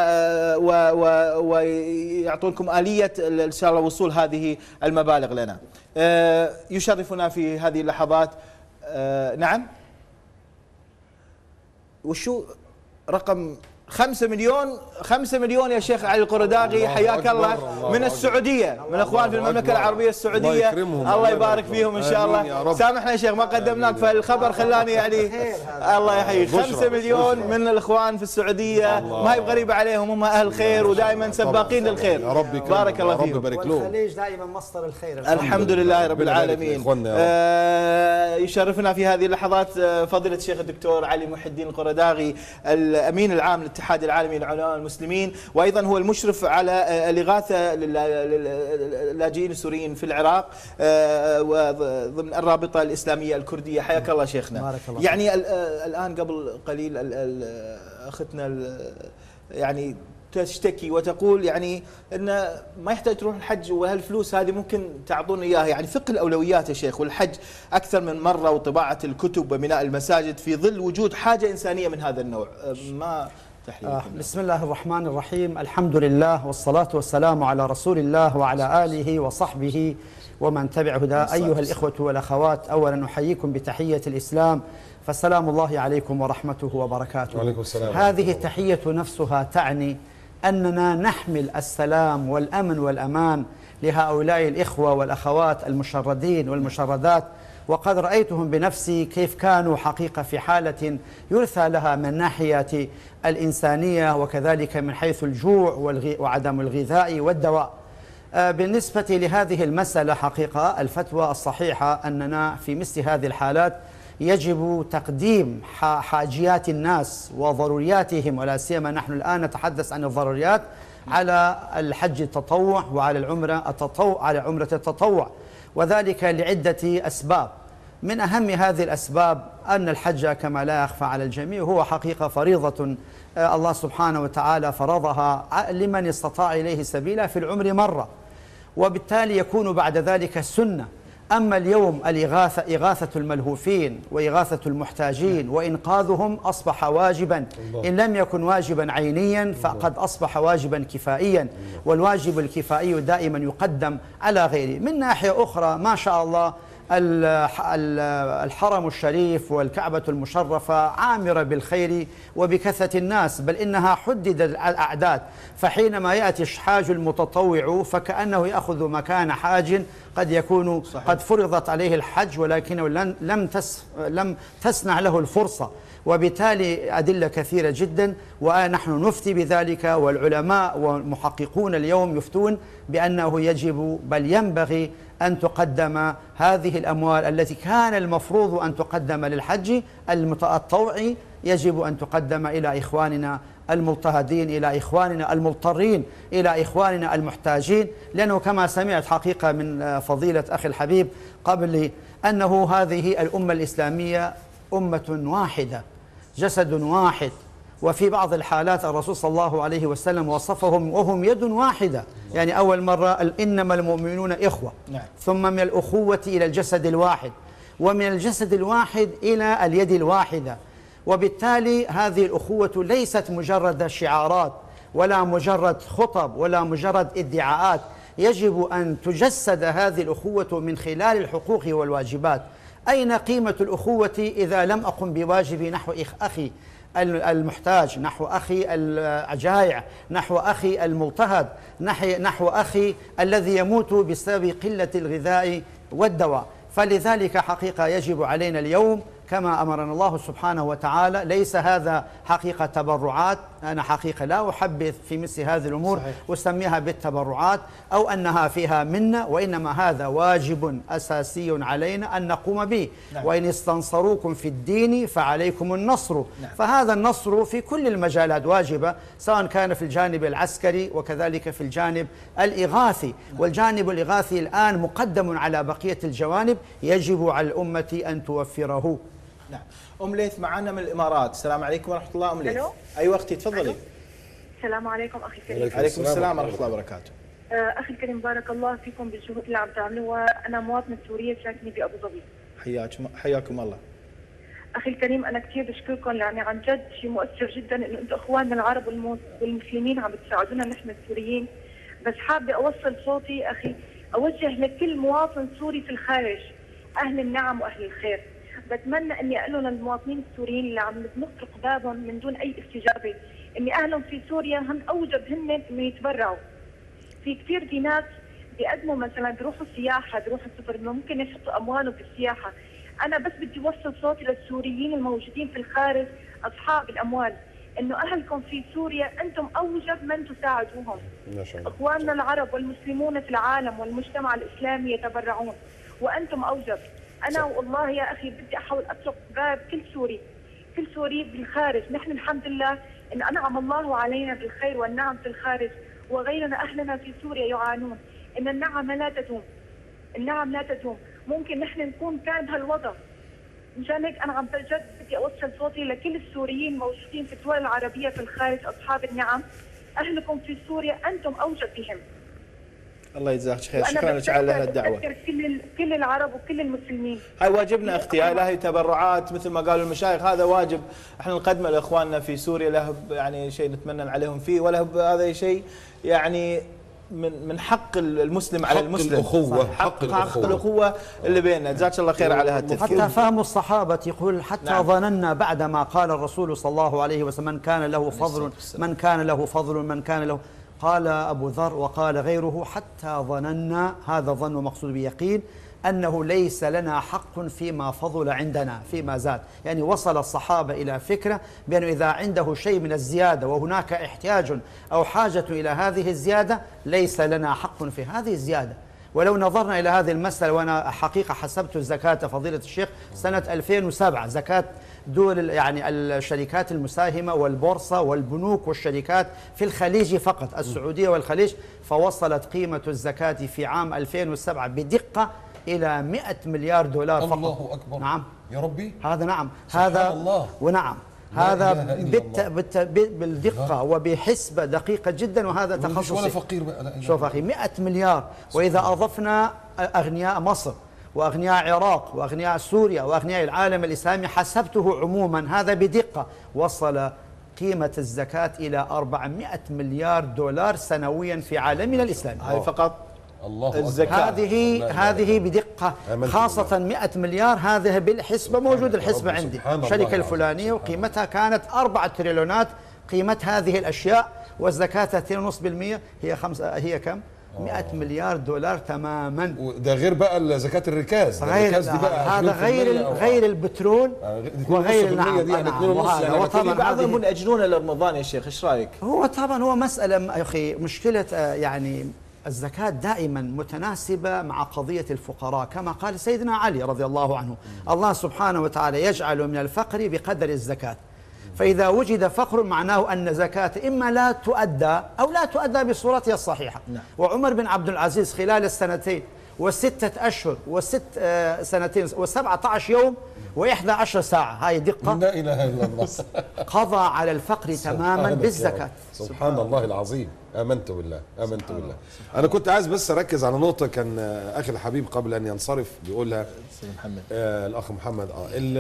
ويعطونكم آلية إن شاء الله وصول هذه المبالغ لنا. يشرفنا في هذه اللحظات. نعم، وشو رقم 5 مليون يا شيخ علي القرداغي، حياك الله من السعودية، من اخوان في المملكة العربية السعودية، الله يبارك فيهم ان شاء الله. سامحنا يا شيخ ما قدمناك، فالخبر خلاني يعني الله يحييك. 5 مليون من الاخوان في السعودية، ما هي بغريبة عليهم، هم اهل خير ودائما سباقين للخير. يا رب بارك الله فيهم. والخليج دائما مصدر الخير. الحمد لله رب العالمين. يشرفنا في هذه اللحظات فضيلة الشيخ الدكتور علي محي الدين القرداغي، الامين العام للاتحاد العالمي للعلماء المسلمين، وايضا هو المشرف على الاغاثه للاجئين السوريين في العراق ضمن الرابطه الاسلاميه الكرديه. حياك الله شيخنا. بارك الله. يعني الان قبل قليل اختنا يعني تشتكي وتقول يعني ان ما يحتاج تروح الحج، وهالفلوس هذه ممكن تعطونا اياها. يعني فقه الاولويات يا شيخ، والحج اكثر من مره، وطباعه الكتب وبناء المساجد في ظل وجود حاجه انسانيه من هذا النوع. ما بسم الله الرحمن الرحيم، الحمد لله والصلاة والسلام على رسول الله وعلى آله وصحبه ومن تبع هداه. أيها الإخوة والأخوات، أولا أحييكم بتحية الإسلام، فالسلام الله عليكم ورحمته وبركاته. وعليكم السلام. هذه التحية نفسها تعني أننا نحمل السلام والأمن والأمان لهؤلاء الإخوة والأخوات المشردين والمشردات، وقد رأيتهم بنفسي كيف كانوا حقيقة في حالة يرثى لها من ناحية الإنسانية، وكذلك من حيث الجوع وعدم الغذاء والدواء. بالنسبة لهذه المسألة حقيقة الفتوى الصحيحة أننا في مثل هذه الحالات يجب تقديم حاجيات الناس وضرورياتهم، ولا سيما نحن الآن نتحدث عن الضروريات، على الحج التطوع وعلى عمرة التطوع، وذلك لعدة أسباب. من أهم هذه الأسباب أن الحج كما لا يخفى على الجميع هو حقيقة فريضة الله سبحانه وتعالى فرضها لمن استطاع إليه سبيلا في العمر مرة، وبالتالي يكون بعد ذلك سنة. أما اليوم إغاثة الملهوفين وإغاثة المحتاجين وإنقاذهم أصبح واجبا، إن لم يكن واجبا عينيا فقد أصبح واجبا كفائيا، والواجب الكفائي دائما يقدم على غيره. من ناحية أخرى ما شاء الله الحرم الشريف والكعبة المشرفة عامرة بالخير وبكثرة الناس، بل إنها حدد الأعداد، فحينما يأتي الحاج المتطوع فكأنه يأخذ مكان حاج قد يكون قد فرضت عليه الحج ولكنه لم تسنع له الفرصة، وبالتالي أدلة كثيرة جدا ونحن نفتي بذلك، والعلماء والمحققون اليوم يفتون بأنه يجب بل ينبغي أن تقدم هذه الأموال التي كان المفروض أن تقدم للحج التطوعي، يجب أن تقدم إلى إخواننا المضطهدين، إلى إخواننا المضطرين، إلى إخواننا المحتاجين، لأنه كما سمعت حقيقة من فضيلة أخي الحبيب قبل أنه هذه الأمة الإسلامية أمة واحدة جسد واحد، وفي بعض الحالات الرسول صلى الله عليه وسلم وصفهم وهم يد واحدة، يعني أول مرة إنما المؤمنون إخوة، ثم من الأخوة إلى الجسد الواحد، ومن الجسد الواحد إلى اليد الواحدة. وبالتالي هذه الأخوة ليست مجرد شعارات ولا مجرد خطب ولا مجرد ادعاءات، يجب أن تجسد هذه الأخوة من خلال الحقوق والواجبات. أين قيمة الأخوة إذا لم أقم بواجبي نحو أخي المحتاج، نحو أخي الجائع، نحو أخي المضطهد، نحو أخي الذي يموت بسبب قلة الغذاء والدواء؟ فلذلك حقيقة يجب علينا اليوم كما أمرنا الله سبحانه وتعالى. ليس هذا حقيقة تبرعات، أنا حقيقة لا أحبذ في مثل هذه الأمور أسميها بالتبرعات أو أنها فيها منة، وإنما هذا واجب أساسي علينا أن نقوم به. وإن استنصروكم في الدين فعليكم النصر. فهذا النصر في كل المجالات واجبة، سواء كان في الجانب العسكري وكذلك في الجانب الإغاثي، والجانب الإغاثي الآن مقدم على بقية الجوانب، يجب على الأمة أن توفره. نعم. أم ليث معنا من الإمارات. السلام عليكم ورحمة الله. أم ليث. أيوة أختي تفضلي. السلام عليكم أخي الكريم. عليكم السلام ورحمة الله وبركاته. أخي الكريم بارك الله فيكم بالجهود اللي عم تعملوها. أنا مواطنة سورية ساكنة بأبو ظبي. حياكم الله. أخي الكريم أنا كثير بشكركم، يعني عن جد شيء مؤثر جدا إنه أنتم إخواننا العرب والمسلمين عم بتساعدونا نحن السوريين. بس حابة أوصل صوتي أخي، أوجه لكل مواطن سوري في الخارج، أهل النعم وأهل الخير. بتمنى اني اقول لهم للمواطنين السوريين اللي عم نطرق بابهم من دون اي استجابه إن أهلهم في سوريا هم أوجب هن إنه يتبرعوا. في كثير في ناس بيقدموا مثلا بيروحوا سياحة، بيروحوا سفر، ممكن يحطوا أموالهم في السياحة. أنا بس بدي أوصل صوتي للسوريين الموجودين في الخارج أصحاب الأموال، إنه أهلكم في سوريا أنتم أوجب من تساعدوهم. إخواننا العرب والمسلمون في العالم والمجتمع الإسلامي يتبرعون وأنتم أوجب. أنا والله يا أخي بدي أحاول أطلق باب كل سوري بالخارج. نحن الحمد لله إن أنعم الله علينا بالخير والنعم في الخارج، وغيرنا أهلنا في سوريا يعانون. إن النعم لا تدوم، ممكن نحن نكون كان بهالوضع. مشان هيك أنا عم بجد بدي أوصل صوتي لكل السوريين الموجودين في الدول العربية في الخارج أصحاب النعم، أهلكم في سوريا أنتم أوجب بهم. الله يجزاك خير، شكرا لك على هالدعوة. كل العرب وكل المسلمين. هاي واجبنا اختي، هاي لا هي تبرعات مثل ما قالوا المشايخ، هذا واجب احنا نقدمه لاخواننا في سوريا، له يعني شيء نتمنى عليهم فيه، وله هذا شيء يعني من حق المسلم على المسلم، الأخوة، حق الأخوة اللي بيننا. جزاك الله خير على هالتذكير. حتى فهم الصحابة يقول حتى ظننا بعدما قال الرسول صلى الله عليه وسلم من كان له قال أبو ذر وقال غيره حتى ظننا، هذا ظن مقصود بيقين، أنه ليس لنا حق فيما فضل عندنا فيما زاد. يعني وصل الصحابة إلى فكرة بأنه إذا عنده شيء من الزيادة وهناك احتياج أو حاجة إلى هذه الزيادة ليس لنا حق في هذه الزيادة. ولو نظرنا إلى هذه المسألة، وأنا حقيقة حسبت الزكاة فضيلة الشيخ سنة 2007، زكاة دول يعني الشركات المساهمة والبورصة والبنوك والشركات في الخليج فقط، السعودية والخليج، فوصلت قيمة الزكاة في عام 2007 بدقة إلى 100 مليار دولار فقط. الله أكبر. نعم يا ربي، هذا نعم، هذا الله. ونعم هذا بالدقة وبحسبة دقيقة جدا، وهذا تخصصي. ولا فقير بقى. شوف أخي 100 مليار، وإذا أضفنا أغنياء مصر وأغنياء العراق وأغنياء سوريا وأغنياء العالم الإسلامي، حسبته عموما هذا بدقة وصل قيمة الزكاة إلى 400 مليار دولار سنويا في عالمنا الإسلامي. هاي فقط الله الزكاة. هذه بدقة، خاصة 100 مليار هذه بالحسبة، موجود الحسبة عندي، الشركة الفلانية وقيمتها كانت 4 تريليونات قيمة هذه الأشياء، والزكاة 2.5% هي كم؟ 100 مليار دولار تماما. وده غير بقى زكاة الركاز. الركاز دي بقى هذا غير البترول وغير وطبعا بعضهم يأجلون لرمضان يا شيخ، ايش رايك؟ هو طبعا هو مسألة يا اخي، مشكلة يعني الزكاة دائما متناسبة مع قضية الفقراء، كما قال سيدنا علي رضي الله عنه، الله سبحانه وتعالى يجعل من الفقر بقدر الزكاة، فإذا وجد فقر معناه أن زكاة إما لا تؤدى أو لا تؤدى بصورتها الصحيحة. وعمر بن عبد العزيز خلال السنتين و6 أشهر و6 سنتين و17 يوم و11 ساعة، هاي دقة، لا إله إلا الله، قضى على الفقر تماما بالزكاة. سبحان الله العظيم. آمنت بالله. أنا كنت عايز بس أركز على نقطة كان أخي الحبيب قبل أن ينصرف بيقولها الأخ محمد.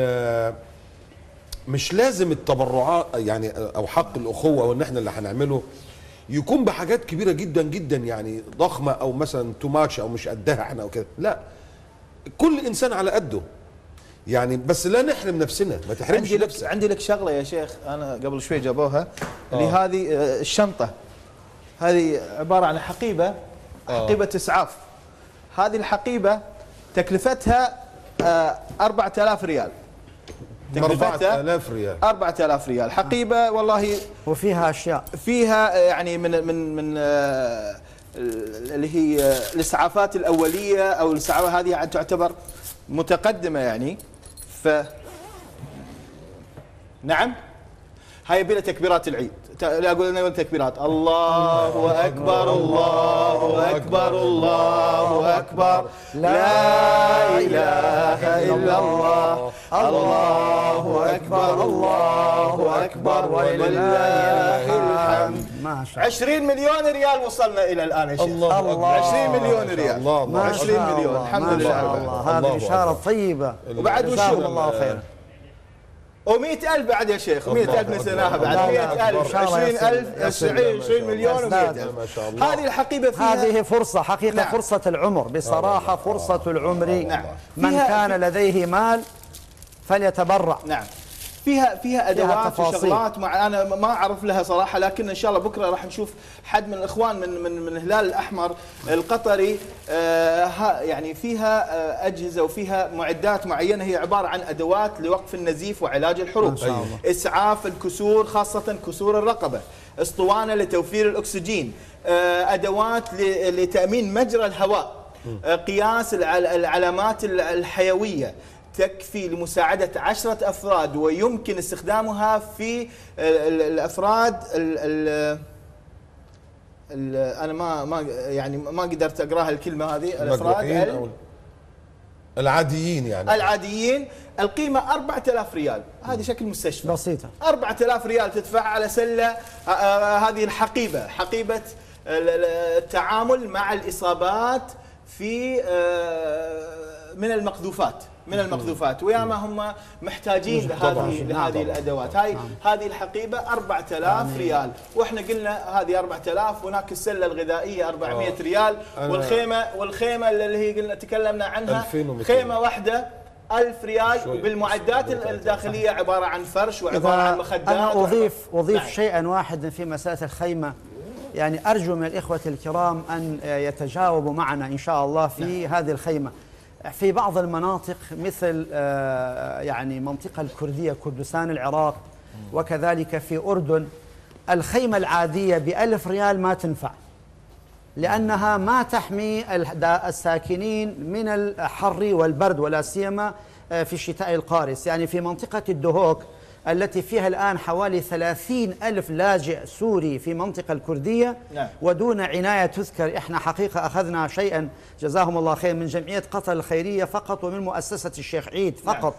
مش لازم التبرعات يعني أو حق الأخوة أو إن إحنا اللي هنعمله يكون بحاجات كبيرة جدا جدا يعني ضخمة، أو مثلا تو ماتش أو مش قدها إحنا أو كده، لا، كل إنسان على قده يعني، بس لا نحرم نفسنا، ما تحرمش نفسك. عندي لك شغلة يا شيخ، أنا قبل شوي جابوها اللي هذه الشنطة، هذه عبارة عن حقيبة إسعاف. هذه الحقيبة تكلفتها 4000 ريال. 4000 ريال 4000 ريال حقيبة والله، وفيها أشياء، فيها يعني من اللي هي الإسعافات الأولية أو الإسعافات هذه تعتبر متقدمة يعني. نعم، هاي بلا تكبيرات العيد، لا أقول أنا تكبيرات، الله أكبر الله أكبر الله أكبر، لا إله إلا الله، الله أكبر الله أكبر ولله الحمد. 20 مليون ريال وصلنا إلى الآن يا شيخ. الله 20 مليون ريال، 20 مليون، الحمد لله. هذه إشارة طيبة، وبعد وشو الله خير. و100,000 بعد يا شيخ، 100,000 نسيناها بعد، 100,000 20,000 20 مليون و100,000. ما شاء الله. هذه الحقيبة فيها، هذه فرصة حقيقة. نعم. فرصة العمر بصراحة، فرصة العمر. نعم. من كان لديه مال فليتبرع. نعم. فيها ادوات تفاصيل. وشغلات انا ما اعرف لها صراحه، لكن ان شاء الله بكره راح نشوف حد من الاخوان من الهلال الاحمر القطري يعني فيها اجهزه وفيها معدات معينه هي عباره عن ادوات لوقف النزيف وعلاج الحروق، اسعاف الكسور خاصه كسور الرقبه، اسطوانه لتوفير الاكسجين، ادوات لتامين مجرى الهواء، قياس العلامات الحيويه، تكفي لمساعدة 10 أفراد ويمكن استخدامها في الأفراد أنا ما قدرت أقراها الكلمة هذه، الأفراد العاديين يعني العاديين. القيمة 4000 ريال، هذه شكل مستشفى بسيطة. 4000 ريال تدفع على سلة هذه الحقيبة، حقيبة التعامل مع الإصابات في من المقذوفات وياما هم محتاجين لهذه الادوات. هذه الحقيبه 4000 ريال، واحنا قلنا هذه 4000، هناك السله الغذائيه 400 ريال، والخيمه اللي هي قلنا تكلمنا عنها خيمه واحده 1000 ريال، وبالمعدات الداخليه عباره عن فرش وعباره عن مخدات. انا اضيف شيئا واحدا في مساله الخيمه، يعني ارجو من الاخوه الكرام ان يتجاوبوا معنا ان شاء الله في هذه الخيمه. في بعض المناطق مثل يعني منطقة الكردية كردستان العراق، وكذلك في أردن، الخيمة العادية ب1000 ريال ما تنفع، لأنها ما تحمي الساكنين من الحر والبرد، ولا سيما في الشتاء القارس. يعني في منطقة الدهوك التي فيها الآن حوالي 30,000 لاجئ سوري في منطقة الكردية ودون عناية تذكر. إحنا حقيقة أخذنا شيئا جزاهم الله خير من جمعية قطر الخيرية فقط، ومن مؤسسة الشيخ عيد فقط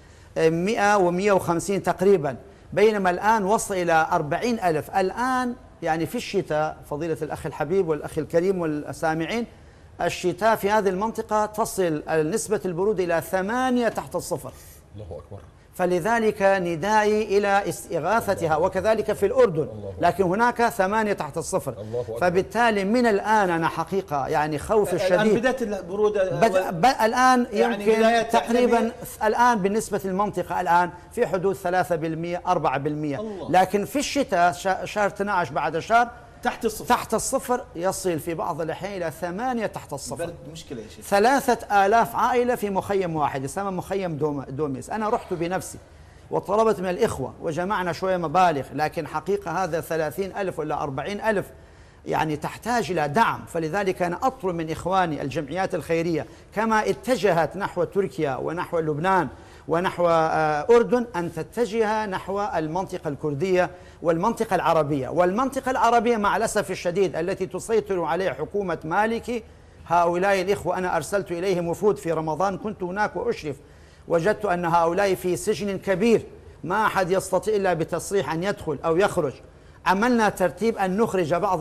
100 و150 تقريبا، بينما الآن وصل إلى 40,000 الآن. يعني في الشتاء فضيلة الأخ الحبيب والأخ الكريم والسامعين، الشتاء في هذه المنطقة تصل نسبة البرودة إلى 8 تحت الصفر. الله أكبر. فلذلك ندائي إلى استغاثتها، وكذلك في الأردن، لكن هناك 8 تحت الصفر. فبالتالي من الآن أنا حقيقة يعني خوف الشديد. الآن بدأت البرودة الآن يعني يمكن تقريبا الآن بالنسبة للمنطقة الآن في حدود 3% 4%، لكن في الشتاء شهر 12 بعد شهر تحت الصفر يصل في بعض الأحيان إلى 8 تحت الصفر. برد مشكلة يا شيخ. 3000 عائلة في مخيم واحد يسمى مخيم دوميس. أنا رحت بنفسي وطلبت من الإخوة وجمعنا شوية مبالغ، لكن حقيقة هذا 30,000 ولا 40,000 يعني تحتاج إلى دعم. فلذلك أنا أطلب من إخواني الجمعيات الخيرية كما اتجهت نحو تركيا ونحو لبنان ونحو أردن أن تتجه نحو المنطقة الكردية والمنطقة العربية. والمنطقة العربية مع الأسف الشديد التي تسيطر عليها حكومة مالكي، هؤلاء الإخوة أنا أرسلت إليهم وفود في رمضان، كنت هناك وأشرف، وجدت أن هؤلاء في سجن كبير ما أحد يستطيع إلا بتصريح أن يدخل أو يخرج. عملنا ترتيب أن نخرج بعض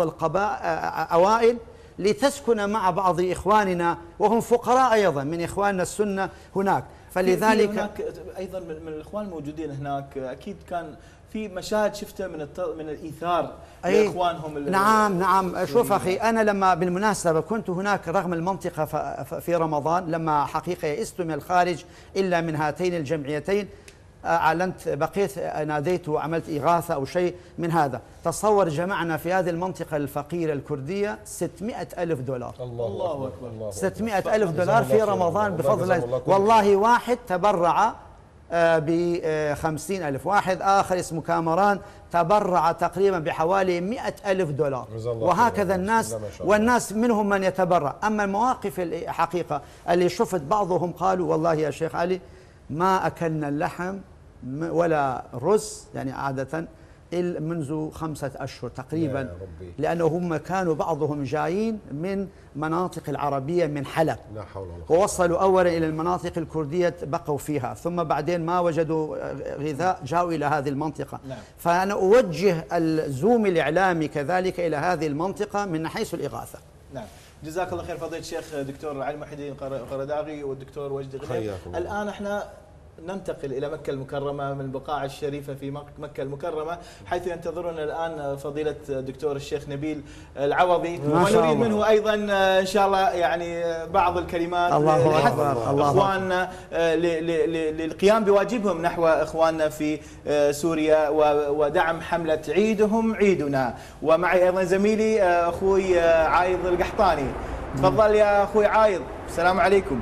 أوائل لتسكن مع بعض إخواننا وهم فقراء أيضا من إخواننا السنة هناك. فلذلك هناك ايضا من الاخوان الموجودين هناك اكيد كان في مشاهد شفتها من الايثار لاخوانهم. نعم شوف اخي، انا لما بالمناسبه كنت هناك رغم المنطقه في رمضان، لما حقيقه يئست من الخارج الا من هاتين الجمعيتين، اعلنت بقيت ناديت وعملت اغاثه او شيء من هذا. تصور جمعنا في هذه المنطقه الفقيره الكرديه 600,000 دولار. الله اكبر. 600,000 دولار في رمضان بفضل الله. والله واحد تبرع ب50,000، واحد آخر اسمه كامران تبرع تقريبا بحوالي 100,000 دولار، وهكذا الناس. والناس منهم من يتبرع. أما المواقف الحقيقة اللي شفت بعضهم قالوا والله يا شيخ علي ما أكلنا اللحم ولا رز يعني عادة منذ 5 أشهر تقريبا، لأنه هم كانوا بعضهم جايين من مناطق العربية من حلب، لا حول ولا قوة، ووصلوا أولا إلى المناطق الكردية بقوا فيها، ثم بعدين ما وجدوا غذاء جاءوا إلى هذه المنطقة. فأنا أوجه الزوم الإعلامي كذلك إلى هذه المنطقة من حيث الإغاثة. نعم، جزاك الله خير فضيلة الشيخ دكتور علي محي الدين قرداغي والدكتور وجدي غنيم. الآن احنا ننتقل إلى مكة المكرمة من البقاع الشريفة في مكة المكرمة، حيث ينتظرنا الآن فضيلة الدكتور الشيخ نبيل العوضي، ونريد منه أيضا إن شاء الله يعني بعض الكلمات لحث إخواننا للقيام بواجبهم نحو إخواننا في سوريا ودعم حملة عيدهم عيدنا. ومعي أيضا زميلي أخوي عايض القحطاني. تفضل يا أخوي عايض. السلام عليكم.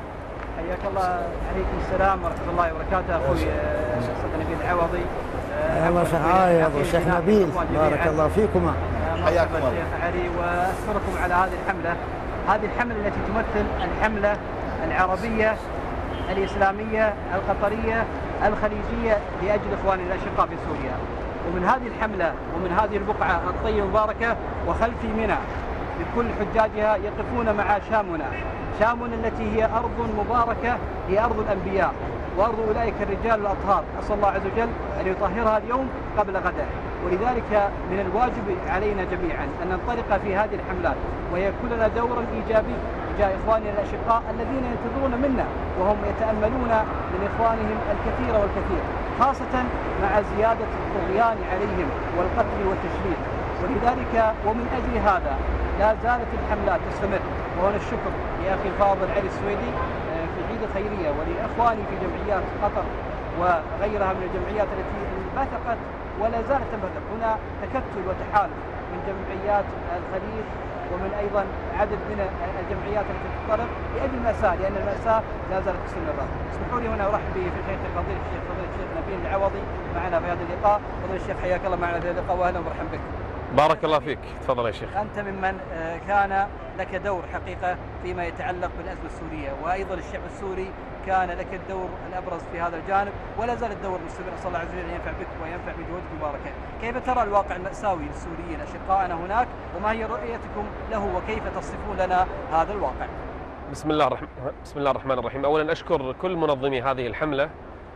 حياك الله. عليكم السلام ورحمة الله وبركاته. أخوي الشيخ نبيل العوضي. الله شيخ عايض والشيخ نبيل، بارك الله فيكما. حياكم الله الشيخ علي، وأشكركم على هذه الحملة. هذه الحملة التي تمثل الحملة العربية الإسلامية القطرية الخليجية لأجل إخواننا الأشقاء في سوريا. ومن هذه الحملة ومن هذه البقعة الطيبة المباركة وخلفي منى بكل حجاجها يقفون مع شامنا التي هي أرض مباركة، هي أرض الأنبياء وأرض أولئك الرجال الأطهار، أسأل الله عز وجل أن يطهرها اليوم قبل غدا. ولذلك من الواجب علينا جميعا أن ننطلق في هذه الحملات ويكون لنا دورا إيجابي تجاه إخواننا الأشقاء الذين ينتظرون منا وهم يتأملون من إخوانهم الكثير والكثير، خاصة مع زيادة الطغيان عليهم والقتل والتشريد. ولذلك ومن أجل هذا لا زالت الحملات تستمر. وهنا الشكر لأخي الفاضل علي السويدي في العيد الخيرية، ولإخواني في جمعيات قطر وغيرها من الجمعيات التي انبثقت ولا زالت تنبثق. هنا تكتل وتحالف من جمعيات الخليج ومن أيضا عدد من الجمعيات التي تتطلب لأجل المأساة، لأن المأساة لا زالت تستمر. اسمحوا لي هنا أرحب بشيخ الفضيل فضيلة الشيخ نبيل العوضي معنا في هذا اللقاء. فضيلة الشيخ حياك الله معنا في هذا اللقاء وأهلا ومرحبا بك. بارك الله فيك. تفضل يا شيخ. أنت ممن كان لك دور حقيقة فيما يتعلق بالأزمة السورية، وأيضا الشعب السوري كان لك الدور الأبرز في هذا الجانب ولا زال الدور مستمر. أسأل الله عز وجل أن ينفع بك وينفع بجهودك المباركة. كيف ترى الواقع المأساوي للسوريين أشقائنا هناك، وما هي رؤيتكم له وكيف تصفون لنا هذا الواقع؟ بسم الله الرحمن الرحيم. أولا أشكر كل منظمي هذه الحملة،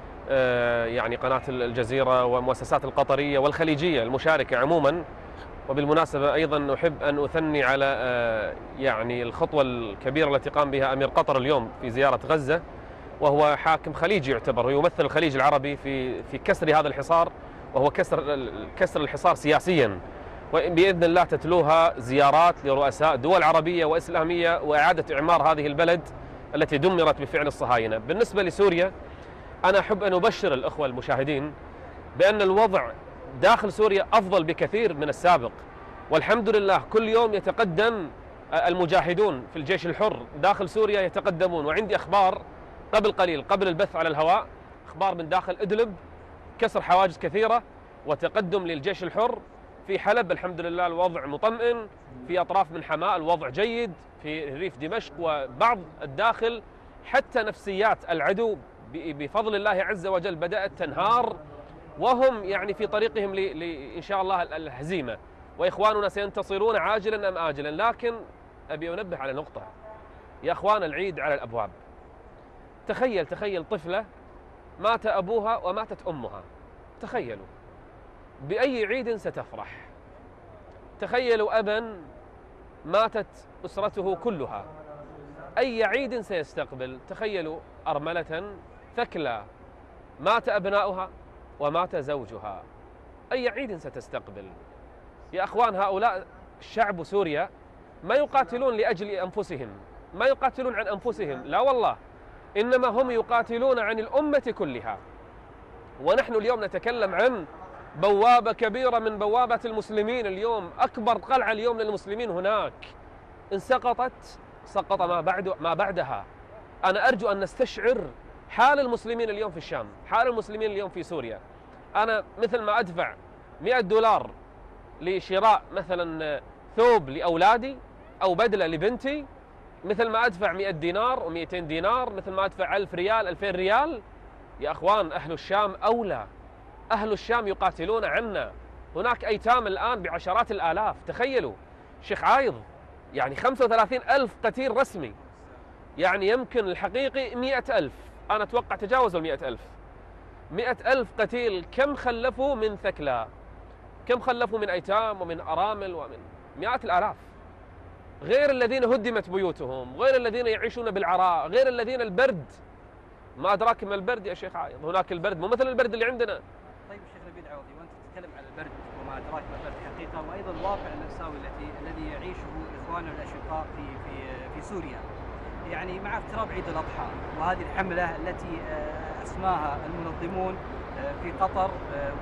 يعني قناة الجزيرة ومؤسسات القطرية والخليجية المشاركة عموما. وبالمناسبة أيضا أحب أن أثني على يعني الخطوة الكبيرة التي قام بها أمير قطر اليوم في زيارة غزة، وهو حاكم خليجي يعتبر ويمثل الخليج العربي في كسر هذا الحصار، وهو كسر الحصار سياسيا. وبإذن الله تتلوها زيارات لرؤساء دول عربية وإسلامية وإعادة إعمار هذه البلد التي دمرت بفعل الصهاينة. بالنسبة لسوريا أنا أحب أن أبشر الأخوة المشاهدين بأن الوضع داخل سوريا أفضل بكثير من السابق، والحمد لله كل يوم يتقدم المجاهدون في الجيش الحر داخل سوريا يتقدمون. وعندي أخبار قبل قليل قبل البث على الهواء، أخبار من داخل إدلب، كسر حواجز كثيرة وتقدم للجيش الحر. في حلب الحمد لله الوضع مطمئن، في أطراف من حماة الوضع جيد، في ريف دمشق وبعض الداخل حتى نفسيات العدو بفضل الله عز وجل بدأت تنهار، وهم يعني في طريقهم إن شاء الله الهزيمة، وإخواننا سينتصرون عاجلا أم آجلا. لكن أبي أنبه على نقطة يا أخوان، العيد على الأبواب. تخيل طفلة مات أبوها وماتت أمها، تخيلوا بأي عيد ستفرح. تخيلوا أبا ماتت أسرته كلها، أي عيد سيستقبل. تخيلوا أرملة ثكلى مات أبناؤها ومات زوجها، أي عيد ستستقبل؟ يا أخوان، هؤلاء شعب سوريا ما يقاتلون لأجل أنفسهم، ما يقاتلون عن أنفسهم، لا والله، إنما هم يقاتلون عن الأمة كلها. ونحن اليوم نتكلم عن بوابة كبيرة من بوابات المسلمين. اليوم أكبر قلعة اليوم للمسلمين هناك إن سقطت سقط ما بعدها. أنا أرجو أن نستشعر حال المسلمين اليوم في الشام، حال المسلمين اليوم في سوريا. أنا مثل ما أدفع $100 لشراء مثلا ثوب لأولادي أو بدلة لبنتي، مثل ما أدفع 100 دينار و200 دينار، مثل ما أدفع 1000 ريال 2000 ريال. يا أخوان، أهل الشام أولى، أهل الشام يقاتلون عنا. هناك أيتام الآن بعشرات الآلاف. تخيلوا شيخ عايض، يعني 35,000 قتيل رسمي، يعني يمكن الحقيقي 100,000. أنا أتوقع تجاوزوا 100,000. 100,000 قتيل. كم خلفوا من ثكلى، كم خلفوا من أيتام ومن أرامل ومن مئات الآلاف، غير الذين هدمت بيوتهم، غير الذين يعيشون بالعراء، غير الذين البرد ما أدراك ما البرد يا شيخ عايض، هناك البرد مو مثل البرد اللي عندنا. طيب الشيخ نبيل عوضي، وأنت تتكلم عن البرد وما أدراك ما البرد حقيقة، وأيضا الواقع المأساوي الذي يعيشه إخواننا الأشقاء في سوريا. يعني مع اقتراب عيد الأضحى وهذه الحملة التي أسماها المنظمون في قطر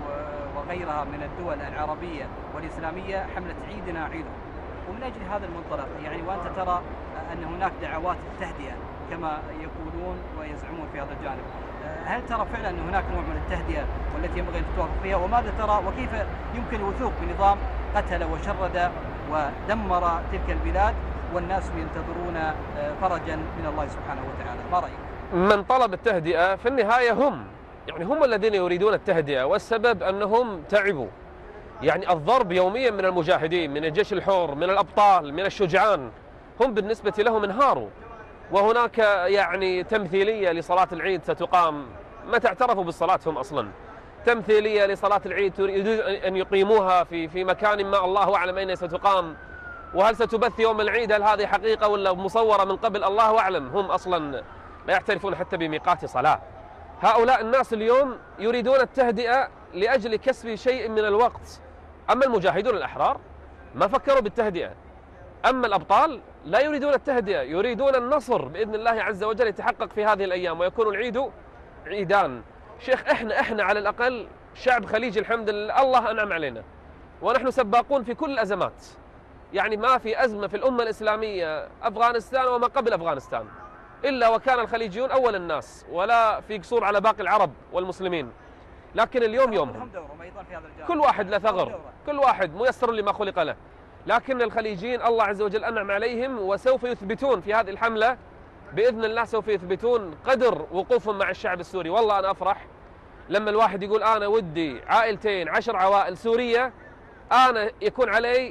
وغيرها من الدول العربية والإسلامية حملة عيدنا عيدهم، ومن أجل هذا المنطلق يعني وأنت ترى أن هناك دعوات التهدئة كما يقولون ويزعمون في هذا الجانب، هل ترى فعلا أن هناك نوع من التهدئة والتي ينبغي أن تتوافق فيها؟ وماذا ترى وكيف يمكن الوثوق بنظام قتل وشرد ودمر تلك البلاد والناس ينتظرون فرجا من الله سبحانه وتعالى؟ ما رأيك؟ من طلب التهدئة في النهاية هم الذين يريدون التهدئة، والسبب أنهم تعبوا. يعني الضرب يوميا من المجاهدين، من الجيش الحر، من الأبطال، من الشجعان، هم بالنسبة لهم انهاروا. وهناك يعني تمثيلية لصلاة العيد ستقام، ما تعترفوا بالصلاة هم أصلا، تمثيلية لصلاة العيد يريدون أن يقيموها في مكان ما الله أعلم أين ستقام، وهل ستبث يوم العيد، هل هذه حقيقة ولا مصورة من قبل الله أعلم. هم أصلا لا يعترفون حتى بميقات صلاة. هؤلاء الناس اليوم يريدون التهدئة لأجل كسب شيء من الوقت. أما المجاهدون الأحرار ما فكروا بالتهدئة، أما الأبطال لا يريدون التهدئة، يريدون النصر بإذن الله عز وجل يتحقق في هذه الأيام ويكون العيد عيدان. شيخ احنا على الأقل شعب خليجي الحمد لله، الله أنعم علينا ونحن سباقون في كل الأزمات. يعني ما في أزمة في الأمة الإسلامية أفغانستان وما قبل أفغانستان إلا وكان الخليجيون أول الناس، ولا في قصور على باقي العرب والمسلمين. لكن اليوم يومهم، كل واحد له ثغر، كل واحد ميسر لما خلق له. لكن الخليجيين الله عز وجل أنعم عليهم وسوف يثبتون في هذه الحملة بإذن الله، سوف يثبتون قدر وقوفهم مع الشعب السوري. والله أنا أفرح لما الواحد يقول أنا ودي عائلتين 10 عوائل سورية أنا يكون علي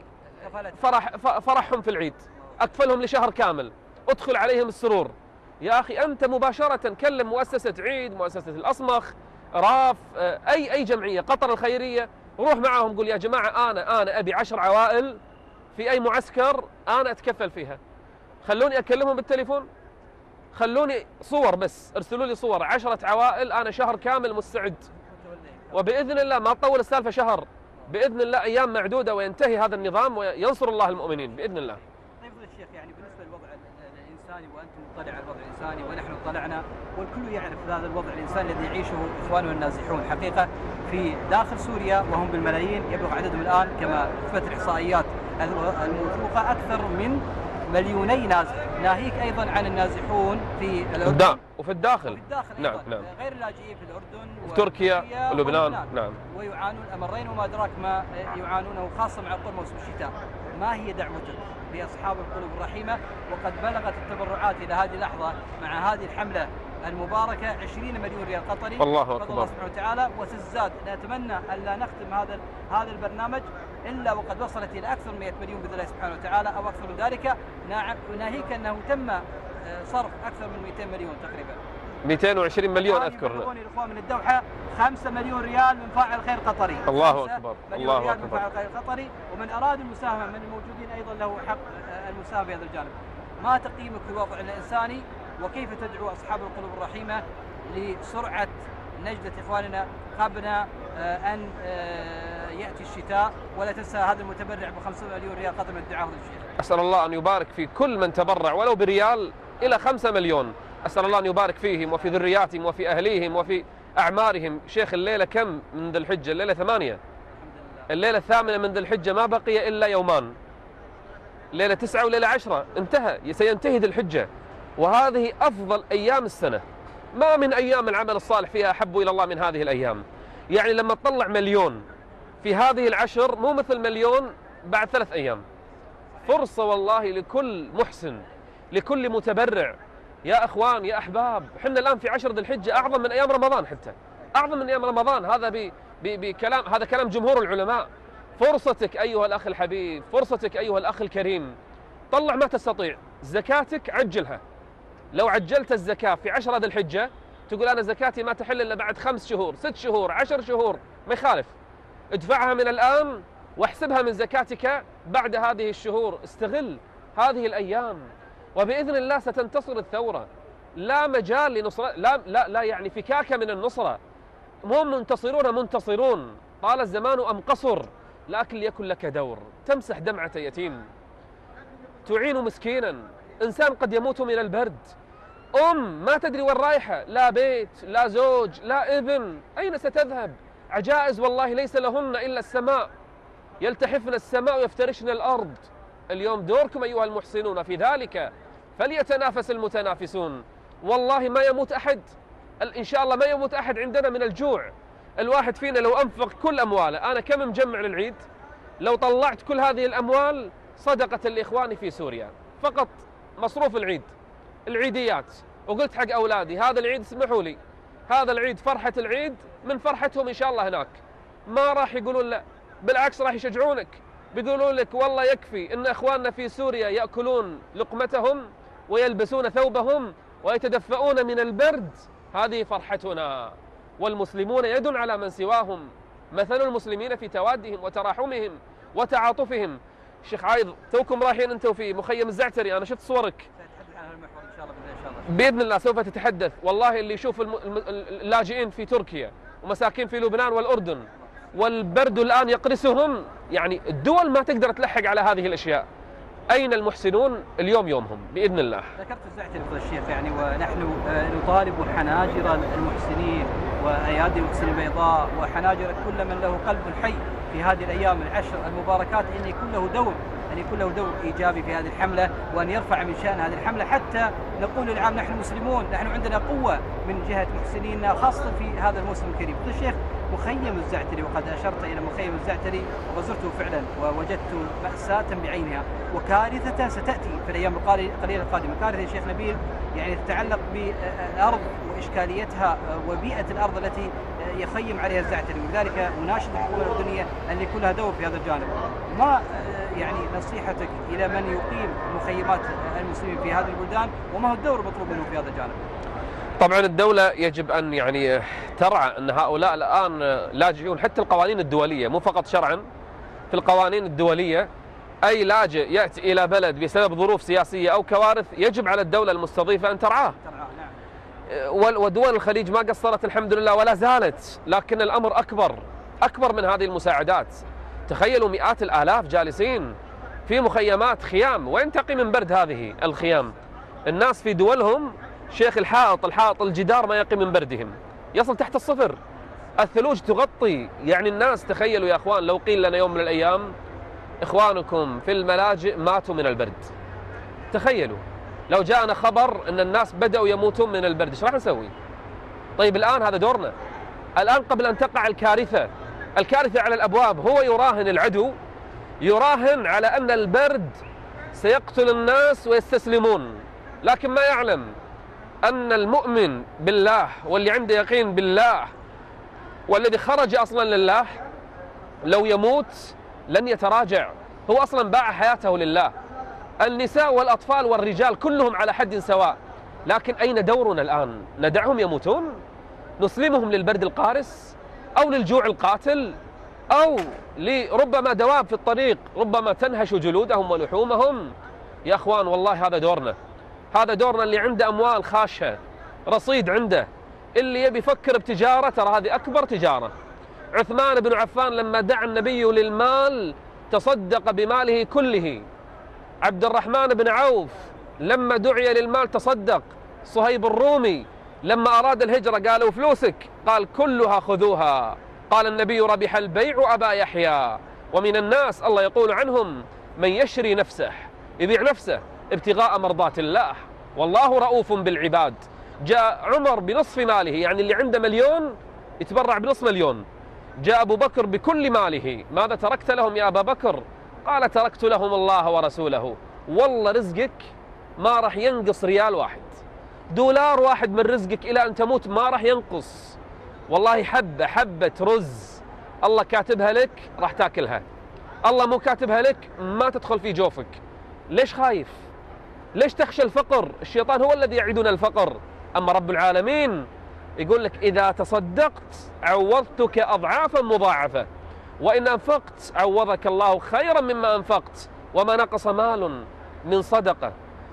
فرحهم في العيد، أكفلهم لشهر كامل، أدخل عليهم السرور. يا أخي أنت مباشرة كلم مؤسسة عيد، مؤسسة الأصمخ، راف، أي جمعية، قطر الخيرية، روح معهم قول يا جماعة أنا أبي 10 عوائل في أي معسكر أنا أتكفل فيها. خلوني أكلمهم بالتليفون، خلوني صور بس، ارسلوا لي صور 10 عوائل أنا شهر كامل مستعد. وبإذن الله ما تطول السالفة شهر، بإذن الله أيام معدودة وينتهي هذا النظام وينصر الله المؤمنين بإذن الله. طيب الشيخ، يعني بالنسبة للوضع الإنساني وأنتم مطلع على الوضع الإنساني ونحن اطلعنا والكل يعرف هذا الوضع الإنساني الذي يعيشه إخواننا النازحون حقيقة في داخل سوريا وهم بالملايين، يبلغ عددهم الآن كما أثبت الإحصائيات الموثوقة أكثر من 2 نازح، ناهيك أيضا عن النازحون في الأردن وفي الداخل نعم غير اللاجئين في الأردن وتركيا ولبنان نعم، ويعانون الأمرين وما أدراك ما يعانونه خاصة مع قرب موسم الشتاء. ما هي دعوتك لأصحاب القلوب الرحيمة وقد بلغت التبرعات إلى هذه اللحظة مع هذه الحملة المباركة 20 مليون ريال قطري، الله أكبر، الله سبحانه وتعالى، وتزداد. نتمنى أن لا نختم هذا البرنامج إلا وقد وصلت إلى أكثر من 100 مليون بإذن الله سبحانه وتعالى أو أكثر من ذلك. ناهيك أنه تم صرف أكثر من 200 مليون تقريبا، 220 مليون أذكر. الإخوان من الدوحة 5 مليون ريال من فاعل خير قطري، الله أكبر، الله أكبر، من فاعل خير قطري. ومن أراد المساهمة من الموجودين أيضا له حق المساهمة في هذا الجانب. ما تقييمك في الوضع الإنساني وكيف تدعو أصحاب القلوب الرحيمة لسرعة نجدة إخواننا قبل أن يأتي الشتاء؟ ولا تنسى هذا المتبرع ب5 مليون ريال قدم الدعاء للشيخ. أسأل الله أن يبارك في كل من تبرع ولو بريال إلى 5 مليون. أسأل الله أن يبارك فيهم وفي ذرياتهم وفي أهليهم وفي أعمارهم. شيخ الليلة كم من ذي الحجة؟ الليلة 8، الليلة 8 من ذي الحجة ما بقي إلا يومان، ليلة 9 وليلة 10 انتهى، سينتهي ذي الحجة، وهذه أفضل أيام السنة. ما من أيام العمل الصالح فيها أحب إلى الله من هذه الأيام. يعني لما تطلع مليون في هذه العشر مو مثل مليون بعد 3 أيام. فرصة والله لكل محسن، لكل متبرع. يا أخوان يا أحباب، حنا الآن في 10 ذي الحجة أعظم من أيام رمضان، حتى أعظم من أيام رمضان. هذا بكلام، هذا كلام جمهور العلماء. فرصتك أيها الأخ الحبيب، فرصتك أيها الأخ الكريم، طلع ما تستطيع. زكاتك عجلها. لو عجلت الزكاة في 10 ذي الحجة تقول أنا زكاتي ما تحل إلا بعد 5 شهور 6 شهور 10 شهور، ما يخالف، ادفعها من الآن واحسبها من زكاتك بعد هذه الشهور. استغل هذه الأيام وبإذن الله ستنتصر الثورة. لا مجال لنصرة، لا يعني فكاكة من النصرة. هم منتصرون طال الزمان أم قصر، لكن ليكن لك دور، تمسح دمعة يتيم، تعين مسكينا، إنسان قد يموت من البرد، ما تدري وين رايحة، لا بيت لا زوج لا ابن، أين ستذهب؟ عجائز والله ليس لهن إلا السماء، يلتحفن السماء ويفترشن الأرض. اليوم دوركم أيها المحسنون في ذلك، فليتنافس المتنافسون. والله ما يموت أحد، إن شاء الله ما يموت أحد عندنا من الجوع. الواحد فينا لو أنفق كل أمواله، أنا كم مجمع للعيد؟ لو طلعت كل هذه الأموال صدقة لإخواني في سوريا، فقط مصروف العيد، العيديات، وقلت حق أولادي هذا العيد اسمحوا لي، هذا العيد فرحة العيد من فرحتهم إن شاء الله هناك، ما راح يقولون لا، بالعكس راح يشجعونك، بيقولون لك والله يكفي إن إخواننا في سوريا يأكلون لقمتهم ويلبسون ثوبهم ويتدفئون من البرد، هذه فرحتنا. والمسلمون يد على من سواهم، مثل المسلمين في توادهم وتراحمهم وتعاطفهم. الشيخ عايض توكم رايحين أنتم في مخيم الزعتري، أنا شفت صورك. بإذن الله سوف تتحدث. والله اللي يشوف اللاجئين في تركيا ومساكين في لبنان والأردن والبرد الآن يقرسهم، يعني الدول ما تقدر تلحق على هذه الأشياء. أين المحسنون؟ اليوم يومهم بإذن الله. ذكرت الزعتري فضيلة الشيخ، يعني ونحن نطالب حناجر المحسنين وأيادي المحسنين البيضاء وحناجر كل من له قلب حي في هذه الأيام العشر المباركات أن يكون له دور، أن يكون له دور إيجابي في هذه الحملة، وأن يرفع من شأن هذه الحملة حتى نقول للعام نحن مسلمون، نحن عندنا قوة من جهة محسنينا خاصة في هذا الموسم الكريم. فضيلة الشيخ، مخيم الزعتري، وقد أشرت إلى مخيم الزعتري وزرته فعلا ووجدت مأساة بعينها وكارثة ستأتي في الأيام القليلة القادمة، كارثة يا شيخ نبيل يعني تتعلق بالأرض وإشكاليتها وبيئة الأرض التي يخيم عليها الزعتري، ولذلك مناشد الحكومة الأردنية أن يكون لها دور في هذا الجانب. ما يعني نصيحتك إلى من يقيم مخيمات المسلمين في هذه البلدان، وما هو الدور المطلوب منه في هذا الجانب؟ طبعا الدولة يجب أن يعني ترعى أن هؤلاء الآن لاجئون، حتى القوانين الدولية مو فقط شرعا، في القوانين الدولية أي لاجئ يأتي إلى بلد بسبب ظروف سياسية أو كوارث يجب على الدولة المستضيفة أن ترعاه. ودول الخليج ما قصرت الحمد لله ولا زالت، لكن الأمر أكبر من هذه المساعدات. تخيلوا مئات الآلاف جالسين في مخيمات خيام، وين تقي من برد هذه الخيام؟ الناس في دولهم شيخ الحائط الجدار ما يقي من بردهم، يصل تحت الصفر، الثلوج تغطي. يعني الناس تخيلوا يا أخوان لو قيل لنا يوم من الأيام إخوانكم في الملاجئ ماتوا من البرد، تخيلوا لو جاءنا خبر أن الناس بدأوا يموتون من البرد، ايش راح نسوي؟ طيب الآن هذا دورنا، الآن قبل أن تقع الكارثة على الأبواب، هو يراهن العدو، يراهن على أن البرد سيقتل الناس ويستسلمون، لكن ما يعلم أن المؤمن بالله واللي عنده يقين بالله والذي خرج أصلا لله لو يموت لن يتراجع، هو أصلا باع حياته لله. النساء والأطفال والرجال كلهم على حد سواء، لكن أين دورنا الآن؟ ندعهم يموتون؟ نسلمهم للبرد القارس أو للجوع القاتل أو لربما دواب في الطريق ربما تنهش جلودهم ولحومهم؟ يا أخوان والله هذا دورنا اللي عنده أموال خاشة رصيد عنده، اللي يبي يفكر بتجارة ترى هذه أكبر تجارة. عثمان بن عفان لما دعا النبي للمال تصدق بماله كله، عبد الرحمن بن عوف لما دعي للمال تصدق، صهيب الرومي لما أراد الهجرة قالوا فلوسك، قال كلها خذوها، قال النبي ربح البيع أبا يحيى. ومن الناس الله يقول عنهم من يشري نفسه، يبيع نفسه ابتغاء مرضات الله، والله رؤوف بالعباد. جاء عمر بنصف ماله، يعني اللي عنده مليون يتبرع بنصف مليون. جاء أبو بكر بكل ماله، ماذا تركت لهم يا أبا بكر؟ قال تركت لهم الله ورسوله. والله رزقك ما راح ينقص ريال واحد، دولار واحد من رزقك إلى أن تموت ما راح ينقص. والله حبة رز الله كاتبها لك راح تاكلها، الله مو كاتبها لك ما تدخل في جوفك. ليش خايف؟ ليش تخشى الفقر؟ الشيطان هو الذي يعيدنا الفقر، أما رب العالمين يقول لك إذا تصدقت عوضتك أضعافا مضاعفة، وإن أنفقت عوضك الله خيرا مما أنفقت، وما نقص مال من صدقة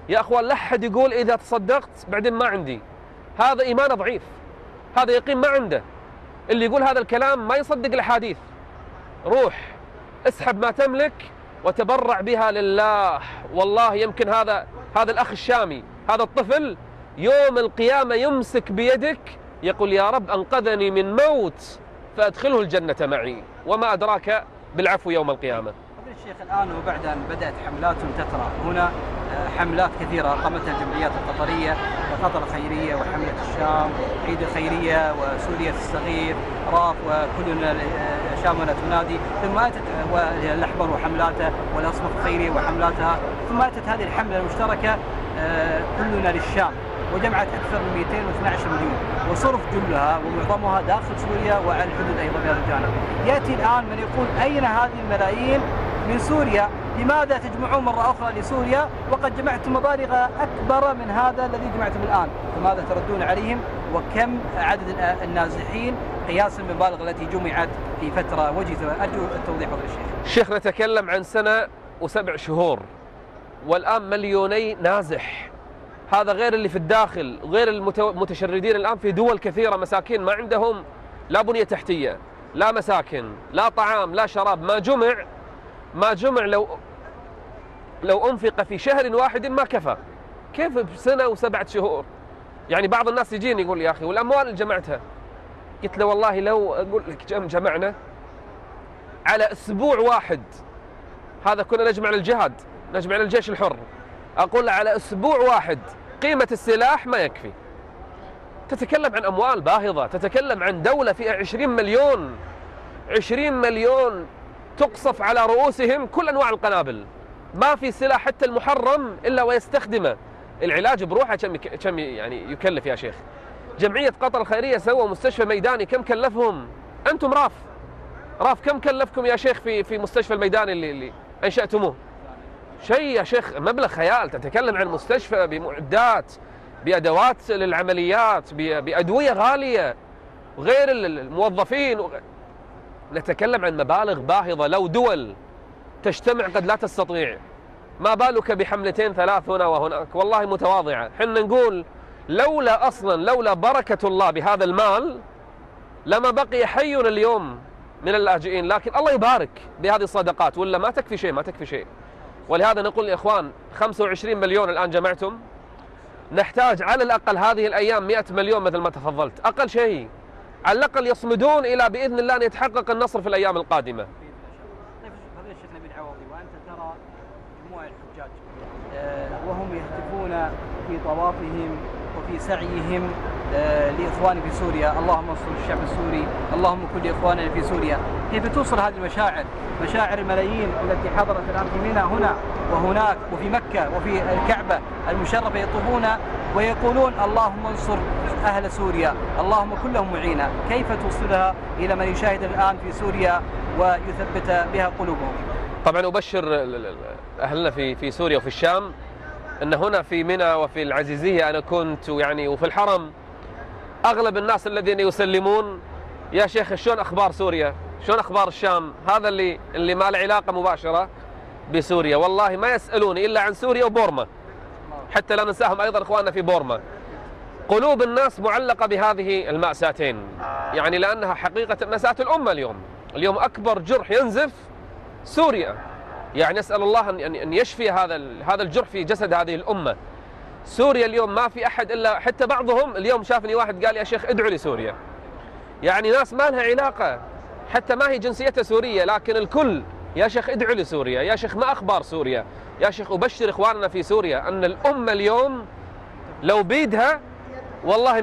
يا أخوان لا أحد يقول إذا تصدقت بعدين ما عندي، هذا إيمان ضعيف، هذا يقين ما عنده. اللي يقول هذا الكلام ما يصدق الأحاديث. روح اسحب ما تملك وتبرع بها لله. والله يمكن هذا الأخ الشامي، هذا الطفل يوم القيامة يمسك بيدك يقول يا رب أنقذني من موت فأدخله الجنة معي، وما أدراك بالعفو يوم القيامة. الشيخ الآن وبعد أن بدأت حملات تترى هنا حملات كثيرة قامتها الجمعيات القطرية، قطر الخيرية وحملة الشام، عيد الخيرية وسوريا الصغير، راف، وكلنا شاملة تنادي، ثم أتت الأحمر وحملاته والأصمت الخيرية وحملاتها، ثم أتت هذه الحملة المشتركة كلنا للشام، وجمعت أكثر من 212 مليون، وصرف جلها ومعظمها داخل سوريا وعلى الحدود أيضا بهذا الجانب. يأتي الآن من يقول أين هذه الملايين من سوريا؟ لماذا تجمعون مرة أخرى لسوريا وقد جمعتم مبالغ أكبر من هذا الذي جمعتم الآن؟ فماذا تردون عليهم؟ وكم عدد النازحين قياسا بالمبالغ التي جمعت في فترة وجيزة؟ أرجو التوضيح فضل الشيخ. الشيخ نتكلم عن 1 و7 شهور والآن 2 مليون نازح، هذا غير اللي في الداخل، غير المتشردين الآن في دول كثيرة مساكين ما عندهم لا بنية تحتية، لا مساكن، لا طعام، لا شراب. ما جمع لو أنفق في شهر واحد ما كفى، كيف ب1 و7 شهور؟ يعني بعض الناس يجيني يقول يا أخي والأموال اللي جمعتها، قلت له والله لو أقول لك جمعنا على أسبوع واحد، هذا كنا نجمع للجهاد، نجمع للجيش الحر، أقول على أسبوع واحد قيمة السلاح ما يكفي. تتكلم عن أموال باهظة، تتكلم عن دولة فيها 20 مليون تقصف على رؤوسهم كل أنواع القنابل، ما في سلاح حتى المحرم إلا ويستخدمه. العلاج بروحه كم يعني يكلف يا شيخ؟ جمعية قطر الخيرية سووا مستشفى ميداني، كم كلفهم؟ أنتم راف كم كلفكم يا شيخ في مستشفى الميداني اللي أنشأتموه؟ شيء يا شيخ مبلغ خيال. تتكلم عن مستشفى بمعدات، بأدوات للعمليات، بأدوية غالية، غير الموظفين. نتكلم عن مبالغ باهظة. لو دول تجتمع قد لا تستطيع، ما بالك بحملتين 3 هنا وهناك. والله متواضعة. حنا نقول لولا بركة الله بهذا المال لما بقي حي اليوم من اللاجئين، لكن الله يبارك بهذه الصدقات، ولا ما تكفي شيء. ولهذا نقول يا إخوان 25 مليون الآن جمعتم، نحتاج على الأقل هذه الأيام 100 مليون مثل ما تفضلت، أقل شيء، على الأقل يصمدون إلى بإذن الله أن يتحقق النصر في الأيام القادمة. طيب فضيلة الشيخ نبيل عوضي، وأنت ترى جموع الحجاج وهم يهتفون في طوافهم وفي سعيهم لإخواني في سوريا، اللهم انصر الشعب السوري، اللهم كن لإخواننا في سوريا، كيف توصل هذه المشاعر، مشاعر الملايين التي حضرت الآن في منى هنا وهناك وفي مكة وفي الكعبة المشرفة يطوفون ويقولون اللهم انصر أهل سوريا، اللهم كن لهم معينا، كيف توصلها إلى من يشاهد الآن في سوريا ويثبت بها قلوبهم؟ طبعا أبشر أهلنا في سوريا وفي الشام أن هنا في منى وفي العزيزية أنا كنت وفي الحرم أغلب الناس الذين يسلمون يا شيخ شلون أخبار سوريا، شلون أخبار الشام، هذا اللي ما له علاقة مباشرة بسوريا. والله ما يسألوني إلا عن سوريا وبورما، حتى لا ننساهم أيضا إخواننا في بورما. قلوب الناس معلقة بهذه المأساتين، يعني لأنها حقيقة مأساة الأمة. اليوم أكبر جرح ينزف سوريا، يعني نسأل الله أن يشفي هذا الجرح في جسد هذه الأمة. سوريا اليوم ما في أحد إلا، حتى بعضهم اليوم شافني واحد قال يا شيخ ادعوا لي سوريا، يعني ناس ما لها علاقة، حتى ما هي جنسيتها سورية، لكن الكل يا شيخ ادعوا لي سوريا، يا شيخ ما أخبار سوريا، يا شيخ أبشر إخواننا في سوريا أن الأمة اليوم لو بيدها والله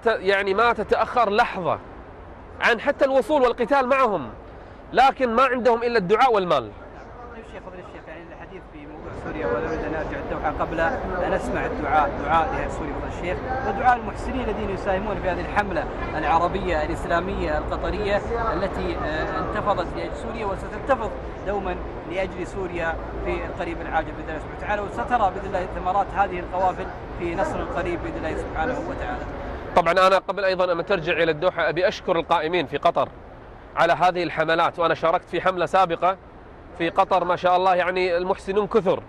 ما تتأخر لحظة عن حتى الوصول والقتال معهم، لكن ما عندهم إلا الدعاء والمال. فضيلة الشيخ، يعني الحديث في موضوع سوريا ولا أريد أن أرجع الدوحة قبل أن أسمع دعاء لأهل سوريا فضيلة الشيخ، ودعاء المحسنين الذين يساهمون في هذه الحملة العربية الإسلامية القطرية التي انتفضت لأجل سوريا وستنتفض دوما لأجل سوريا في القريب العاجل بإذن الله سبحانه وتعالى، وسترى بإذن الله ثمرات هذه القوافل في نصر قريب بإذن الله سبحانه وتعالى. طبعا أنا قبل أيضا أن ترجع إلى الدوحة أبي أشكر القائمين في قطر على هذه الحملات، وأنا شاركت في حملة سابقة في قطر ما شاء الله، يعني المحسنون كثر،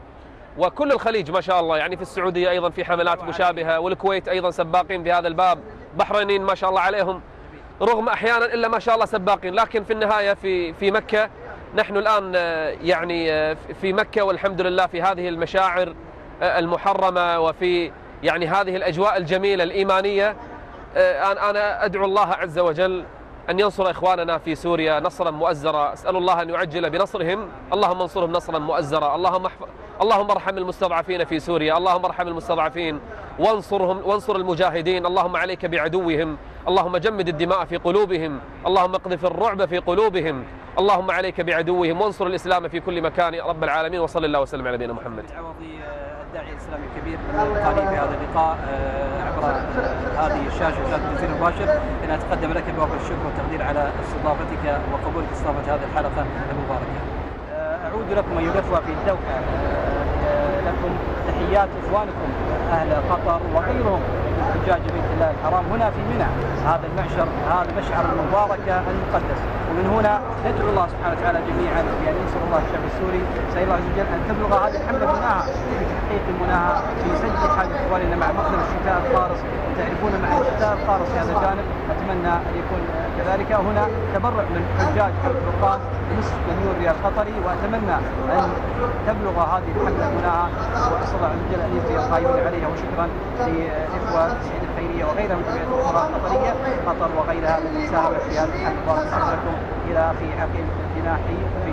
وكل الخليج ما شاء الله، يعني في السعودية أيضا في حملات مشابهة، والكويت أيضا سباقين في هذا الباب، بحرينيين ما شاء الله عليهم رغم أحيانا إلا ما شاء الله سباقين. لكن في النهاية في مكة نحن الآن يعني في مكة والحمد لله في هذه المشاعر المحرمة وفي يعني هذه الأجواء الجميلة الإيمانية. أنا أدعو الله عز وجل أن ينصر إخواننا في سوريا نصرا مؤزرا، أسأل الله أن يعجل بنصرهم، اللهم انصرهم نصرا مؤزرا، اللهم ارحم المستضعفين في سوريا، اللهم ارحم المستضعفين وانصر المجاهدين، اللهم عليك بعدوهم، اللهم جمد الدماء في قلوبهم، اللهم اقذف الرعب في قلوبهم، اللهم عليك بعدوهم وانصر الإسلام في كل مكان يا رب العالمين، وصلى الله وسلم على نبينا محمد. العوضي الداعي الإسلامي الكبير القاني في هذا اللقاء عبر هذه الشاشة شاشة التلفزيون المباشر، أن أتقدم لك بوافر الشكر والتقدير على استضافتك وقبولك استضافة هذه الحلقة المباركة. أعود لكم أيها الأخوة في الدوحة، لكم تحيات إخوانكم أهل قطر وغيرهم من حجاج بيت الله الحرام هنا في منى، هذا المشعر المبارك المقدس. ومن هنا ندعو الله سبحانه وتعالى جميعا بأن ينصر الله الشعب السوري، نسأل الله عز وجل أن تبلغ هذه الحملة مناها في تحقيق مناها في سد حاجة إخواننا مع مقدم الشتاء القارص. تعرفون مع الشتاء القارص في هذا الجانب، أتمنى أن يكون كذلك. هنا تبرع من حجاج حول الفرقان بنصف مليون ريال قطري، وأتمنى أن تبلغ هذه الحملة مناها، وأسأل الله عز وجل أن يجزي القائمين عليها. وشكرا لإخوة السعيد الخيرية وغيرها من الجمعيات الأخرى القطرية قطر وغيرها التي ساهمت في هذه الحملة. بارك الله لكم. إلى أخي عقيل الجناحي في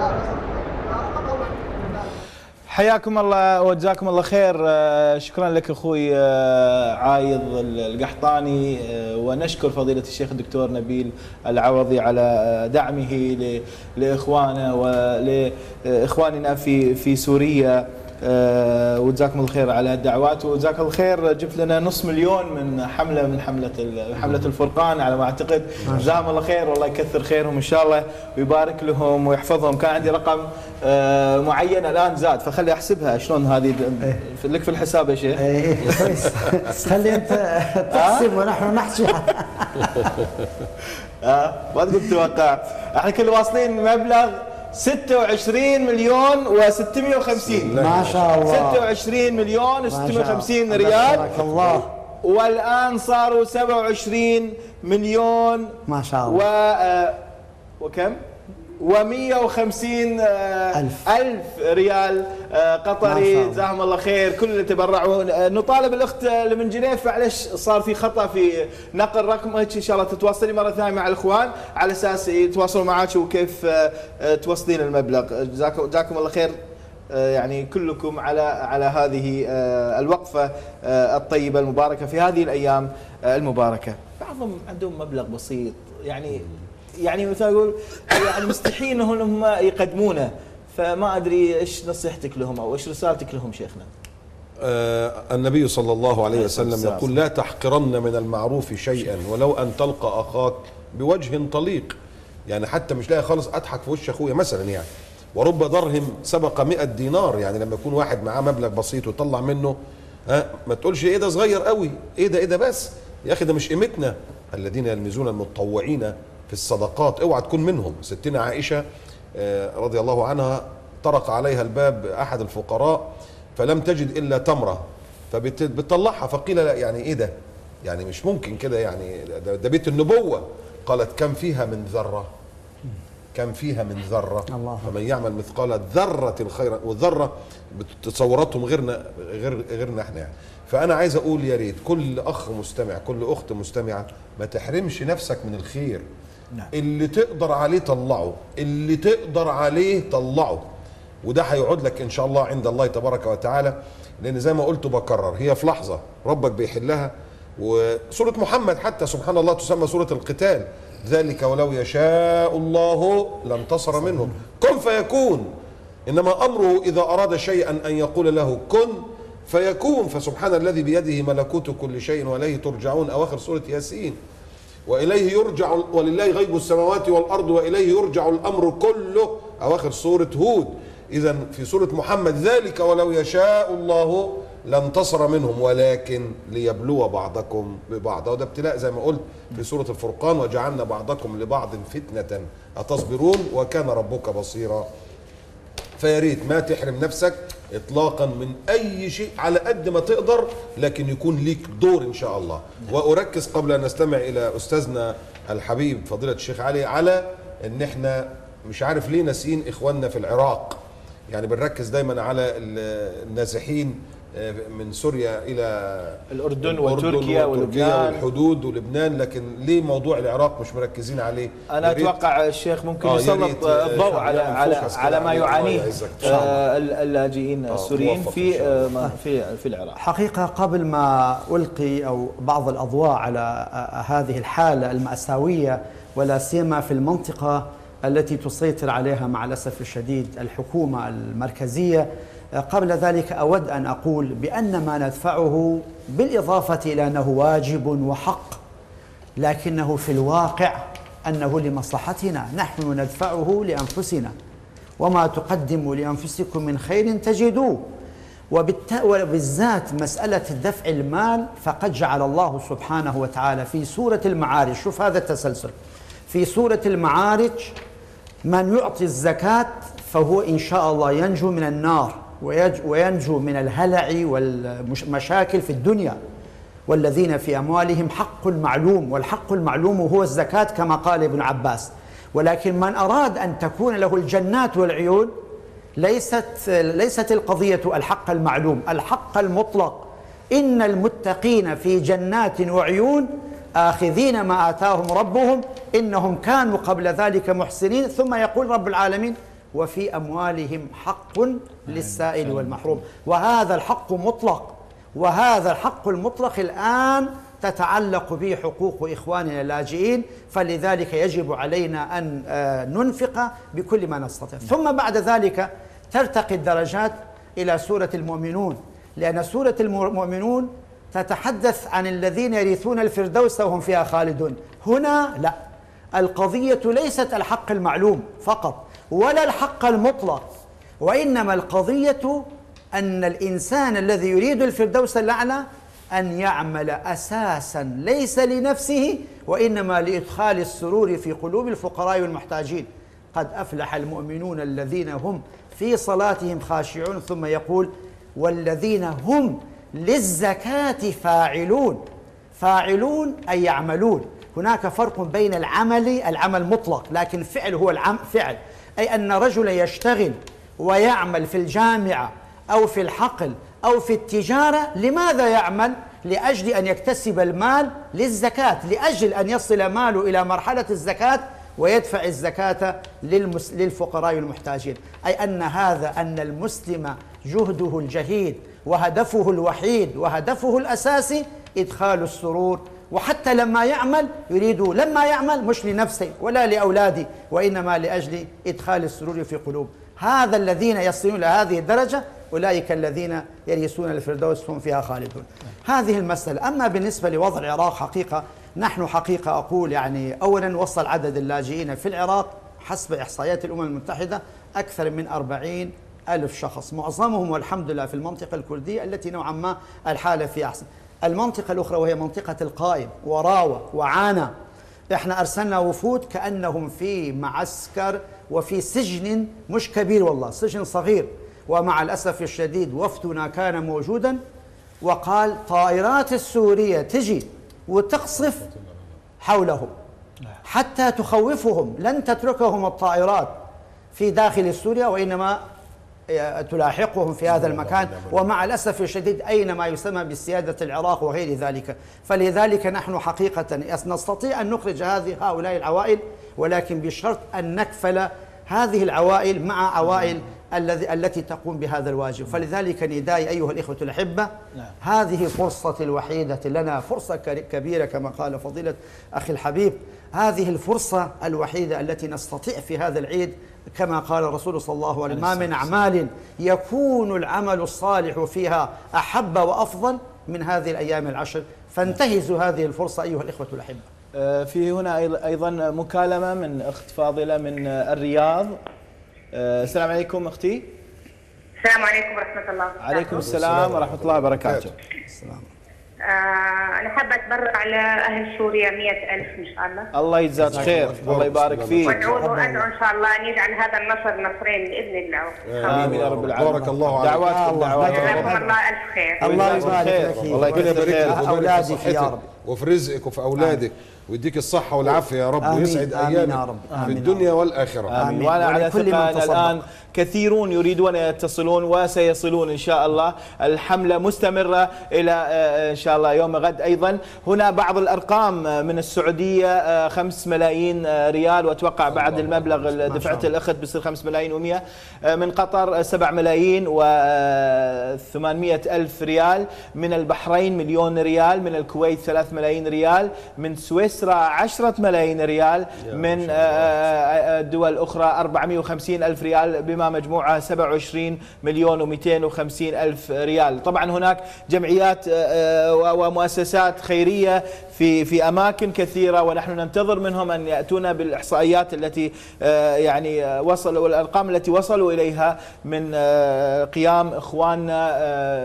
حياكم الله وجزاكم الله خير. شكرا لك اخوي عايض القحطاني، ونشكر فضيلة الشيخ الدكتور نبيل العوضي على دعمه لاخواننا ولاخواننا في سوريا، وجزاكم الله خير على الدعوات، وجزاك الله خير. جبت لنا نص مليون من حملة الفرقان على ما اعتقد. جزاهم الله خير والله يكثر خيرهم ان شاء الله ويبارك لهم ويحفظهم. كان عندي رقم معين الان زاد، فخلي احسبها شلون هذه لك في الحساب يا شيخ. كويس خلي انت تحسب ونحن نحسب. ما تقول تتوقع، احنا كل واصلين مبلغ 26 مليون و650. ما شاء الله 26 مليون و650 ريال. بارك الله. والآن صاروا 27 مليون ما شاء الله وكم؟ و150 ألف ريال قطري. جزاهم الله خير كل اللي تبرعوا. نطالب الأخت اللي من جنيف، معلش صار في خطأ في نقل رقمك، إن شاء الله تتواصلي مرة ثانية مع الإخوان على أساس يتواصلوا معك وكيف توصلين المبلغ. جزاكم الله خير يعني كلكم على هذه الوقفة الطيبة المباركة في هذه الأيام المباركة. بعضهم عندهم مبلغ بسيط، يعني مثل يقول يعني مستحيل انهم يقدمونه، فما ادري ايش نصيحتك لهم او ايش رسالتك لهم شيخنا؟ النبي صلى الله عليه وسلم يقول: لا تحقرن من المعروف شيئا ولو ان تلقى اخاك بوجه طليق. يعني حتى مش لاقي خالص اضحك في وش اخويا مثلا، يعني ورب درهم سبق 100 دينار. يعني لما يكون واحد معاه مبلغ بسيط ويطلع منه، ما تقولش ايه ده صغير قوي، ايه ده بس يا اخي، ده مش قيمتنا. الذين يلمزون المتطوعين في الصدقات اوعى تكون منهم. ستنا عائشة رضي الله عنها طرق عليها الباب أحد الفقراء فلم تجد إلا تمرة، فبتطلعها، فقيل لا يعني إيه ده؟ يعني مش ممكن كده، يعني ده بيت النبوة. قالت: كم فيها من ذرة، كم فيها من ذرة، فمن يعمل مثقال ذرة خيرا. والذرة بتصوراتهم غيرنا احنا يعني. فأنا عايز أقول يا ريت كل أخ مستمع، كل أخت مستمعة، ما تحرمش نفسك من الخير. نعم. اللي تقدر عليه طلعه، اللي تقدر عليه طلعه، وده هيعود لك إن شاء الله عند الله تبارك وتعالى. لأن زي ما قلت بكرر، هي في لحظة ربك بيحلها. وسورة محمد حتى سبحان الله تسمى سورة القتال، ذلك ولو يشاء الله لانتصر منهم، كن فيكون. إنما أمره إذا أراد شيئا أن يقول له كن فيكون. فسبحان الذي بيده ملكوت كل شيء وإليه ترجعون، أواخر سورة ياسين. وإليه يرجع، ولله غيب السماوات والأرض وإليه يرجع الأمر كله، أواخر سورة هود. إذا في سورة محمد ذلك ولو يشاء الله لانتصر منهم ولكن ليبلو بعضكم ببعض. وده ابتلاء زي ما قلت في سورة الفرقان: وجعلنا بعضكم لبعض فتنة أتصبرون وكان ربك بصيرا. فيا ريت ما تحرم نفسك اطلاقا من اي شيء على قد ما تقدر، لكن يكون ليك دور ان شاء الله. واركز قبل ان نستمع الى استاذنا الحبيب فضيله الشيخ علي على ان احنا مش عارف ليه ناسيين اخواننا في العراق. يعني بنركز دايما على النازحين من سوريا الى الاردن وتركيا ولبنان والحدود ولبنان، لكن ليه موضوع العراق مش مركزين عليه؟ انا اتوقع الشيخ ممكن يسلط الضوء على ما يعانيه اللاجئين السوريين في العراق. حقيقة قبل ما ألقي أو بعض الأضواء على هذه الحالة المأساوية ولا سيما في المنطقة التي تسيطر عليها مع الأسف الشديد الحكومة المركزية، قبل ذلك أود أن أقول بأن ما ندفعه بالإضافة إلى أنه واجب وحق، لكنه في الواقع أنه لمصلحتنا، نحن ندفعه لأنفسنا، وما تقدموا لأنفسكم من خير تجدوه. وبالذات مسألة دفع المال فقد جعل الله سبحانه وتعالى في سورة المعارج، شوف هذا التسلسل، في سورة المعارج من يعطي الزكاة فهو إن شاء الله ينجو من النار وينجو من الهلع والمشاكل في الدنيا، والذين في أموالهم حق معلوم، والحق المعلوم هو الزكاة كما قال ابن عباس. ولكن من أراد أن تكون له الجنات والعيون ليست القضية الحق المعلوم، الحق المطلق. إن المتقين في جنات وعيون آخذين ما آتاهم ربهم إنهم كانوا قبل ذلك محسنين. ثم يقول رب العالمين وفي أموالهم حق للسائل والمحروم، وهذا الحق مطلق، وهذا الحق المطلق الآن تتعلق به حقوق إخواننا اللاجئين، فلذلك يجب علينا أن ننفق بكل ما نستطيع. ثم بعد ذلك ترتقي الدرجات إلى سورة المؤمنون، لأن سورة المؤمنون تتحدث عن الذين يرثون الفردوس وهم فيها خالدون. هنا لا، القضية ليست الحق المعلوم فقط ولا الحق المطلق، وإنما القضية أن الإنسان الذي يريد الفردوس الأعلى أن يعمل أساسا ليس لنفسه وإنما لإدخال السرور في قلوب الفقراء والمحتاجين. قد أفلح المؤمنون الذين هم في صلاتهم خاشعون، ثم يقول والذين هم للزكاة فاعلون. فاعلون أي يعملون. هناك فرق بين العمل مطلق، لكن فعل هو فعل، أي أن رجلا يشتغل ويعمل في الجامعة أو في الحقل أو في التجارة. لماذا يعمل؟ لأجل أن يكتسب المال للزكاة، لأجل أن يصل ماله إلى مرحلة الزكاة ويدفع الزكاة للفقراء والمحتاجين. أي أن المسلم جهده الجهيد وهدفه الوحيد وهدفه الأساسي إدخال السرور، وحتى لما يعمل يريد لما يعمل مش لنفسه ولا لأولاده، وإنما لأجل إدخال السرور في قلوب. هذا الذين يصلون إلى هذه الدرجة أولئك الذين يرثون الفردوس هم فيها خالدون. هذه المسألة. أما بالنسبة لوضع العراق، حقيقة نحن أقول يعني أولا وصل عدد اللاجئين في العراق حسب إحصائيات الأمم المتحدة أكثر من 40,000 شخص، معظمهم والحمد لله في المنطقة الكردية التي نوعا ما الحالة في أحسن. المنطقة الأخرى وهي منطقة القائم وراوة وعانا، احنا أرسلنا وفود كأنهم في معسكر وفي سجن مش كبير والله، سجن صغير. ومع الأسف الشديد وفدنا كان موجودا وقال طائرات السورية تجي وتقصف حولهم حتى تخوفهم، لن تتركهم الطائرات في داخل سوريا وإنما تلاحقهم في هذا المكان. ومع الأسف الشديد أين ما يسمى بسيادة العراق وغير ذلك. فلذلك نحن حقيقة نستطيع أن نخرج هؤلاء العوائل، ولكن بشرط أن نكفل هذه العوائل مع عوائل التي تقوم بهذا الواجب. فلذلك نداء أيها الإخوة الأحبة، هذه فرصة الوحيدة لنا، فرصة كبيرة كما قال فضيلة أخي الحبيب، هذه الفرصة الوحيدة التي نستطيع في هذا العيد كما قال الرسول صلى الله عليه وسلم ما من أعمال يكون العمل الصالح فيها أحب وأفضل من هذه الأيام العشر، فانتهزوا هذه الفرصة أيها الإخوة الأحبة. في هنا أيضا مكالمة من أخت فاضلة من الرياض. السلام عليكم أختي. السلام عليكم ورحمة الله. عليكم السلام ورحمة الله وبركاته. السلام. أنا حابة أتبرع على أهل سوريا 100,000 إن شاء الله. الله يجزاك خير، الله يبارك فيك. وأدعو إن شاء الله أن يجعل هذا النصر نصرين بإذن الله. آمين يا رب العالمين. بارك الله عليك. دعواتكم جزاكم الله ألف خير. الله يبارك فيك. الله يكثر خير في أولادك يا رب، وفي رزقك وفي أولادك، ويديك الصحة والعافية يا رب، ويسعد أيامك في الدنيا والآخرة. آمين. وأنا على ثقة أن الآن كثيرون يريدون أن يتصلون وسيصلون إن شاء الله. الحملة مستمرة إلى إن شاء الله يوم غد. أيضا هنا بعض الأرقام من السعودية 5 ملايين ريال، وأتوقع بعد المبلغ اللي دفعته الأخت بيصير 5 ملايين و100. من قطر 7 ملايين و800 ألف ريال. من البحرين 1,000,000 ريال. من الكويت 3 ملايين ريال. من سويسرا 10 ملايين ريال. من دول أخرى 450 ألف ريال، بما مجموعة 27,250,000 ريال. طبعا هناك جمعيات ومؤسسات خيرية في أماكن كثيرة، ونحن ننتظر منهم أن يأتونا بالإحصائيات التي يعني وصلوا، والأرقام التي وصلوا إليها من قيام إخواننا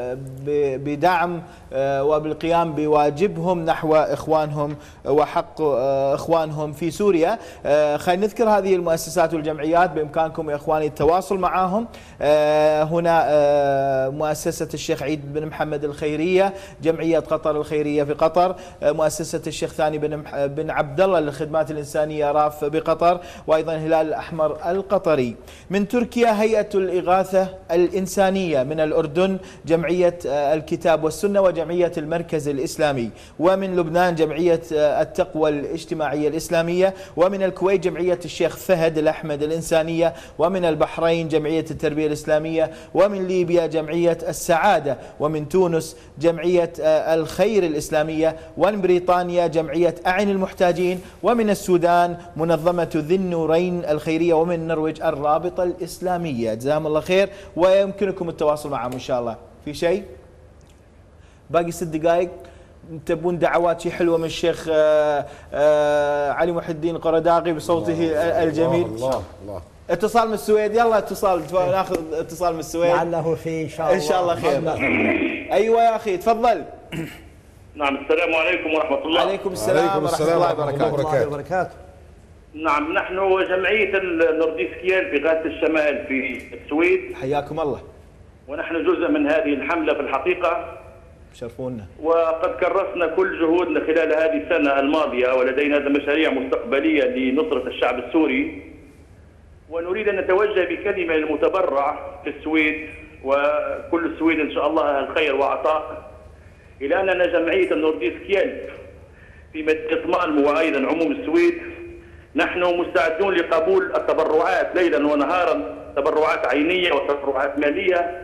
بدعم وبالقيام بواجبهم نحو إخوانهم وحق إخوانهم في سوريا. خلينا نذكر هذه المؤسسات والجمعيات، بإمكانكم يا إخواني التواصل معهم. هنا مؤسسة الشيخ عيد بن محمد الخيرية، جمعية قطر الخيرية في قطر، مؤسسة الشيخ ثاني بن عبد الله للخدمات الإنسانية راف بقطر، وأيضا الهلال الأحمر القطري. من تركيا هيئة الإغاثة الإنسانية. من الأردن جمعية الكتاب والسنة وجمعية المركز الإسلامي. ومن لبنان جمعية التقوى الاجتماعية الإسلامية. ومن الكويت جمعية الشيخ فهد الأحمد الإنسانية. ومن البحرين جمعية التربية الإسلامية. ومن ليبيا جمعية السعادة. ومن تونس جمعية الخير الإسلامية. ومن بريطانيا جمعية أعن المحتاجين. ومن السودان منظمة ذي النورين الخيرية. ومن النرويج الرابطة الإسلامية. جزاهم الله خير، ويمكنكم التواصل معهم إن شاء الله. في شيء؟ باقي 6 دقائق. تبون دعوات شيء حلوة من الشيخ علي محي الدين قرداغي بصوته الجميل. الله الله. اتصال من السويد، يلا اتصال، ناخذ اتصال من السويد لعله في إن شاء الله. إن شاء الله خير. أيوة يا أخي تفضل. نعم، السلام عليكم ورحمة الله. عليكم السلام ورحمة الله وبركاته. نعم، نحن جمعية النورديسكيال في غاثة الشمال في السويد. حياكم الله. ونحن جزء من هذه الحملة في الحقيقة. شرفونا. وقد كرسنا كل جهودنا خلال هذه السنة الماضية، ولدينا مشاريع مستقبلية لنصرة الشعب السوري. ونريد أن نتوجه بكلمة للمتبرع في السويد، وكل السويد إن شاء الله الخير وعطاء، إلى أننا جمعية النورديسكيال في مدينة مالمو وأيضا عموم السويد نحن مستعدون لقبول التبرعات ليلا ونهارا، تبرعات عينية وتبرعات مالية.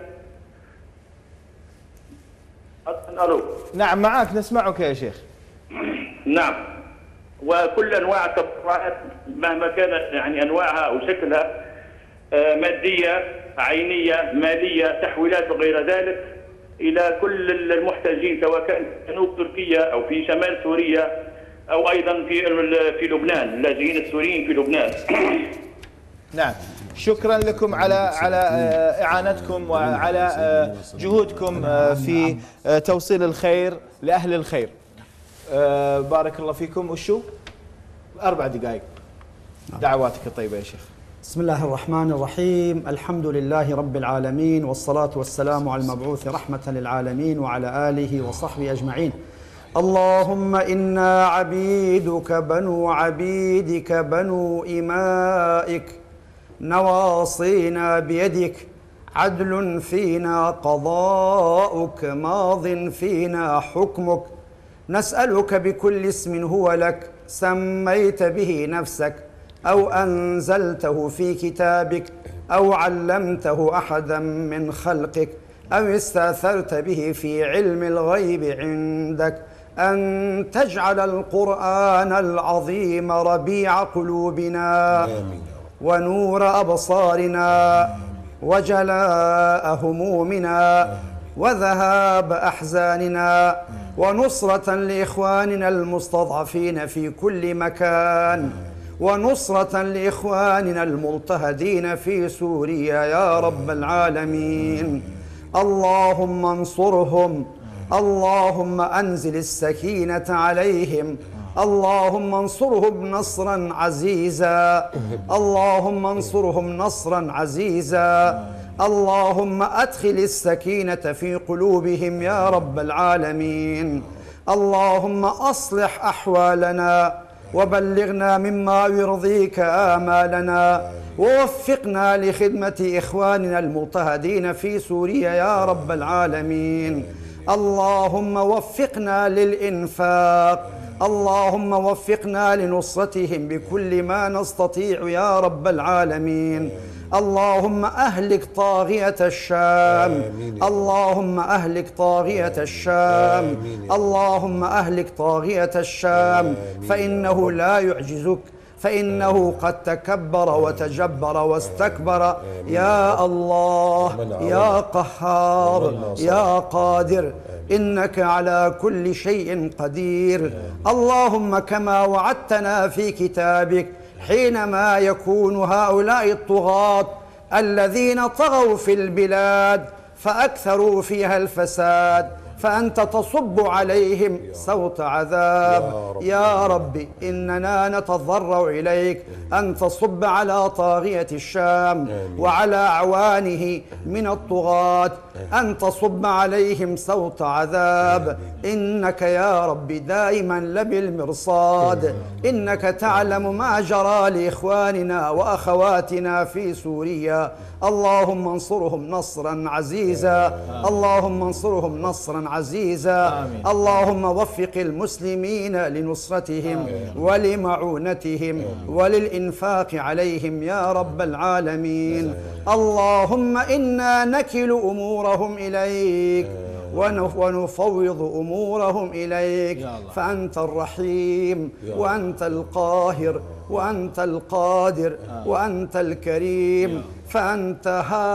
ألو. نعم معك، نسمعك يا شيخ. نعم، وكل أنواع التبرعات مهما كانت يعني أنواعها أو شكلها، مادية عينية مالية تحويلات وغير ذلك، إلى كل المحتاجين سواء كان في جنوب تركيا أو في شمال سوريا أو أيضا في لبنان، اللاجئين السوريين في لبنان. نعم، شكرا لكم على إعانتكم وعلى جهودكم في توصيل الخير لأهل الخير. بارك الله فيكم. وشو 4 دقائق دعواتك الطيبة يا شيخ. بسم الله الرحمن الرحيم. الحمد لله رب العالمين، والصلاة والسلام على المبعوث رحمة للعالمين وعلى آله وصحبه أجمعين. اللهم إنا عبيدك بنو عبيدك بنو إمائك، نواصينا بيدك، عدل فينا قضاؤك، ماض فينا حكمك. نسألك بكل اسم هو لك سميت به نفسك أو أنزلته في كتابك أو علمته أحدا من خلقك أو استأثرت به في علم الغيب عندك، أن تجعل القرآن العظيم ربيع قلوبنا ونور أبصارنا وجلاء همومنا وذهاب أحزاننا ونصرة لإخواننا المستضعفين في كل مكان، ونصرة لإخواننا المضطهدين في سوريا يا رب العالمين. اللهم انصرهم اللهم أنزل السكينة عليهم، اللهم انصرهم نصرا عزيزا، اللهم انصرهم نصرا عزيزا، اللهم أدخل السكينة في قلوبهم يا رب العالمين، اللهم أصلح أحوالنا وبلغنا مما يرضيك آمالنا، ووفقنا لخدمة إخواننا المضطهدين في سوريا يا رب العالمين، اللهم وفقنا للإنفاق، اللهم وفقنا لنصرتهم بكل ما نستطيع يا رب العالمين، اللهم أهلك طاغية الشام، اللهم أهلك طاغية الشام، اللهم أهلك طاغية الشام، فإنه لا يعجزك، فإنه قد تكبر وتجبر واستكبر يا الله يا قهار يا قادر، إنك على كل شيء قدير. اللهم كما وعدتنا في كتابك حينما يكون هؤلاء الطغاة الذين طغوا في البلاد فأكثروا فيها الفساد فأنت تصب عليهم صوت عذاب يا رب، إننا نتضرع إليك أن تصب على طاغية الشام وعلى أعوانه من الطغاة، أن تصب عليهم صوت عذاب، إنك يا رب دائما لبالمرصاد، إنك تعلم ما جرى لإخواننا وأخواتنا في سوريا، اللهم انصرهم نصرا عزيزا، اللهم انصرهم نصرا عزيزا، اللهم وفق المسلمين لنصرتهم ولمعونتهم وللإنفاق عليهم يا رب العالمين، اللهم إنا نكل أمورهم إليك ونفوض أمورهم إليك، فأنت الرحيم وأنت القاهر وأنت القادر وأنت الكريم، فأنت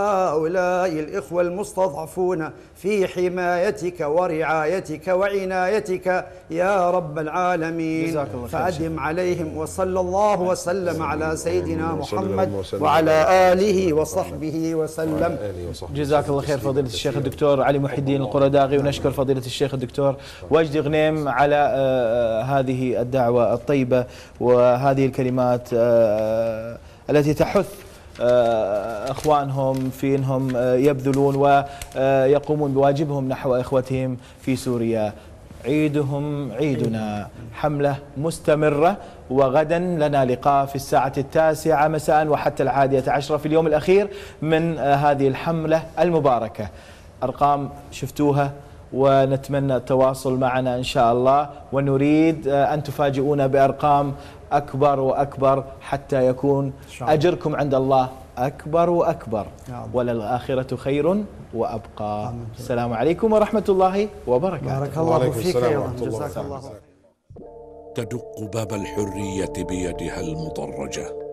هؤلاء الإخوة المستضعفون في حمايتك ورعايتك وعنايتك يا رب العالمين، فأدم عليهم، وصلى الله وسلم على سيدنا محمد وعلى آله وصحبه وسلم. جزاك الله خير فضيلة الشيخ الدكتور علي محي الدين القرداغي، ونشكر فضيلة الشيخ الدكتور وجدي غنيم على هذه الدعوة الطيبة وهذه الكلمات التي تحث أخوانهم في أنهم يبذلون ويقومون بواجبهم نحو إخوتهم في سوريا. عيدهم عيدنا، حملة مستمرة، وغدا لنا لقاء في الساعة 9 مساء وحتى 11 في اليوم الأخير من هذه الحملة المباركة. أرقام شفتوها، ونتمنى التواصل معنا إن شاء الله، ونريد أن تفاجئونا بأرقام أكبر وأكبر حتى يكون أجركم عند الله أكبر وأكبر، وللآخرة خير وأبقى. السلام عليكم ورحمة الله وبركاته. بارك الله فيك أيضا، جزاك الله. تدق باب الحرية بيدها المضرجة